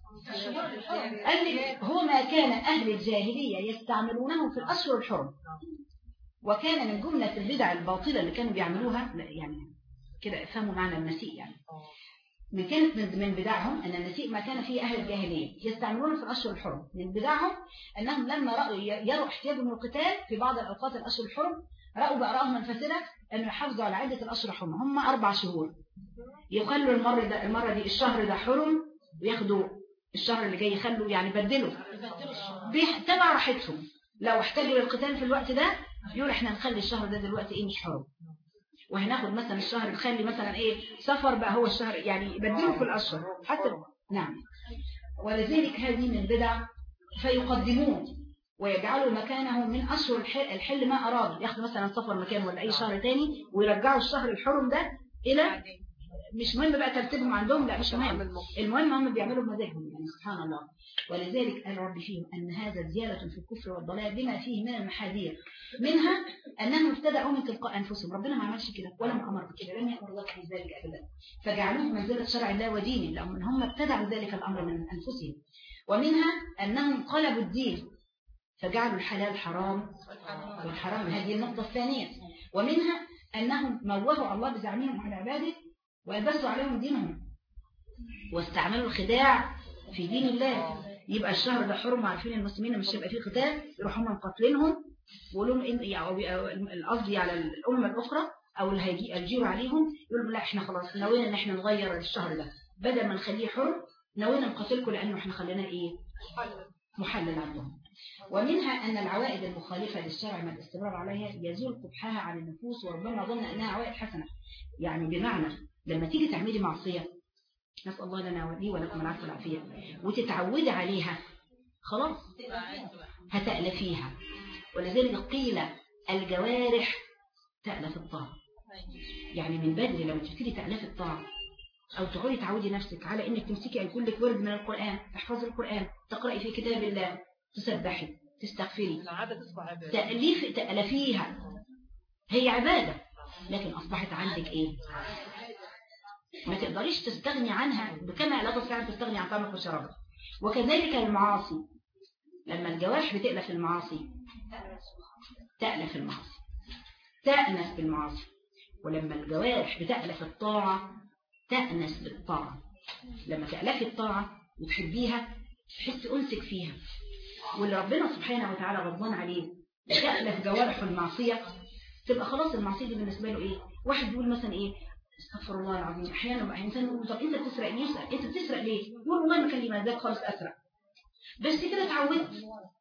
هو ما كان أهل الجاهلية يستعملونه في الأشهر الحرم، وكان من جملة البدع الباطلة اللي كانوا بيعملوها يعني كده افهموا معنى النسيء. يعني من كانت من بدعهم أن النسيء ما كان فيه أهل الجاهلية يستعملونه في الأشهر الحرم. من بدعهم أنهم لما رأوا يروا احتياجهم القتال في بعض الأوقات الأشهر الحرم رأوا بأرائهم الفاسدة أن يحافظوا على عدة الأشهر الحرم. هم أربع شهور يخلوا المرة ده المرة دي الشهر ده حرم وياخدوا الشهر اللي جاي يخلوا يعني بدلوا تبع راحتهم. لو احتاجوا للقتال في الوقت ده يقول احنا نخلي الشهر ده دلوقتي ايه مش حرم، وهناخد مثلا الشهر نخلي مثلا ايه سفر بقى هو الشهر يعني يبدلوا في الاشهر حتى. نعم. ولذلك هذه من البدع فيقدمون ويجعلوا مكانه من اشهر الحل, الحل ما ارادوا، ياخدوا مثلا سفر مكان ولا اي شهر تاني ويرجعوا الشهر الحرم ده الى مش مهم بقى ترتيبهم عندهم، لا مش مهم، المهم هم بيعملوا بمزاجهم يعني سبحان الله. ولذلك قال رب فيهم أن هذا زيادة في الكفر والضلال بما فيه من المحاذير، منها أنهم ابتدعوا من تلقاء أنفسهم. ربنا ما عملش كده ولا ما أمر بكده، لم يأمر الله بذلك أبدا، فجعلوه منزلة شرع الله ودينه لأن هم ابتدعوا ذلك الأمر من أنفسهم. ومنها أنهم قلبوا الدين فجعلوا الحلال حرام والحرام. هذه النقطة الثانية. ومنها أنهم موهوا الله بزعمهم على عباده وألبسوا عليهم دينهم واستعملوا الخداع في دين الله. يبقى الشهر ده حرم، عارفين المسلمين مش هيبقى فيه قتال، يروحوا هم مقاتلينهم ويقولوا لهم القصدي على الأمة الأخرى أو اللي هيجيروا عليهم، يقولوا لا احنا خلاص نوينا ان احنا نغير الشهر ده، بدل ما نخليه حر نوينا نقاتلكم لأنه احنا خليناه ايه محلل عندهم. ومنها أن العوائد المخالفة للشرع مع الاستمرار عليها يزول قبحها عن النفوس، وربما ظن أنها عوائد حسنة. يعني بمعنى لما تيجي تعملي معصية، نسأل الله لنا ولي ولكم العفو والعافية، وتتعودي عليها خلاص هتألفيها. ولذلك قيل الجوارح تألف الطاعة. يعني من بدري لما تبتدي تألف الطاعة أو تقعدي تعودي نفسك على إنك تمسكي يكون لك ورد من القرآن، تحفظي القرآن، تقرأي في كتاب الله، تسبحي، تستغفري، تأليف تألفيها، هي عبادة لكن أصبحت عندك إيه؟ ما تقدريش تستغني عنها بكما لا تستطيع أن تستغني عن طعمك وشرابك. وكذلك المعاصي، لما الجوارح بتألف المعاصي تألف المعاصي تأنس بالمعاصي، ولما الجوارح بتألف الطاعة تأنس بالطاعة. لما تألفي الطاعة وتحبيها تحس أنسك فيها، واللي ربنا سبحانه وتعالى غضبان عليه تألف جوارح المعصية تبقى خلاص المعصية دي بالنسبة له إيه؟ واحد يقول مثلا إيه استغفر الله العظيم، أحيانا بقى إنسان يقول طب أنت بتسرق ليه؟ يسأل أنت بتسرق ليه؟ يقول والله ما كان لي مزاج خالص أسرق، بس كده اتعودت.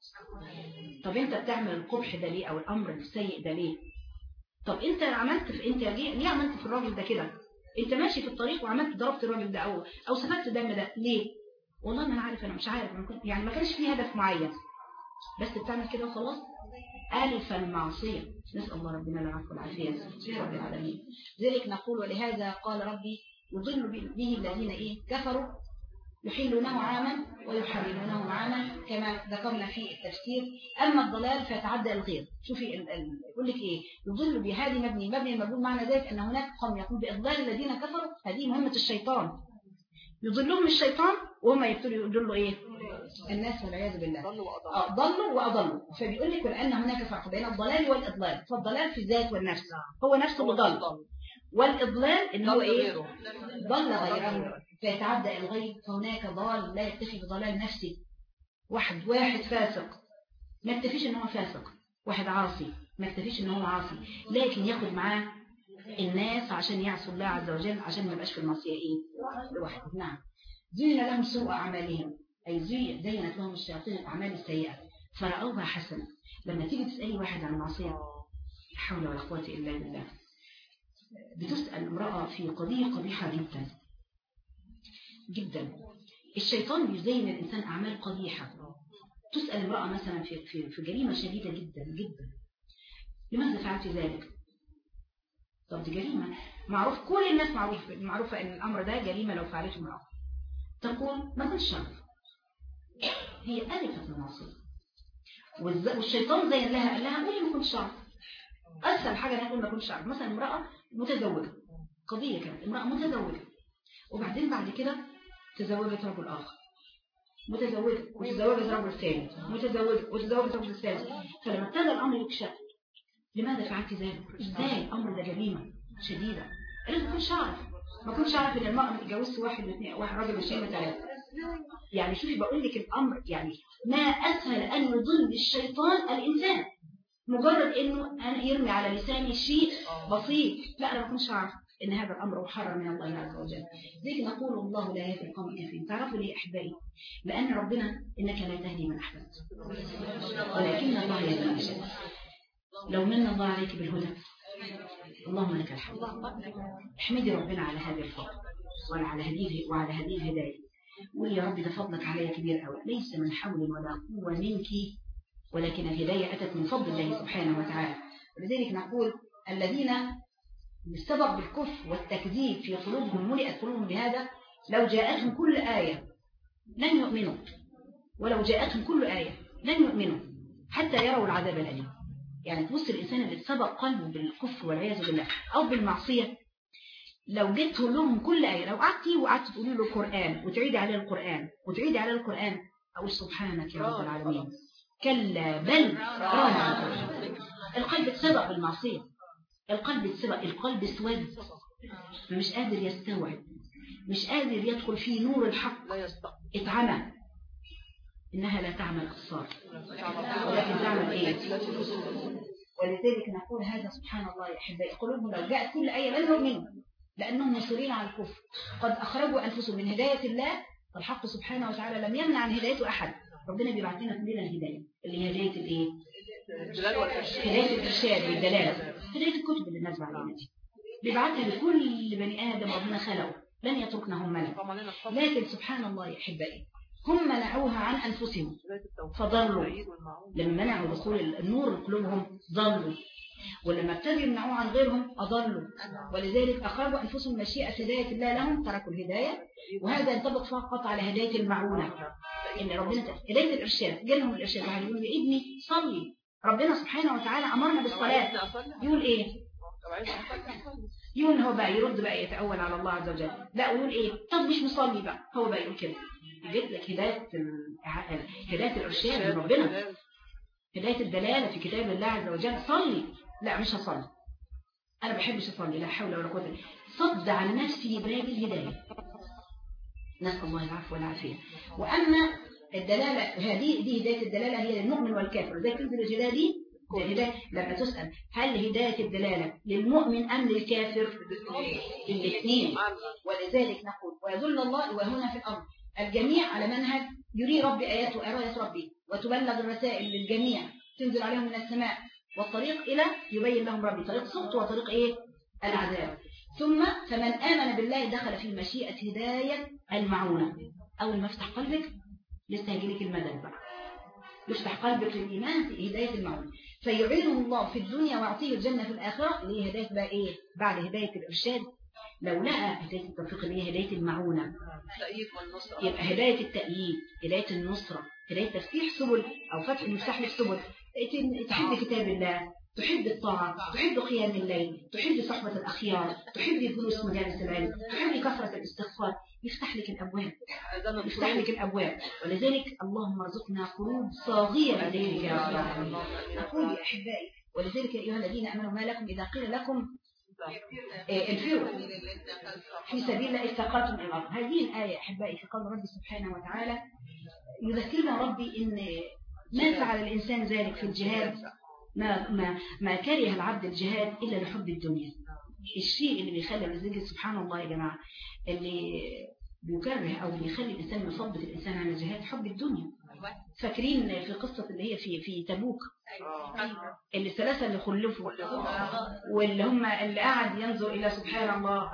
طب أنت بتعمل القبح ده ليه أو الأمر السيء ده ليه؟ طب أنت عملت في أنت ليه ليه عملت في الراجل ده كده؟ أنت ماشي في الطريق وعملت ضربت الراجل ده أو أو سفكت دم ده ليه؟ والله ما أنا عارف، أنا مش عارف، يعني ما كانش فيه هدف معين، بس بتعمل كده وخلاص. ألف المعصية، نسأل الله ربنا العفو والعافية رب العالمين. ذلك نقول ولهذا قال ربي يضل به الذين إيه كفروا يحلونه عاما ويحرمونه عاما كما ذكرنا في التفسير. أما الضلال فيتعدى الغير. شوفي يقول لك إيه يضل بهذه مبني مبني المبني معنى ذلك أن هناك قوم يقوم بإضلال الذين كفروا، هذه مهمة الشيطان، يضلهم الشيطان وهم يبتلوا يضلوا إيه الناس والعياذ بالله. اه ضلوا وأضلوا. فبيقول لك لأن هناك فرق بين الضلال والإضلال، فالضلال في الذات والنفس هو نفسه اللي ضل، والإضلال إن هو إيه ضل غيره فيتعدى الغيب. فهناك ضال لا يكتفي بضلال نفسي، واحد واحد فاسق ما يكتفيش إن هو فاسق، واحد عاصي ما يكتفيش إن هو عاصي، لكن ياخد معاه الناس عشان يعصوا الله عز وجل عشان ما يبقاش في المعصية إيه لوحده. نعم. زين لهم سوء أعمالهم، أي زي زينت لهم الشياطين الأعمال السيئة فرأوها حسنة. لما تيجي تسألي واحد عن المعصية لا حول ولا قوة إلا بالله، بتسأل امرأة في قضية قبيحة جدا جدا، الشيطان بيزين الإنسان أعمال قبيحة، تسأل امرأة مثلا في في في جريمة شديدة جدا جدا، لماذا فعلت ذلك؟ طب دي جريمة معروف، كل الناس معروف معروفة ان الامر ده جريمة لو فعلته امرأة، تقول ما كنتش شرف، هي ألفت المعصية والشيطان زين لها قال لها قولي ما كنتش شرف. اسهل حاجة نقول ما كنتش شرف. مثلا امرأة متزوجة، قضية كانت امرأة متزوجة وبعدين بعد كده تزوجت رجل آخر، متزوجة وتزوجت رجل ثاني، متزوجة وتزوجت رجل ثالث، فلما ابتدى الامر يكشف لماذا فعلت ذلك؟ ازاي الامر ده جريمة شديدة؟ قالت ما كنتش اعرف، ما كنتش اعرف ان المرأة اتجوزت واحد واثنين واحد راجل واثنين وثلاثة. يعني شوفي بقول لك الامر يعني ما اسهل ان يضل الشيطان الانسان مجرد انه انا يرمي على لساني شيء بسيط، لا انا ما كنتش اعرف ان هذا الامر محرم من الله عز وجل. ذيك نقول الله لا يهدي القوم الكافرين. تعرفوا ليه احبائي؟ لان ربنا انك لا تهدي من احببت ولكن الله يهدي من يشاء. لو من الله عليك بالهدى اللهم لك الحمد، احمدي ربنا على هذا الفضل وعلى على هذه وعلى هذه الهدايه، قولي يا رب ده فضلك علي كبير قوي، ليس من حول ولا قوه منك ولكن الهدايه اتت من فضل الله سبحانه وتعالى. ولذلك نقول الذين بالسبب بالكفر والتكذيب في قلوبهم ملئت قلوبهم بهذا لو جاءتهم كل آية لن يؤمنوا، ولو جاءتهم كل آية لن يؤمنوا حتى يروا العذاب الأليم. يعني تبص الإنسان اللي سبق قلبه بالكفر والعياذ بالله أو بالمعصية، لو جيت لهم كل آية، لو قعدتي وقعدت تقولي له القرآن وتعيدي عليه القرآن وتعيدي عليه القرآن أقول سبحانك يا رب العالمين كلا بل ران على قلوبهم. القلب اتسبق بالمعصية، القلب اتسبق، القلب اسود، مش قادر يستوعب، مش قادر يدخل في نور الحق، اتعمى. إنها لا تعمل الأبصار ولكن تعمل إيه؟ ولذلك نقول هذا سبحان الله يا أحبائي، قلوبهم لو جاءت كل آية لا يؤمنوا لأنهم مصرين على الكفر، قد أخرجوا أنفسهم من هداية الله. فالحق سبحانه وتعالى لم يمنع عن هدايته أحد، ربنا بيبعث لنا كلنا الهداية اللي هي هداية الإيه؟ هداية الإرشاد والدلالة، هداية الكتب اللي نزل علينا دي بيبعثها لكل بني آدم ربنا خلقه، لن يتركنا هم ملك. لكن سبحان الله يا أحبائي هم منعوها عن أنفسهم فضلوا، لما منعوا دخول النور قلوبهم ضلوا، ولما ابتدوا يمنعوه عن غيرهم أضلوا. ولذلك أخرجوا أنفسهم مشيئة هداية الله لهم، تركوا الهداية. وهذا ينطبق فقط على هداية المعونة، إن ربنا هداية الإرشاد جالهم الإرشاد. واحد يقول يا ابني صلي، ربنا سبحانه وتعالى أمرنا بالصلاة، يقول إيه؟ يقول هو بقى يرد بقى يتأول على الله عز وجل، لا ويقول إيه؟ طب مش مصلي بقى، هو بقى يقول كده. يجد لك هداية هداية الإرشاد من ربنا، هداية الدلالة في كتاب الله عز وجل. صلي، لا مش هصلي، أنا بحبش أصلي، لا حول ولا قوة. صد عن نفسي باب الهداية، نسأل الله العفو والعافية. وأما الدلالة هذه دي هداية الدلالة هي للمؤمن والكافر. زي تنزل الهداية دي الهداية لما تسأل هل هداية الدلالة للمؤمن أم للكافر؟ الاثنين. ولذلك نقول ويدل الله وهنا في الأمر الجميع على منهج يري ربي آياته آيات ربي وتبلغ الرسائل للجميع تنزل عليهم من السماء، والطريق إلى يبين لهم ربي طريق صوت وطريق إيه؟ العذاب. ثم فمن آمن بالله دخل في مشيئة هداية المعونة. أول ما افتح قلبك لسه هيجيلك المدد بقى، يفتح قلبك للإيمان في هداية المعونة، فيعينه الله في الدنيا ويعطيه الجنة في الآخرة. اللي هي هداية بقى إيه؟ بعد هداية الإرشاد لو لقى هداية التوفيق اللي هي هداية المعونة، يبقى هداية التأييد، هداية النصرة، هداية تفتيح سبل أو فتح المفتاح للسبل. تحب كتاب الله، تحب الطاعة، تحب قيام الليل، تحب صحبة الأخيار، تحب جلوس مجالس العلم، تحب كثرة الاستغفار، يفتح لك الأبواب، يفتح لك الأبواب. ولذلك اللهم ارزقنا قلوب صاغية لديك يا رب العالمين. نقول يا أحبائي ولذلك يا أيها الذين آمنوا ما لكم إذا قيل لكم انفروا في سبيل الله اثقلتم إلى الأرض. هذه الآية أحبائي في قول ربي سبحانه وتعالى يذكرنا ربي إن ما فعل الإنسان ذلك في الجهاد، ما ما ما كره العبد الجهاد إلا لحب الدنيا. الشيء اللي بيخلي الرزق سبحان الله يا جماعة اللي بيكره أو بيخلي الإنسان يفضل الإنسان عن الجهاد حب الدنيا. فاكرين في قصة اللي هي في في تبوك اللي الثلاثة اللي خلفوا واللي هم اللي قاعد ينظر إلى سبحان الله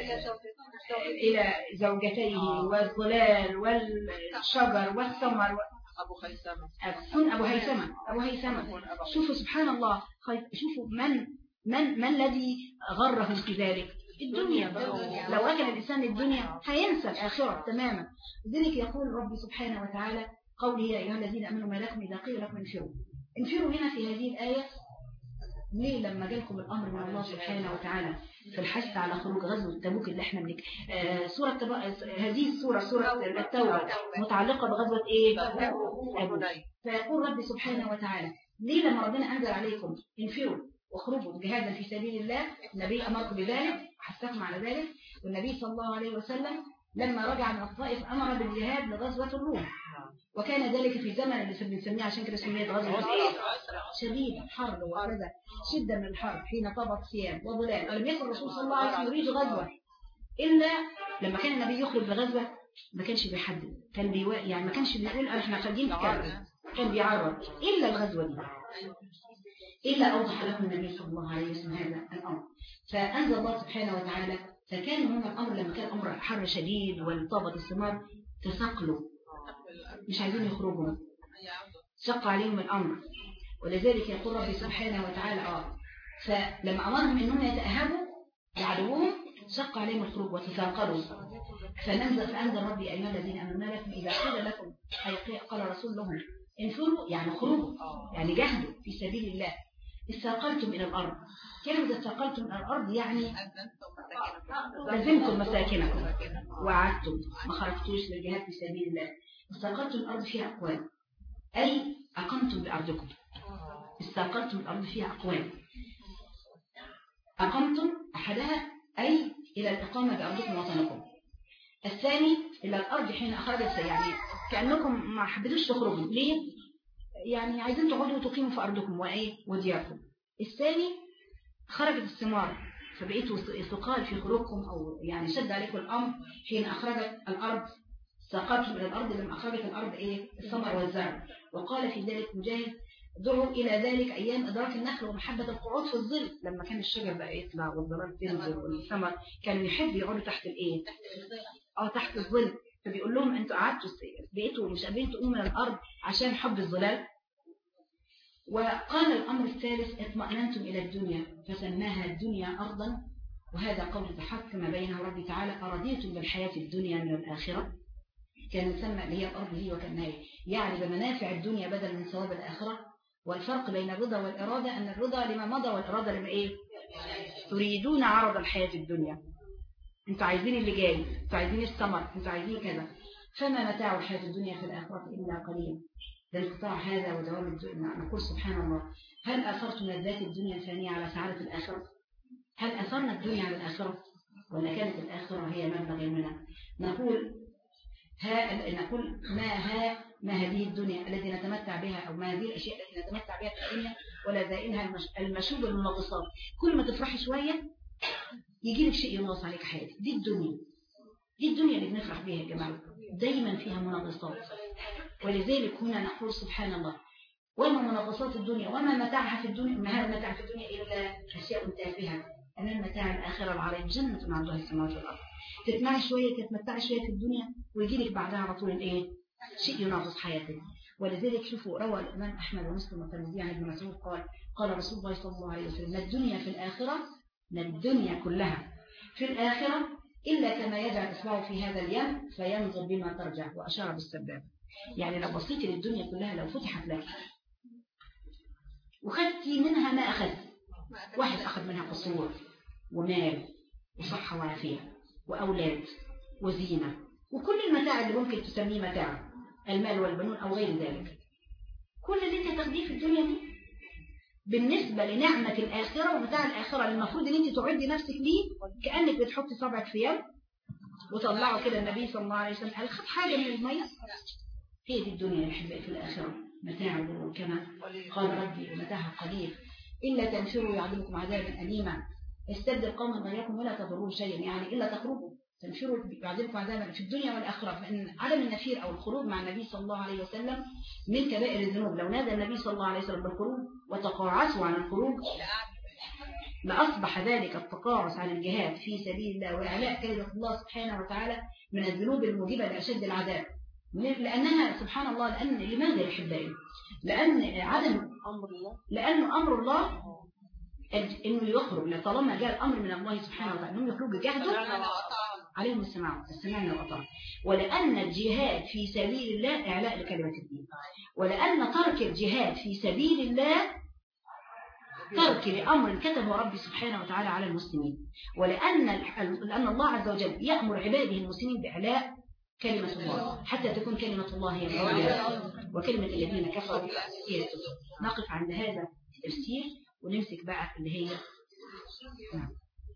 إلى زوجتيه والظلال والشجر والثمر. أبو هيثمة كن أبو هيثمة أبو هيثمة شوفوا سبحان الله، شوفوا من من من الذي غرهم في ذلك؟ الدنيا. لو أكل الإنسان الدنيا هينسى الآخرة تماما. لذلك يقول ربي سبحانه وتعالى قوله يا أيها الذين أمنوا ما لكم إذا قيل لكم انفروا. انفروا هنا في هذه الآية ليه؟ لما جالكم الأمر من الله سبحانه وتعالى في الحث على خروج غزوة تبوك اللي احنا بنك آه سورة تب... هذه السورة سورة التوبة متعلقة بغزوة ايه؟ تبوك. فيقول ربي سبحانه وتعالى ليه لما ربنا أنزل عليكم انفروا واخرجوا جهادا في سبيل الله، النبي أمركم بذلك حثكم على ذلك. والنبي صلى الله عليه وسلم لما رجع من الطائف أمر بالجهاد لغزوة الروم، وكان ذلك في زمن اللي بنسميه عشان كده سميت غزوة ايه؟ شديد حرب وكذا شدة من الحرب حين طبق ثياب وظلال. ولم يكن الرسول صلى الله عليه وسلم يريد غزوة إلا لما كان النبي يخرج بغزوة ما كانش بيحدد، كان بيو... يعني ما كانش بيقول احنا خارجين في كذا، كان بيعرض إلا الغزوة دي، إلا أوضح لهم النبي صلى الله عليه وسلم هذا الأمر. فأنزل الله سبحانه وتعالى فكان هم الأمر لما كان أمر حر شديد والطابت الثمار تثقلوا مش عايزين يخرجوا، شق عليهم الأمر. ولذلك يقول ربي سبحانه وتعالى آه فلما أمرهم إنهم يتأهبوا لعدوهم شق عليهم الخروج وتثاقلوا. فننزل فأنزل ربي أيها الذين آمنوا لكم إذا قيل لكم أي قال رسول لهم انفروا يعني خروجوا يعني جهدوا في سبيل الله استثقلتم إلى الأرض. كلمة استثقلتم إلى الأرض يعني لزمتم مساكنكم وعدتم ما خرجتوش للجهاد في سبيل الله. استثقلتم الأرض فيها أقوال، أي أقمتم بأرضكم، استقرتم الأرض فيها أقوام. أقمتم أحدها أي إلى الإقامة بأرضكم وطنكم. الثاني إلى الأرض حين أخرجت، يعني كأنكم ما حبيتوش تخرجوا. ليه؟ يعني عايزين تقعدوا وتقيموا في أرضكم وإيه ودياركم. الثاني خرجت الثمار فبقيتوا ثقال في خروجكم، أو يعني شد عليكم الأمر حين أخرجت الأرض، ساقتهم إلى الأرض لما أخرجت الأرض إيه الثمر والزرع. وقال في ذلك مجاهد: دعوا إلى ذلك أيام إدراك النخل ومحبة القعود في الظل، لما كان الشجر بقى يطلع والظلال تنزل والثمر كانوا يحبوا يقعدوا تحت الإيه اه تحت الظل. فبيقول لهم انتوا قعدتوا بقيتوا مش قادرين تقوموا من الأرض عشان حب الظلال. وقال الأمر الثالث: اطمأننتم إلى الدنيا فسماها الدنيا أرضا، وهذا قول تحكم بينه ربي تعالى: أرضيتم بالحياة الدنيا من الآخرة. كان يسمى اللي هي الأرض هي وكان يعني بمنافع الدنيا بدل من ثواب الآخرة. والفرق بين الرضا والإرادة أن الرضا لما مضى والإرادة لما إيه تريدون عرض الحياة الدنيا، انتوا عايزين اللي جاي، انتوا عايزين الثمر، انتوا عايزين كذا. فما متاع الحياة الدنيا في الآخرة إلا قليل. لانقطاع هذا ودوام الدنيا. نقول سبحان الله: هل أثرتم لذات الدنيا الفانية على سعادة الآخرة؟ هل أثرنا الدنيا على الآخرة؟ ولا كانت الآخرة هي مبلغ علمنا؟ نقول ها نقول ما ها ما هذه الدنيا التي نتمتع بها، أو ما هذه الأشياء التي نتمتع بها في الدنيا ولا زائنها المشوب المنغصات. كل ما تفرحي شوية يجي لك شيء ينغص عليك حياتك. دي الدنيا، دي الدنيا اللي بنفرح بها يا جماعة، دايما فيها منغصات. ولذلك هنا نقول سبحان الله: وما منغصات الدنيا وما متاعها في الدنيا، ما هذا المتاع في الدنيا إلا أشياء تافهة، أن المتاع الآخرة العظيم جنة عرضها السماوات والأرض. تتمعي شوية تتمتعي شوية في الدنيا ويجي لك بعدها على طول الايه شيء ينغص حياتك. ولذلك شوفوا روى الإمام أحمد ومسلم والترمذي عن ابن مسعود قال: قال رسول الله صلى الله عليه وسلم: الدنيا في الآخرة، الدنيا كلها في الآخرة إلا كما يجعل إصبعه في هذا اليم فينظر بما ترجع. وأشار بالسباب. يعني لو بصيتي للدنيا كلها لو فتحت لك وخدتي منها ما أخذت، واحد أخذ منها قصور ومال وصحة وعافية وأولاد وزينة وكل المتاع اللي ممكن تسميه متاع المال والبنون أو غير ذلك، كل اللي انت تاخديه في الدنيا دي بالنسبة لنعمة الآخرة ومتاع الآخرة اللي المفروض ان انت تعدي نفسك ليه، كأنك بتحطي صبعك في يد وطلعوا كده. النبي صلى الله عليه وسلم قال: خد حاجة من المية. هي دي الدنيا الحباء في الآخرة، متاع الغرور كما قال ربي: ومتاعها قليل إلا تنفروا يعذبكم عذابا أليما يستبدل قوما غيركم ولا تضروا شيئا. يعني إلا تخرجوا تنفروا يعذبكم عذابا في الدنيا والآخرة. فإن عدم النفير أو الخروج مع النبي صلى الله عليه وسلم من كبائر الذنوب. لو نادى النبي صلى الله عليه وسلم بالخروج وتقاعسوا عن الخروج لأصبح ذلك التقاعس عن الجهاد في سبيل الله وإعلاء كلمة الله سبحانه وتعالى من الذنوب الموجبة لأشد العذاب. لأنها سبحان الله، لأن لماذا يا أحبائي؟ لأن عدم أمر الله، لأنه أمر الله إنه يخرج. طالما جاء الأمر من الله سبحانه وتعالى إنهم يخرجوا جهدوا عليهم السماع السماع والأطاعة. ولأن الجهاد في سبيل الله إعلاء لكلمة الدين، ولأن ترك الجهاد في سبيل الله ترك لأمر كتبه ربي سبحانه وتعالى على المسلمين. ولأن لأن الله عز وجل يأمر عباده المسلمين بإعلاء كلمة الله حتى تكون كلمة الله هي العليا وكلمة الذين كفروا هي السفلى. نقف عند هذا التفسير ونمسك بقى اللي هي نعم.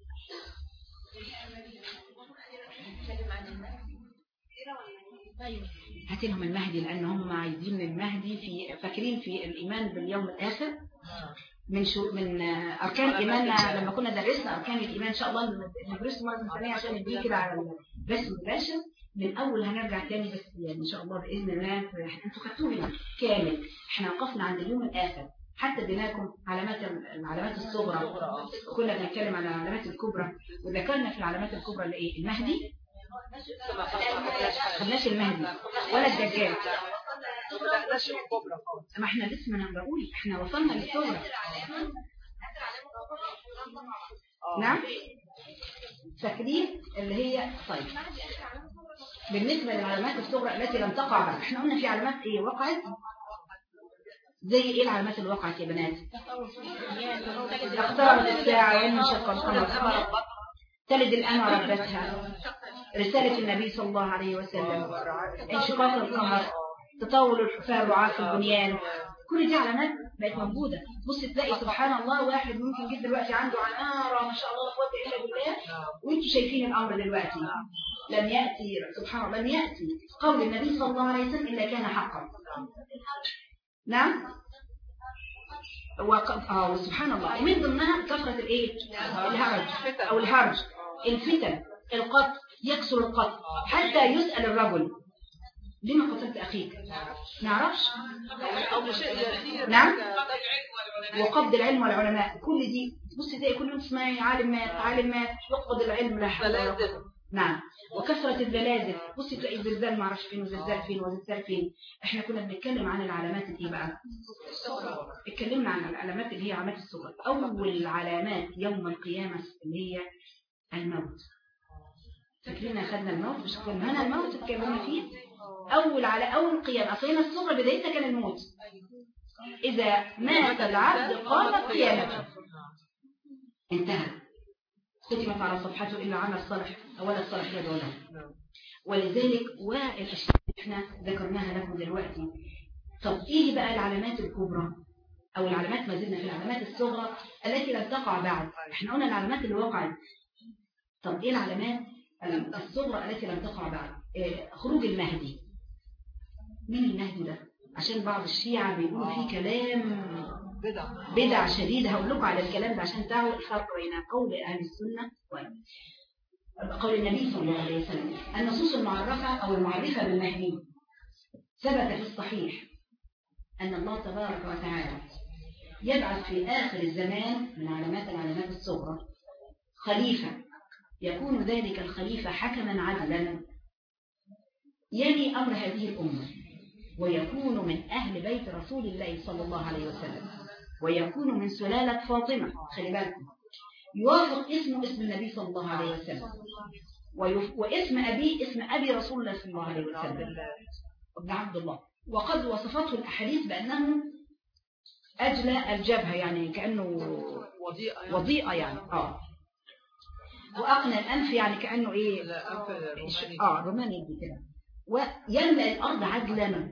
هات لهم المهدي، لأن هم عايزين المهدي في فاكرين في الإيمان باليوم الآخر. من شو من أركان إيماننا لما كنا درسنا أركان الإيمان إن شاء الله ندرسه مرة ثانية عشان نديه كده على الرسم المباشر من أول. هنرجع تاني بس يعني إن شاء الله بإذن الله. أنتوا خدتوه كامل. إحنا وقفنا عند اليوم الآخر حتى اديناكم علامات العلامات الصغرى، كنا بنتكلم على العلامات الكبرى وذكرنا في العلامات الكبرى اللي إيه المهدي. خدناش المهدي ولا الدجال. ما احنا لسه ما بقول احنا وصلنا للصغرى. نعم فاكرين اللي هي طيب. بالنسبة للعلامات الصغرى التي لم تقع بعد، احنا قلنا في علامات ايه وقعت. زي ايه العلامات اللي وقعت يا بنات؟ اقتربت الساعة وانشق القمر، تلد الأمة ربتها، رسالة النبي صلى الله عليه وسلم، انشقاق القمر، تطاول الحفاة الرعاة في البنيان، كل دي علامات بقت موجودة. بص تلاقي سبحان الله واحد ممكن جدا دلوقتي عنده عمارة ما شاء الله لا قوة إلا بالله، وانتم شايفين الأمر دلوقتي لم يأتي سبحان الله لم يأتي قول النبي صلى الله عليه وسلم إلا كان حقا. نعم وقد اه سبحان الله من ضمنها كثرة الايه الهرج او الهرج الفتن القتل يكسر القتل حتى يسأل الرجل لما قتلت اخيك نعرفش او شيء يسير. نعم وقبض العلم والعلماء كل دي بص تلاقي كل يوم تسمعي عالم مات عالم مات يقبض العلم لا حول ولا قوة. نعم وكثرة الزلازل بص تلاقي الزلزال ما اعرفش فين وزلزال فين وزلزال فين. احنا كنا بنتكلم عن العلامات اللي بقى اتكلمنا عن العلامات اللي هي علامات الصغر. اول علامات يوم القيامة اللي هي الموت. فاكرين اخذنا الموت مش كنا هنا الموت اتكلمنا فيه اول على اول قيامة. اصلنا الصغر بدايتها كان الموت. اذا مات العبد قامت قيامته انتهى ختمت على صفحته إلا عمل صالح أولا الصالح يدعو له. ولذلك والأشياء احنا ذكرناها لكم دلوقتي. طب إيه بقى العلامات الكبرى أو العلامات ما زلنا في العلامات الصغرى التي لم تقع بعد. احنا قلنا العلامات اللي وقعت. طب إيه العلامات الصغرى التي لم تقع بعد؟ إيه خروج المهدي. مين المهدي ده؟ عشان بعض الشيعة بيقولوا فيه كلام بدع بدع شديدة. هقول لكم على الكلام ده عشان تعرفوا الفرق بين قول أهل السنة وقول النبي صلى الله عليه وسلم. النصوص المعرفة أو المعرفة بالمهدي ثبت في الصحيح أن الله تبارك وتعالى يبعث في آخر الزمان من علامات العلامات الصغرى خليفة. يكون ذلك الخليفة حكما عدلا يلي أمر هذه الأمة ويكون من أهل بيت رسول الله صلى الله عليه وسلم ويكون من سلالة فاطمة. خلي بالكم يوافق اسمه اسم النبي صلى الله عليه وسلم ويف... واسم أبيه اسم أبي رسول الله صلى الله عليه وسلم ابن عبد الله. وقد وصفته الأحاديث بأنه أجلى الجبهة يعني كأنه وضيئة, وضيئة يعني آه وأقنى الأنف يعني كأنه إيه آه روماني كده. ويملأ الأرض عدلا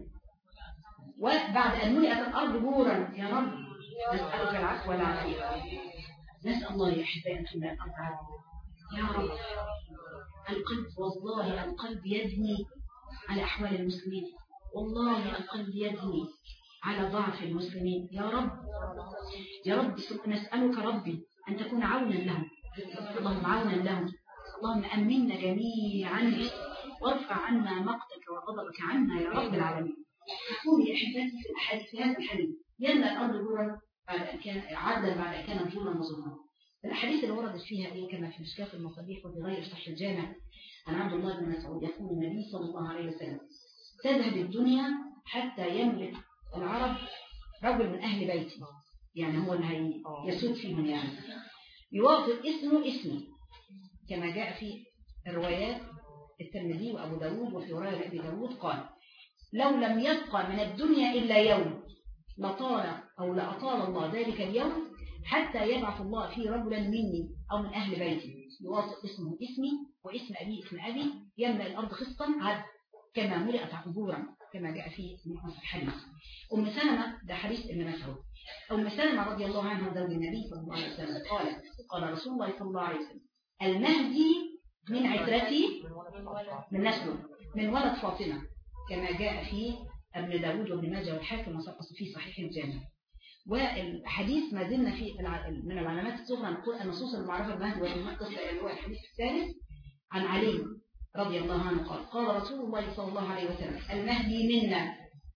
وبعد أن ملئت الأرض جورا. يا رب نسألك العفو والعافية. نسأل الله يا أحبائي أن تملأ الأرض عدلا يا رب. القلب والله القلب يدني على أحوال المسلمين. والله القلب يدني على ضعف المسلمين. يا رب يا رب نسألك ربي أن تكون عونا لهم. اللهم عونا لهم. اللهم أمنا جميعا وارفع عنا مقتك وغضبك عنا يا رب العالمين. يقول يا أحبائي في الأحاديث في هذا الحديث يملأ الأرض جورا بعد أن كان عدلا بعد أن كان جورا وظلما. الأحاديث اللي وردت فيها إيه كما في مشكاة المصابيح وفي غير صحيح الجامع عن عبد الله بن مسعود يقول النبي صلى الله عليه وسلم تذهب الدنيا حتى يملك العرب رجل من أهل بيتي يعني هو اللي يسود فيهم يعني يوافق اسمه اسمي كما جاء في الروايات الترمذي وأبو داود وفي رواية أبي داود قال لو لم يبقى من الدنيا إلا يوم لطال أو لأطال الله ذلك اليوم حتى يبعث الله فيه رجلا مني أو من أهل بيتي يوافق اسمه اسمي واسم أبي اسم أبي يملأ الأرض خصا عد كما ملئت عبورا كما جاء في الحديث. أم سلمة ده حديث ابن مسعود. أم سلمة رضي الله عنها زوج النبي صلى الله عليه وسلم قالت قال رسول الله صلى الله عليه وسلم المهدي من عترتي من نسله من ولد فاطمة كما جاء في ابن داود وابن ماجه والحاكم وسقط في صحيح الجامع. والحديث ما زلنا في من العلامات الصغرى نقول النصوص المعرفة بالمهدي والقصة اللي هو الحديث الثالث عن علي رضي الله عنه قال قال رسول الله صلى الله عليه وسلم المهدي منا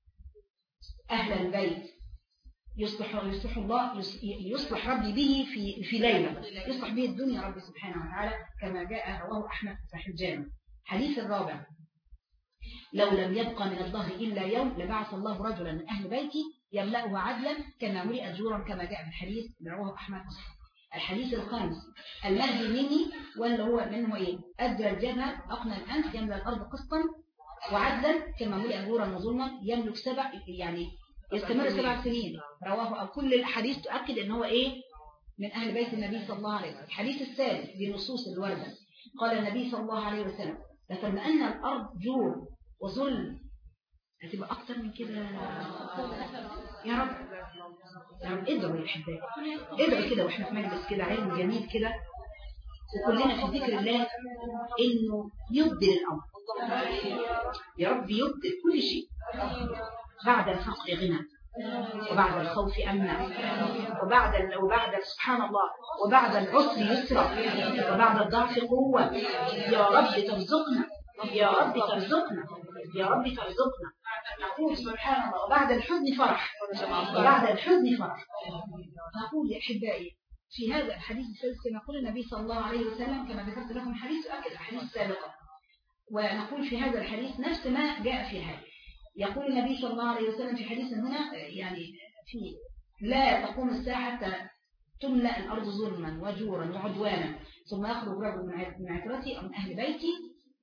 أهل البيت يصلح يصلح الله يصلح ربي به في في ليلة يصلح به الدنيا ربي سبحانه وتعالى كما جاء رواه أحمد في صحيح الجامع. حديث الرابع لو لم يبقى من الظهر إلا يوم لبعث الله رجلا من أهل بيتي يملأه عدلا كما ملئت جورا كما جاء في الحديث رواه أحمد. الحديث الخامس المهدي مني واللي هو منه ايه أدرى الجبهة أقنى الأنف يملأ الأرض قسطا وعدلا كما ملئ جورا وظلما يملك سبع يعني يستمر سبع سنين رواه أو كل الحديث تؤكد ان هو ايه من أهل بيت النبي صلى الله عليه وسلم. الحديث الثالث بنصوص الوردة قال النبي صلى الله عليه وسلم لتملأن الأرض جور وظلم هتبقى اكتر من كده. يا رب يا رب ادعوا يا احبائي، ادعوا كده واحنا في مجلس كده علم جميل كده وكلنا في ذكر الله انه يبدل الامر. يا رب يبدل كل شيء. بعد الفقر غنى، وبعد الخوف امنا، وبعد وبعد سبحان الله وبعد العسر يسرا، وبعد الضعف قوه. يا رب ترزقنا، يا رب ترزقنا، يا رب ترزقنا. نقول سبحان الله وبعد الحزن فرح، وبعد الحزن فرح. نقول يا احبائي في هذا الحديث الثالث كما يقول النبي صلى الله عليه وسلم كما ذكرت لكم حديث أكل الحديث السابقة، ونقول في هذا الحديث نفس ما جاء في هذا. يقول النبي صلى الله عليه وسلم في حديث هنا يعني في لا تقوم الساعة حتى تملأ الأرض ظلما وجورا وعدوانا ثم يخرج رجل من عترتي أو من أهل بيتي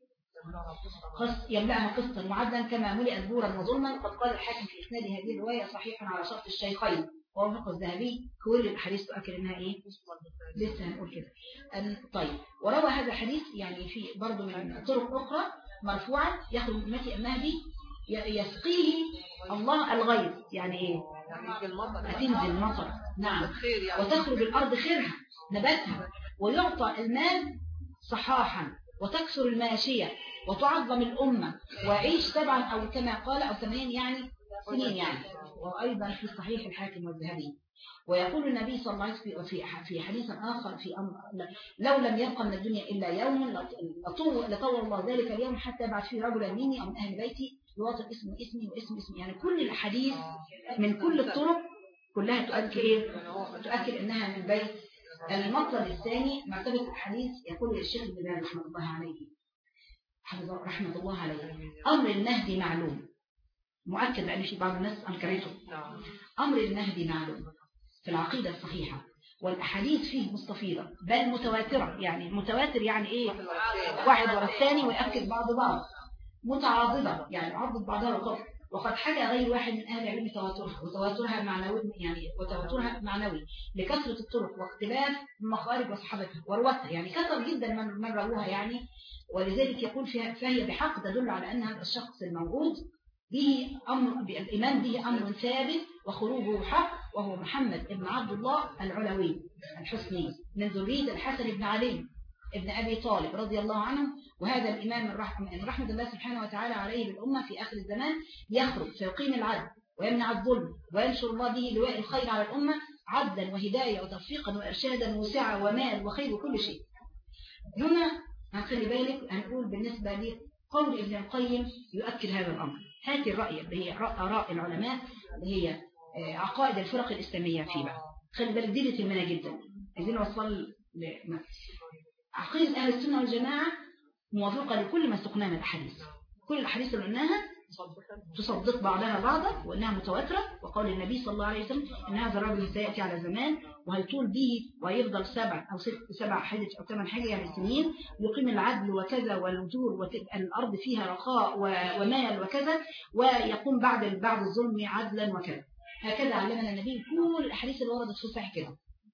يملأها قسطا وعدلا كما ملئت بورا وظلما. قد قال الحاكم في إسناد هذه الرواية صحيح على شرط الشيخين ووافق الذهبي. كل الحديث تؤكد انها ايه؟ لسه هنقول كده. طيب وروى هذا الحديث يعني في برضه من طرق اخرى مرفوعا يخرج من امتي المهدي يسقيه الله الغيث. يعني ايه؟ هتنزل مطر. نعم. وتخرج الارض خيرها نباتها، ويعطى المال صحاحا، وتكسر الماشيه، وتعظم الامه، وعيش سبعا او كما قال او ثمانين يعني سنين يعني. وأيضا في صحيح الحاكم والذهبي. ويقول النبي صلى الله عليه وسلم في في حديث آخر في أمر لو لم يبقى من الدنيا إلا يوم لطول, لطول الله ذلك اليوم حتى يبعث فيه رجلا مني أو من أهل بيتي يواطن اسمه اسمي واسم اسمي. يعني كل الحديث من كل الطرق كلها تؤكد إيه؟ تؤكد إنها من بيت. المطلب الثاني مرتبة الحديث يقول الشيخ ابن باز رحمة الله عليه رحمة الله عليه أمر المهدي معلوم مؤكد لأن في بعض الناس أنكرته. أمر المهدي معلوم في العقيدة الصحيحة، والأحاديث فيه مستفيضة بل متواترة. يعني متواتر يعني إيه؟ واحد ورا الثاني ويأكد بعض بعض. متعاضدة يعني عضد بعضها وقف. وقد حكى غير واحد من أهل العلم تواترها وتواترها معنوي يعني وتواترها معنوي لكثرة الطرق واختلاف مخارج وصحابتها ورواتها. يعني كثر جدا من من رووها يعني. ولذلك يقول فيها فهي بحق تدل على أن هذا الشخص الموجود به أمر بالإيمان به أمر ثابت وخروجه حق، وهو محمد بن عبد الله العلوي الحسني من ذرية الحسن بن علي ابن أبي طالب رضي الله عنه. وهذا الإمام الرحمة رحمة الله سبحانه وتعالى عليه بالأمة في آخر الزمان يخرج فيقيم العدل ويمنع الظلم وينشر الله به لواء الخير على الأمة عدلا وهداية وتوفيقا وإرشادا وسعة ومال وخير وكل شيء. هنا هنخلي بالك هنقول بالنسبة لي قول ابن القيم يؤكد هذا الأمر. هذه الرأي اللي هي آراء العلماء اللي هي عقائد الفرق الإسلامية فيه بقى. خلي بالك دي تهمنا جدا. عايزين نوصل عقيدة أهل السنة والجماعة موافقة لكل ما سقناه من الأحاديث. كل الأحاديث اللي قلناها تصدق بعضها بعضا وأنها متواترة. وقول النبي صلى الله عليه وسلم إن هذا الرجل سيأتي على زمان وهيطول به ويفضل سبع أو ست سبع حجج أو ثمان حجج يعني سنين يقيم العدل وكذا والوجور وتبقى الأرض فيها رخاء ومال وكذا ويقوم بعد بعد الظلم عدلا وكذا. هكذا علمنا النبي كل الأحاديث اللي وردت في الصحيح كده.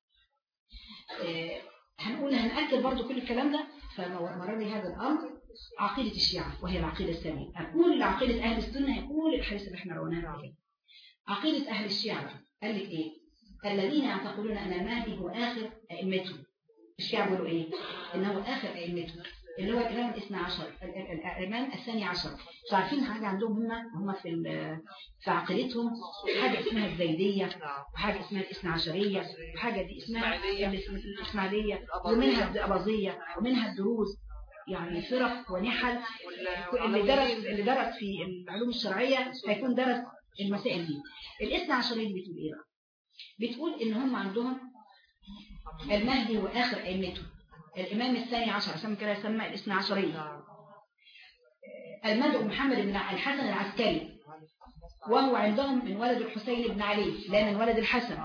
هنقول هنأكد برضو كل الكلام ده. فمرر لي هذا الأمر عقيدة الشيعة وهي العقيدة الثانية. أقول عقيدة أهل السنة يقول الحديث اللي احنا روناه عليه. عقيدة أهل الشيعة قال لك إيه؟ الذين يعتقدون أن المهدي هو آخر أئمتهم. الشيعة بيقولوا إيه؟ إنه آخر أئمتهم اللي هو الإمام الاثنى عشر الإمام الثاني عشر. مش عارفين حاجة عندهم هم هم في في عقيدتهم حاجة اسمها الزيدية وحاجة اسمها الاثنى عشرية وحاجة دي اسمها الإسماعيلية ومنها الأباظية ومنها الدروز. يعني فرق ونحل. اللي درس اللي درس في العلوم الشرعية هيكون درس المسائل دي. الاثنى عشرية دي بتقول إيه بقى؟ بتقول إن هم عندهم المهدي هو آخر أئمتهم الإمام الثاني عشر عشان كده يسمى الاثنى عشرية. المدعو محمد بن الحسن العسكري وهو عندهم من ولد الحسين بن علي لا من ولد الحسن.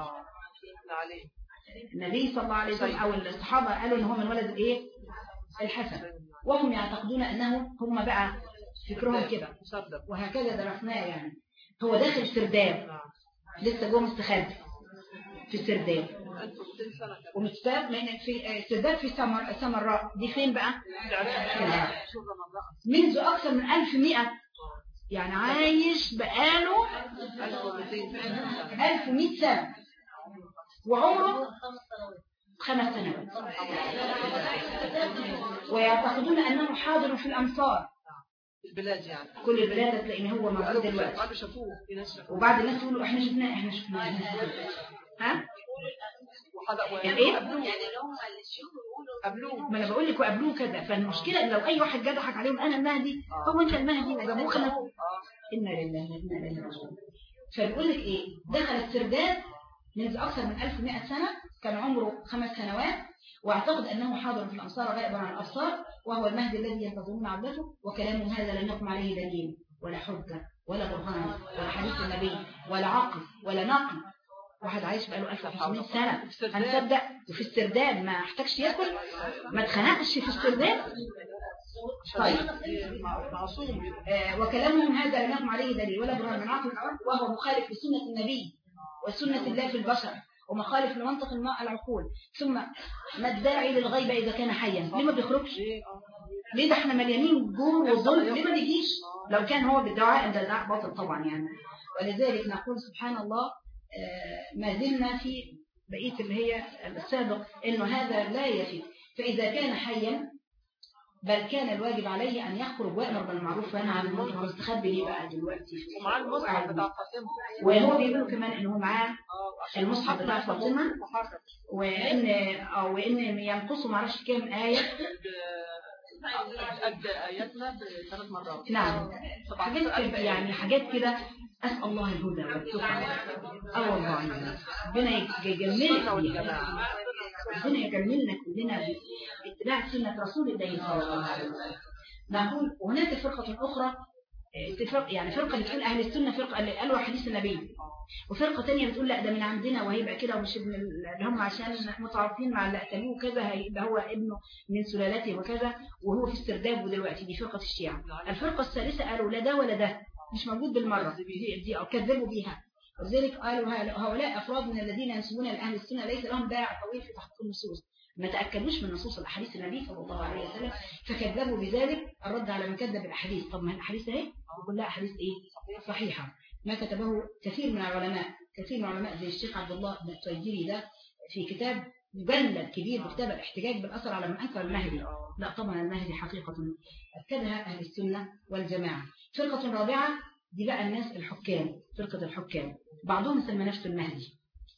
النبي صلى الله عليه وسلم أو الصحابة قالوا إن هو من ولد الإيه؟ الحسن. وهم يعتقدون أنه هم بقى فكرهم كده وهكذا درسناه. يعني هو داخل سرداب لسه جوه مستخبي في السرداب ومستاب في سرداب في سمر سمراء. دي فين بقى؟ منذ أكثر من ألف ومئة يعني عايش بقاله ألف ومئة سنة وعمره خمس سنوات، ويعتقدون أنه حاضر في الأمصار البلاد، يعني كل البلاد هتلاقي ان هو موجود دلوقتي، وبعد الناس يقولوا احنا شفناه احنا شفناه ها ايه قبلوه، ما انا بقول لك وقبلوه كده. فالمشكله ان لو اي واحد جه ضحك عليهم انا المهدي، هو انت المهدي وجابوه خلف انا لله وانا اليه راجعون. فبيقول لك ايه، دخل السرداب منذ اكثر من ألف ومئة سنه، كان عمره خمس سنوات، واعتقد انه حاضر في الامصار غائبا عن الابصار، وهو المهدي الذي ينتظرون عودته، وكلامه هذا لم يقم عليه دليل ولا حجه ولا برهان ولا حديث النبي ولا عقل ولا نقل. واحد عايش بقاله ألف وخمسمئة سنه هنصدق؟ وفي السرداب ما احتاجش ياكل، ما اتخنقش في السرداب. طيب آه وكلامهم هذا لم يقم عليه دليل ولا برهان من عقل، وهو مخالف لسنه النبي وسنه الله في البشر، ومخالف لمنطق الماء العقول. ثم ما الداعي للغيبة إذا كان حيا؟ ليه ما بيخرجش؟ ليه ده احنا مليانين جور وظلم؟ ليه ما بيجيش؟ لو كان هو بالدعاء ده دعاء باطل طبعا يعني. ولذلك نقول سبحان الله ما زلنا في بقية اللي هي السابق انه هذا لا يفيد. فإذا كان حيا بل كان الواجب عليه أن يخرج ويأمر بالمعروف وينهى عن المنكر. مستخبي ليه بقى دلوقتي؟ ومعاه المصحف بتاع فاطمة، وهو بيقولوا كمان إنه معاه المصحف بتاع فاطمة، وإن أو إن ينقصوا معرفش كام آية قد آياتنا بثلاث مرات. نعم حاجات يعني حاجات كده. أسأل الله الهدى والتقى. أه والله ربنا يجملنا ربنا يجملنا كلنا باتباع سنة رسول الله صلى الله عليه وسلم. نقول هناك فرقة أخرى اتفاق، يعني فرقة بتقول أهل السنة فرقة اللي قالوا حديث النبي، وفرقة تانية بتقول لا ده من عندنا وهيبقى كده ومش ابن اللي هم عشان متعاطفين مع اللي قتلوه وكذا هيبقى هو ابنه من سلالته وكذا وهو في السرداب. ودلوقتي دي فرقة الشيعة. الفرقة الثالثة قالوا لا ده ولا ده مش موجود بالمرة، دي, دي كذبوا بيها. ولذلك قالوا هؤلاء أفراد من الذين ينسبون لأهل السنة ليس لهم باع طويل في تحقيق النصوص، ما تأكدوش من نصوص الأحاديث النبي صلى الله عليه وسلم فكذبوا بذلك. الرد على من كذب الأحاديث، طب ما الأحاديث اهي كلها أحاديث إيه صحيحة، ما كتبه كثير من العلماء، كثير من العلماء زي الشيخ عبد الله بن التويجيري ده في كتاب مجلد كبير بكتاب الاحتجاج بالأثر على من أنكر المهدي. لا طبعا المهدي حقيقة أكدها أهل السنة والجماعة. فرقة رابعة دي بقى الناس الحكام، فرقة الحكام بعضهم سمى نفسه المهدي،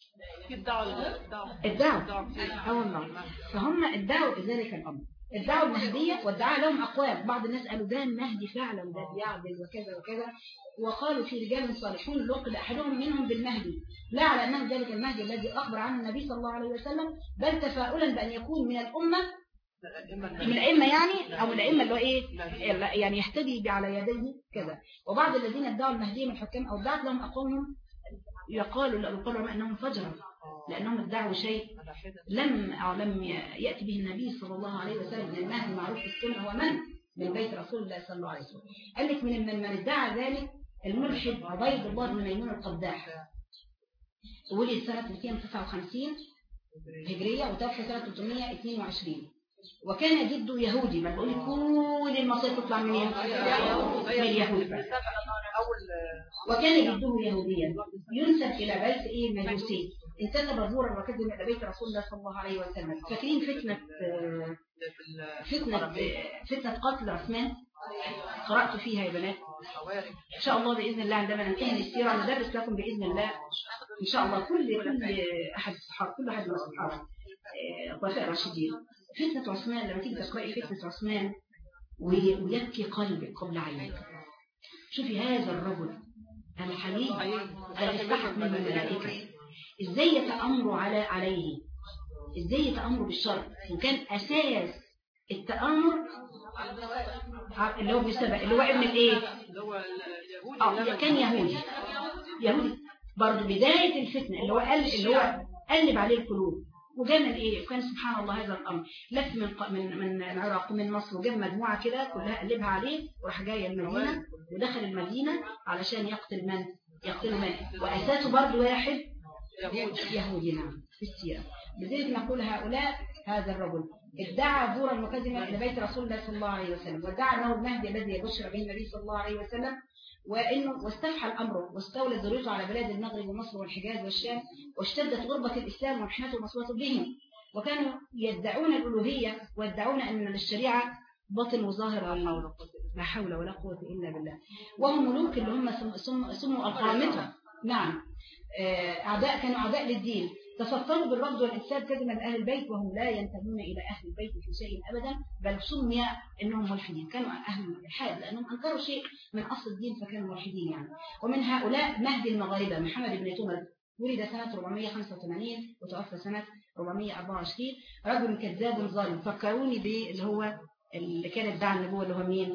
ادعوا اه والله، فهم ادعوا ذلك الامر، ادعوا المهدية وادعى لهم اقوال. بعض الناس قالوا ده المهدي فعلا ده بيعدل وكذا وكذا، وقالوا في رجال صالحون لقب احدهم منهم بالمهدي لا على انه ذلك المهدي الذي اخبر عنه النبي صلى الله عليه وسلم، بل تفاؤلا بان يكون من الامه من الأئمة يعني، أو من الأئمة اللي هو إيه يعني يهتدي على يديه كذا. وبعض الذين ادعوا المهدي من الحكام أو ادعت لهم أقوامهم يقالوا يقولوا أنهم فجروا لأنهم ادعوا شيء لم أو لم يأتي به النبي صلى الله عليه وسلم. المهدي معروف في السنة هو من من بيت رسول الله صلى الله عليه وسلم. قال لك من من ادعى ذلك الملحد عبيد الله بن ميمون القداح، ولد سنة مئتين وتسعة وخمسين هجرية وتوفى سنة ثلاثمئة واثنين وعشرين، وكان جده يهودي. ما بقول كل المصير تطلع من اليهود، وكان جده يهوديا ينسب الى بيت ايه المجوسي، انتسب زورا وكذب الى بيت رسول الله صلى الله عليه وسلم. فاكرين فتنه فتنه فتنه قتل عثمان؟ قرات فيها يا بنات ان شاء الله باذن الله. عندما ننتهي من السيره ندرس لكم باذن الله ان شاء الله كل كل احد الصحابه كل احد من الصحابه الخلفاء الراشدين. فتنة عثمان لما تيجي تقرأي فتنة عثمان ويبكي قلبك قبل عينك. شوفي هذا الرجل الحليم الذي استحق منه الملائكة ازاي يتأمروا على عليه، ازاي يتأمروا بالشر، وكان أساس التأمر اللي هو بسبب اللي هو ابن الايه اه كان يهودي يهودي برضه بداية الفتنة اللي هو قل اللي هو قلب عليه القلوب. وجمل ايه، وكان سبحان الله هذا الامر لف من من من العراق ومن مصر وجاب مجموعه كده كلها قلبها عليه وراح جاي المدينه ودخل المدينه علشان يقتل من يقتل من واساسه برضه واحد يهودي نعم في السيره. لذلك نقول هؤلاء هذا الرجل ادعى زورا مقدما الى بيت رسول الله صلى الله عليه وسلم، وادعى انه المهدي الذي يبشر به النبي صلى الله عليه وسلم، وإنه واستفحى الأمر واستولت ذريته على بلاد المغرب ومصر والحجاز والشام، واشتدت غربة الإسلام ومحنته ومصوته بهم، وكانوا يدعون الألوهية ويدعون أن للشريعة باطن وظاهر، لا حول ولا قوة إلا بالله. وهم ملوك اللي هم سموا القرامطة. نعم، أعداء كانوا أعداء للدين، تفطروا بالرفض والإفساد كذبا لأهل البيت وهم لا ينتمون إلى أهل البيت في شيء أبدا، بل سمي أنهم ملحدين، كانوا أهل الإلحاد لأنهم أنكروا شيء من أصل الدين فكانوا ملحدين يعني. ومن هؤلاء مهدي المغاربة محمد بن تومر، ولد سنة أربعمائة وخمسة وثمانين وتوفى سنة أربعمائة وأربعة وعشرين، رجل كذاب ظالم. فكروني باللي هو اللي كان ادعى النبوة اللي هو مين؟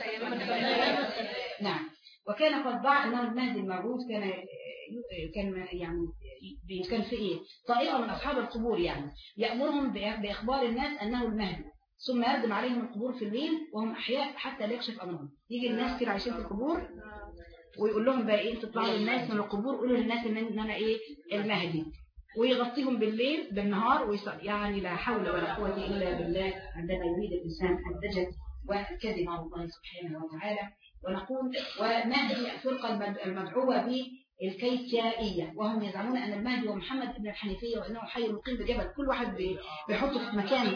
نعم. وكان قد ادعى أنه المهدي الموعود، كان كان يعني كان في إيه؟ طائفة من أصحاب القبور يعني يأمرهم بإخبار الناس أنه المهدي، ثم يردم عليهم القبور في الليل وهم أحياء حتى لا يكشف أمرهم. يجي الناس كده عايشين في القبور ويقول لهم بقى إيه، تطلعوا للناس من القبور قولوا للناس إن أنا إيه المهدي، ويغطيهم بالليل بالنهار ويصل. يعني لا حول ولا قوة إلا بالله عندما يريد الإنسان الدجل والكذب على الله سبحانه وتعالى. ونقول ومهدي الفرقة المدعوة بالكيسيائية، وهم يزعمون أن المهدي هو محمد بن الحنيفية وأنه حي مقيم بجبل، كل واحد بيحطه في مكان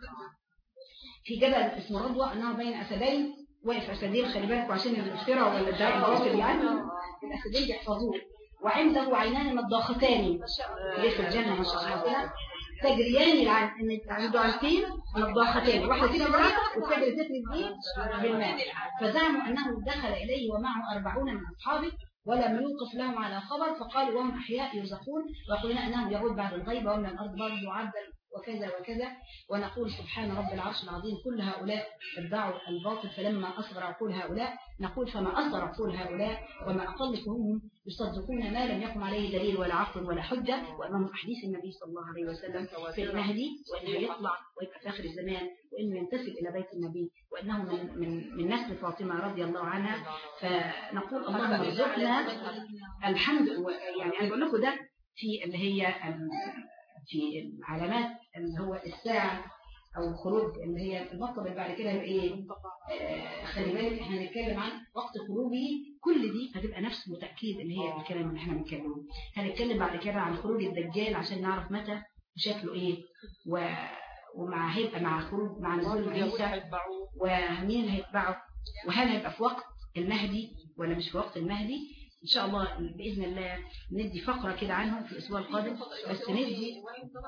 في جبل اسمه رضوى، أنه بين أسدين، واقف أسدين، خلي بالكوا عشان الافتراء ولا الدعاء الباطل يعني الأسدين بيحفظوه، وعنده عينان مضاختان ليس الجنة ما شاء الله كده تجريان العين، ان عنده عينتين مضاختان، واحده تجري بالماء والثانيه تجري بالماء. فزعموا انه دخل اليه ومعه أربعون من اصحابه ولم يوقف لهم على خبر، فقالوا وهم احياء يرزقون ويقولون انه يعود بعد الغيب ومن الارض برضه عبدا وكذا وكذا. ونقول سبحان رب العرش العظيم، كل هؤلاء ادعوا الباطل، فلما أصغر عقول هؤلاء نقول فما أصغر عقول هؤلاء وما أقل فهم يصدقون ما لم يقم عليه دليل ولا عقل ولا حجة، وأمام أحاديث النبي صلى الله عليه وسلم في المهدي، وإنه يطلع ويبقى في آخر الزمان، وإنه ينتسب إلى بيت النبي، وإنه من من من نسل فاطمة رضي الله عنها. فنقول اللهم ارزقنا الحمد. يعني أنا بقول لكم ده في اللي هي في العلامات اللي هو الساعة أو الخروج اللي هي المطلب اللي بعد كده إيه. آه خلي بالك إحنا هنتكلم عن وقت خروجه، كل دي هتبقى نفس وتأكيد اللي هي الكلام اللي إحنا بنتكلمه. هنتكلم بعد كده عن خروج الدجال عشان نعرف متى وشكله إيه، و ومع هيبقى مع خروج مع نزول عيسى ومين هيتبعه، وهل هيبقى في وقت المهدي ولا مش في وقت المهدي. إن شاء الله بإذن الله ندي فقرة كده عنهم في الأسبوع القادم، بس ندي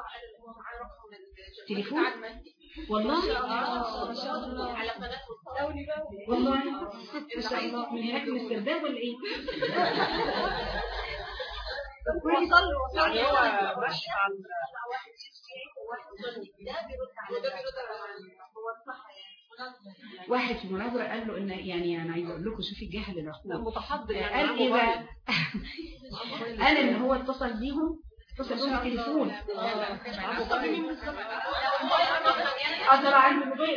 تليفون والله على قناة الصاوني بقى والله إن شاء الله من هناك من السرداب ولا إيه؟ وصلوا يعني هو مش عن واحد شيء وواحد صلي ده بيرد على ده بيرد على هو الصح يعني. واحد في المناظرة قال له إن يعني أنا عايز أقول لكم شوفي الجهل العقول، متحضر يعني قال إيه بقى؟ قال إن هو اتصل بيهم اتصل بيهم التليفون أثر عنه الموبايل.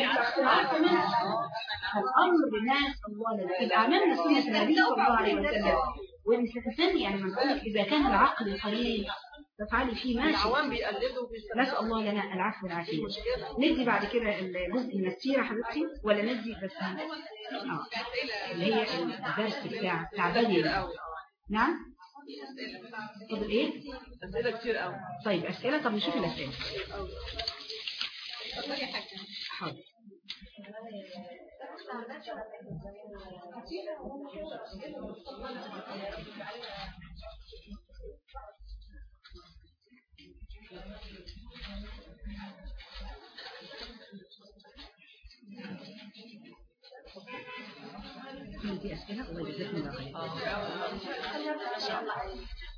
الأمر بناس الله لنا إذا عملنا سنة النبي صلى الله عليه وسلم ومش هتسمي يعني من قولك إذا كان العقل القليل تفعلي فيه ماشي. العوام بيقلدوا نسأل الله لنا العفو والعافية. ندي بعد كده الجزء من السيرة حبيبتي ولا ندي بس اه اللي هي الدرس بتاع بتاع بدري. نعم فضل ايه؟ أسئلة كتير قوي. طيب أسئلة، طب نشوف الأسئلة. حاضر. كل دي أسئلة الله يجزاكم الله خير. ما شاء الله عليك.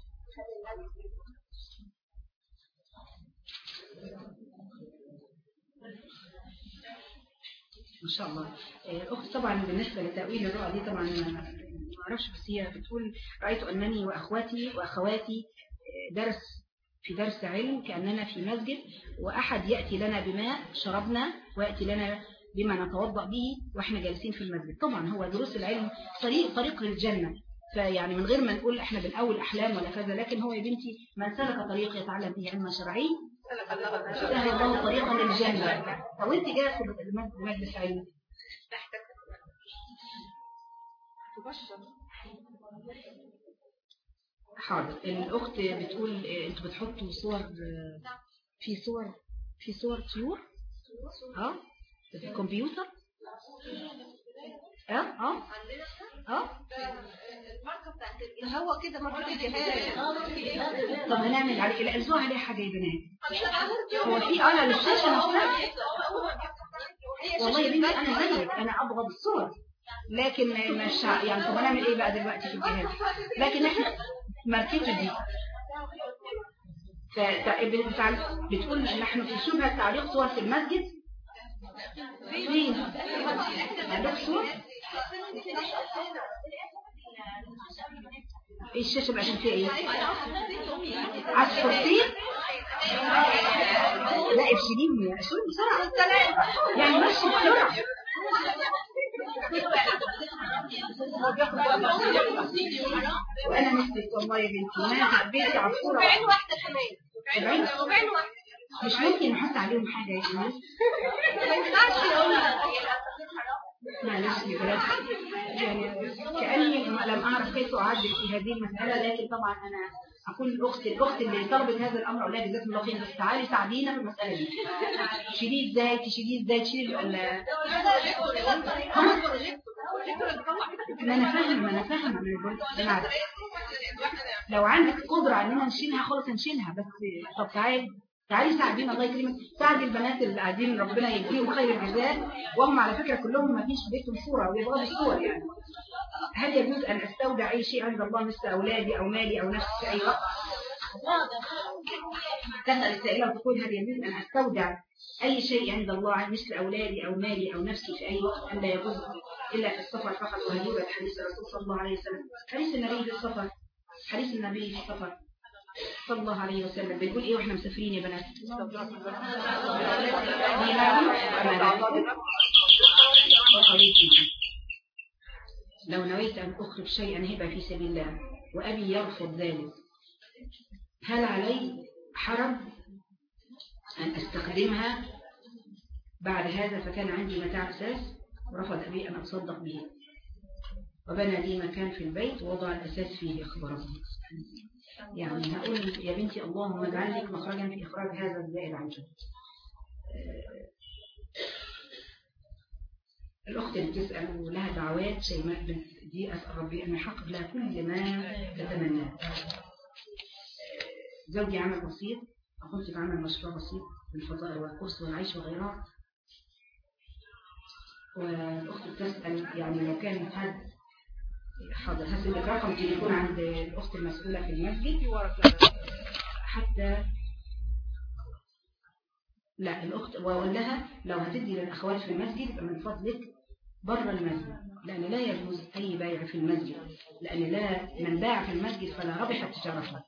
ما شاء الله. أخت طبعا بالنسبة لتأويل الرؤى دي طبعا أنا ما أعرفش، بس هي بتقول رأيت أنني وأخواتي وأخواتي درس في درس علم كأننا في مسجد، وأحد يأتي لنا بماء شربنا ويأتي لنا بما نتوضأ به وإحنا جالسين في المسجد. طبعا هو دروس العلم طريق طريق للجنة، فيعني من غير ما نقول إحنا بنقول أحلام ولا كذا، لكن هو يا بنتي من سلك طريق يتعلم به علم شرعي سهل الله طريقا للجنة. فوانت جالسة بمجلس علم مبشر. حاضر. الأخت بتقول أنتوا بتحطوا صور، في صور في صور طيور اه في الكمبيوتر اه اه اه الماركه بتاعت هو كده ماركه الجهاز. طب هنعمل عليه لا الزوع عليه حاجه يا بنات. هو في اه الشاشه نفسها. والله يا بنتي انا زيك انا ابغض الصور لكن مش يعني. طب هنعمل ايه بقى دلوقتي في الجهاز؟ لكن احنا ماركته دي بتقول نحن في شبهة تعليق صور في المسجد. فين تعليق صور؟ ايه الشاشة بقى عشان فيها ايه؟ عصفورتين؟ لا ابشريني اشوف بسرعة يعني ماشي بسرعة. وانا مثلك والله يا بنتي ما حبيتي عصفورة وبعين واحدة كمان. وبعين واحدة مش ممكن نحط عليهم حاجة يا جماعة. ما ينفعش يقولها. معلش يا بنات يعني كأني لم أعرف كيف أعدل في هذه المسألة. لكن طبعا أنا أقول الأخت الأخت اللي طلبت هذا الأمر أولاد جزاكم الله خير بس تعالي ساعدينا في المسألة دي. تشيليه إزاي تشيليه إزاي تشيلي ال ما أنا فاهمة ما أنا فاهمة من البلد. لو عندك قدرة على إننا نشيلها خلاص نشيلها بس. طب تعالي تعالي ساعدينا الله يكرمك. ساعدي البنات اللي قاعدين ربنا يجزيهم خير الجزاء وهم على فكرة كلهم ما فيش في بيتهم صورة ويبغوا الصور يعني. هل يجوز أن أستودع أي شيء عند الله مثل أولادي أو مالي أو نفسي في أي وقت؟ تسأل السائلة وتقول هل يجوز أن أستودع أي شيء عند الله مثل أولادي أو مالي أو نفسي في أي وقت أن لا يجوز إلا في السفر فقط. وهل يوجد حديث الرسول صلى الله عليه وسلم حديث النبي في السفر حديث النبي في السفر صلى الله عليه وسلم بيقول ايه واحنا مسافرين يا بنات؟ لو نويت ان اخرج شيئا هبه في سبيل الله وابي يرفض ذلك هل علي حرج ان استخدمها بعد هذا؟ فكان عندي متاع اساس ورفض ابي ان اتصدق به وبنى لي مكان في البيت ووضع الاساس فيه. اخبره يعني هقول يا بنتي اللهم اجعل لك مخرجا في إخراج هذا الزائد عنك. الأخت اللي بتسأل ولها دعوات شيماء دي أسأل ربي أن يحقق لها كل ما تتمناه. زوجي عمل بسيط أقول في عمل مشروع بسيط بالفضاء والكرس والعيش وغيرها. والأخت بتسأل يعني لو كان حد حاضر هسيب رقم تليفون عند الأخت المسؤولة في المسجد حتى لا الأخت وأقول لها لو هتدي للأخوات في المسجد من فضلك بره المسجد لأن لا يجوز أي بيع في المسجد لأن لا من باع في المسجد فلا ربح تجارته.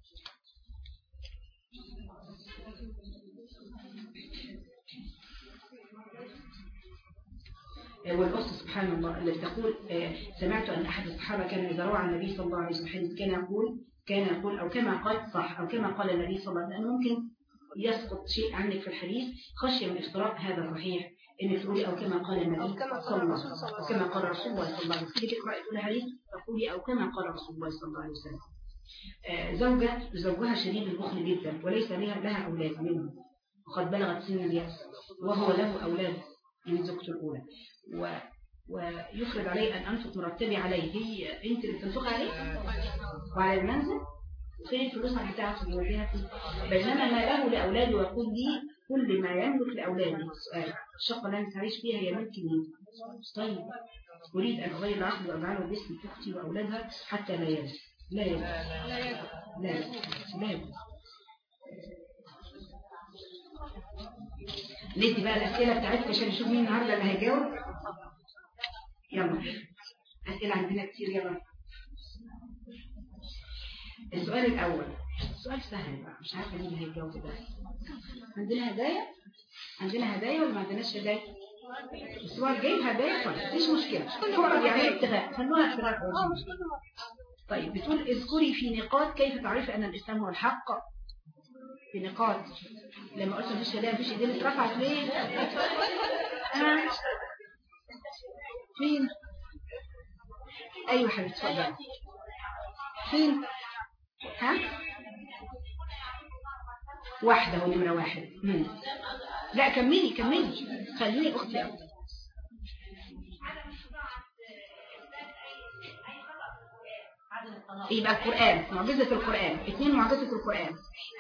والأخت سبحان الله اللي تقول سمعت أن أحد الصحابة كان إذا روى عن النبي صلى الله عليه وسلم كان يقول كان يقول أو كما قال صح أو كما قال النبي صلى الله عليه وسلم. ممكن يسقط شيء عنك في الحديث خشية من افتراء هذا صحيح إنك تقولي أو كما قال النبي صلى الله عليه وسلم أو كما قال رسول الله صلى الله عليه وسلم. تيجي تقرأي تقولي الحديث تقولي أو كما قال رسول الله صلى الله عليه وسلم. زوجة زوجها شديد البخل جدا وليس لها لها أولاد منه وقد بلغت سن اليأس وهو له أولاد من زوجته الأولى و... ويفرض عليه أن أنفق مرتبي عليه. هي أنت اللي بتنفق عليه وعلى المنزل فين الفلوس بتاعته بيوديها فيه بينما ما له لأولاده ويقول لي كل ما يملك لأولاده. السؤال الشقة اللي أنا تعيش فيها هي ملك مين؟ طيب أريد أن أغير العقد وأجعله باسم أختي وأولادها حتى لا يجب لا يجب لا يجب لا يجب. ندي بقى الأسئلة بتاعتك عشان نشوف مين النهاردة اللي هيجاوب. يلا أسئلة عندنا كتير. يلا السؤال الأول سؤال سهل بقى مش عارفة مين اللي هيجاوب ده. عندنا هدايا عندنا هدايا ولا ما عندناش هدايا؟ السؤال جايب هدايا طيب مفيش مشكلة فقط يعني ابتغاء خلوها ابتغاء. طيب بتقول اذكري في نقاط كيف تعرفي أن الإسلام هو الحق. في نقاط لما قلت مفيش هدايا مفيش ايدين اترفعت ليه؟ آه. فين؟ ايوه حبيبتي اتفضلي. فين؟ ها؟ واحدة ونمرة واحد. مم. لا كملي كملي خليني اختي أكتر. يبقى القرآن معجزة القرآن. اثنين معجزة القرآن.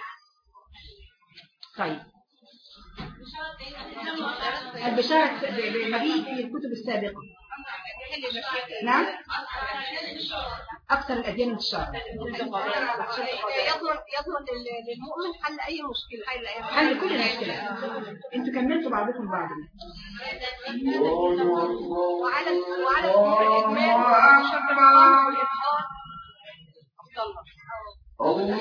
طيب البشارة بمجيء في الكتب السابقة. نعم أكثر الأديان انتشارا. يضمن يضمن للمؤمن حل أي مشكلة. حل كل المشكلات. انتوا كملتوا بعضكم بعض. وعلى وعلى الإجمال شرط الإقامة والإفطار أفضل.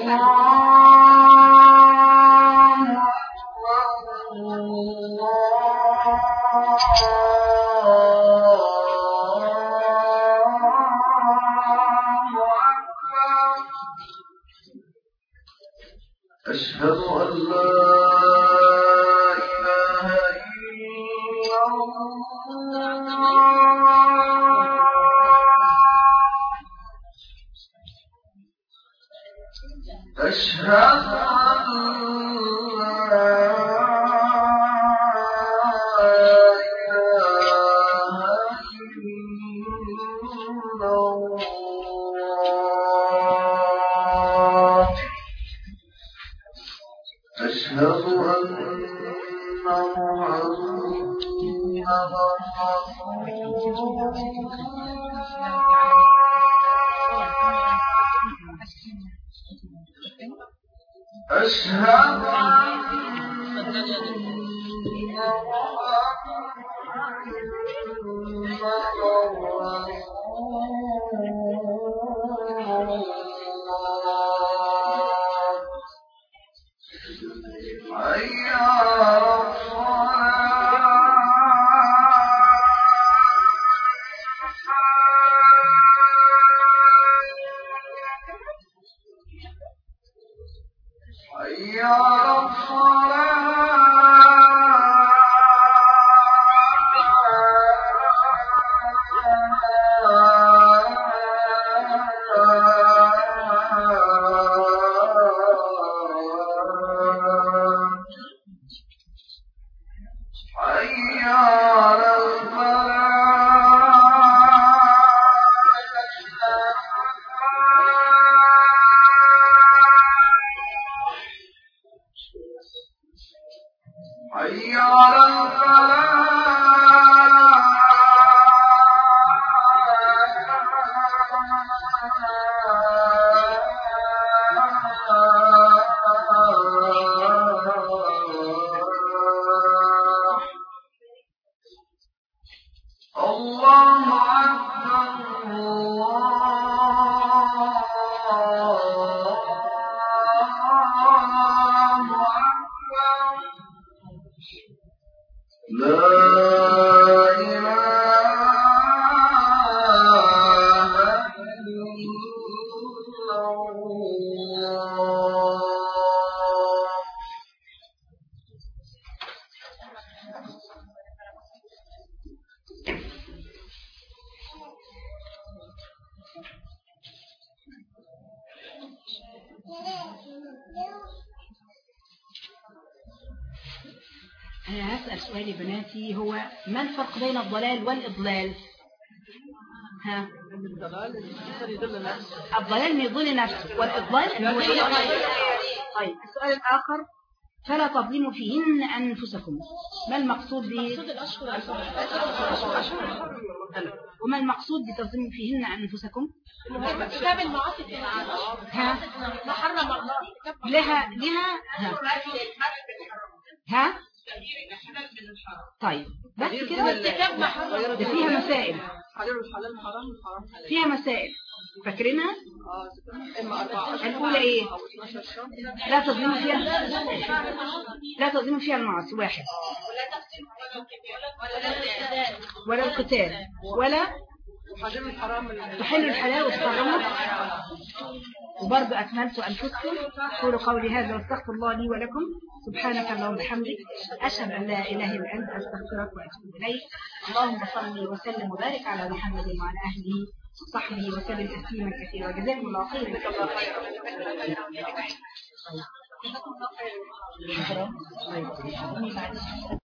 أشهد أن لا إله إلا الله أشهد أن لا إله إلا الله أشهد أن محمدا رسول أشهد أنا هسأل سؤالي بناتي هو ما الفرق بين الضلال والإضلال؟ ها؟ الضلال ما يضل نفسه والإضلال هو إيه؟ طيب السؤال الآخر فلا تظلموا فيهن أنفسكم ما المقصود به؟ وما المقصود بتظلموا فيهن أنفسكم؟ كتاب المعاصي في ها؟ ما حرم الله لها لها ها؟ ها؟ طيب بس كده ده فيها مسائل فيها مسائل فاكرينها؟ الأولى إيه؟ لا تظلموا فيها لا تظلموا فيها المعاصي واحد ولا القتال ولا تحلوا الحلال وتحرموا وبرضه أكملت أنفسكم. قولوا قولي هذا واستغفر الله لي ولكم سبحانك اللهم وبحمدك أشهد أن لا إله إلا أنت أستغفرك وأتوب إليك. اللهم صل وسلم وبارك على محمد وعلى أهله وصحبه وسلم تسليما كثيرا. جزاكم الله خيرا. جزاكم الله خير. طيب.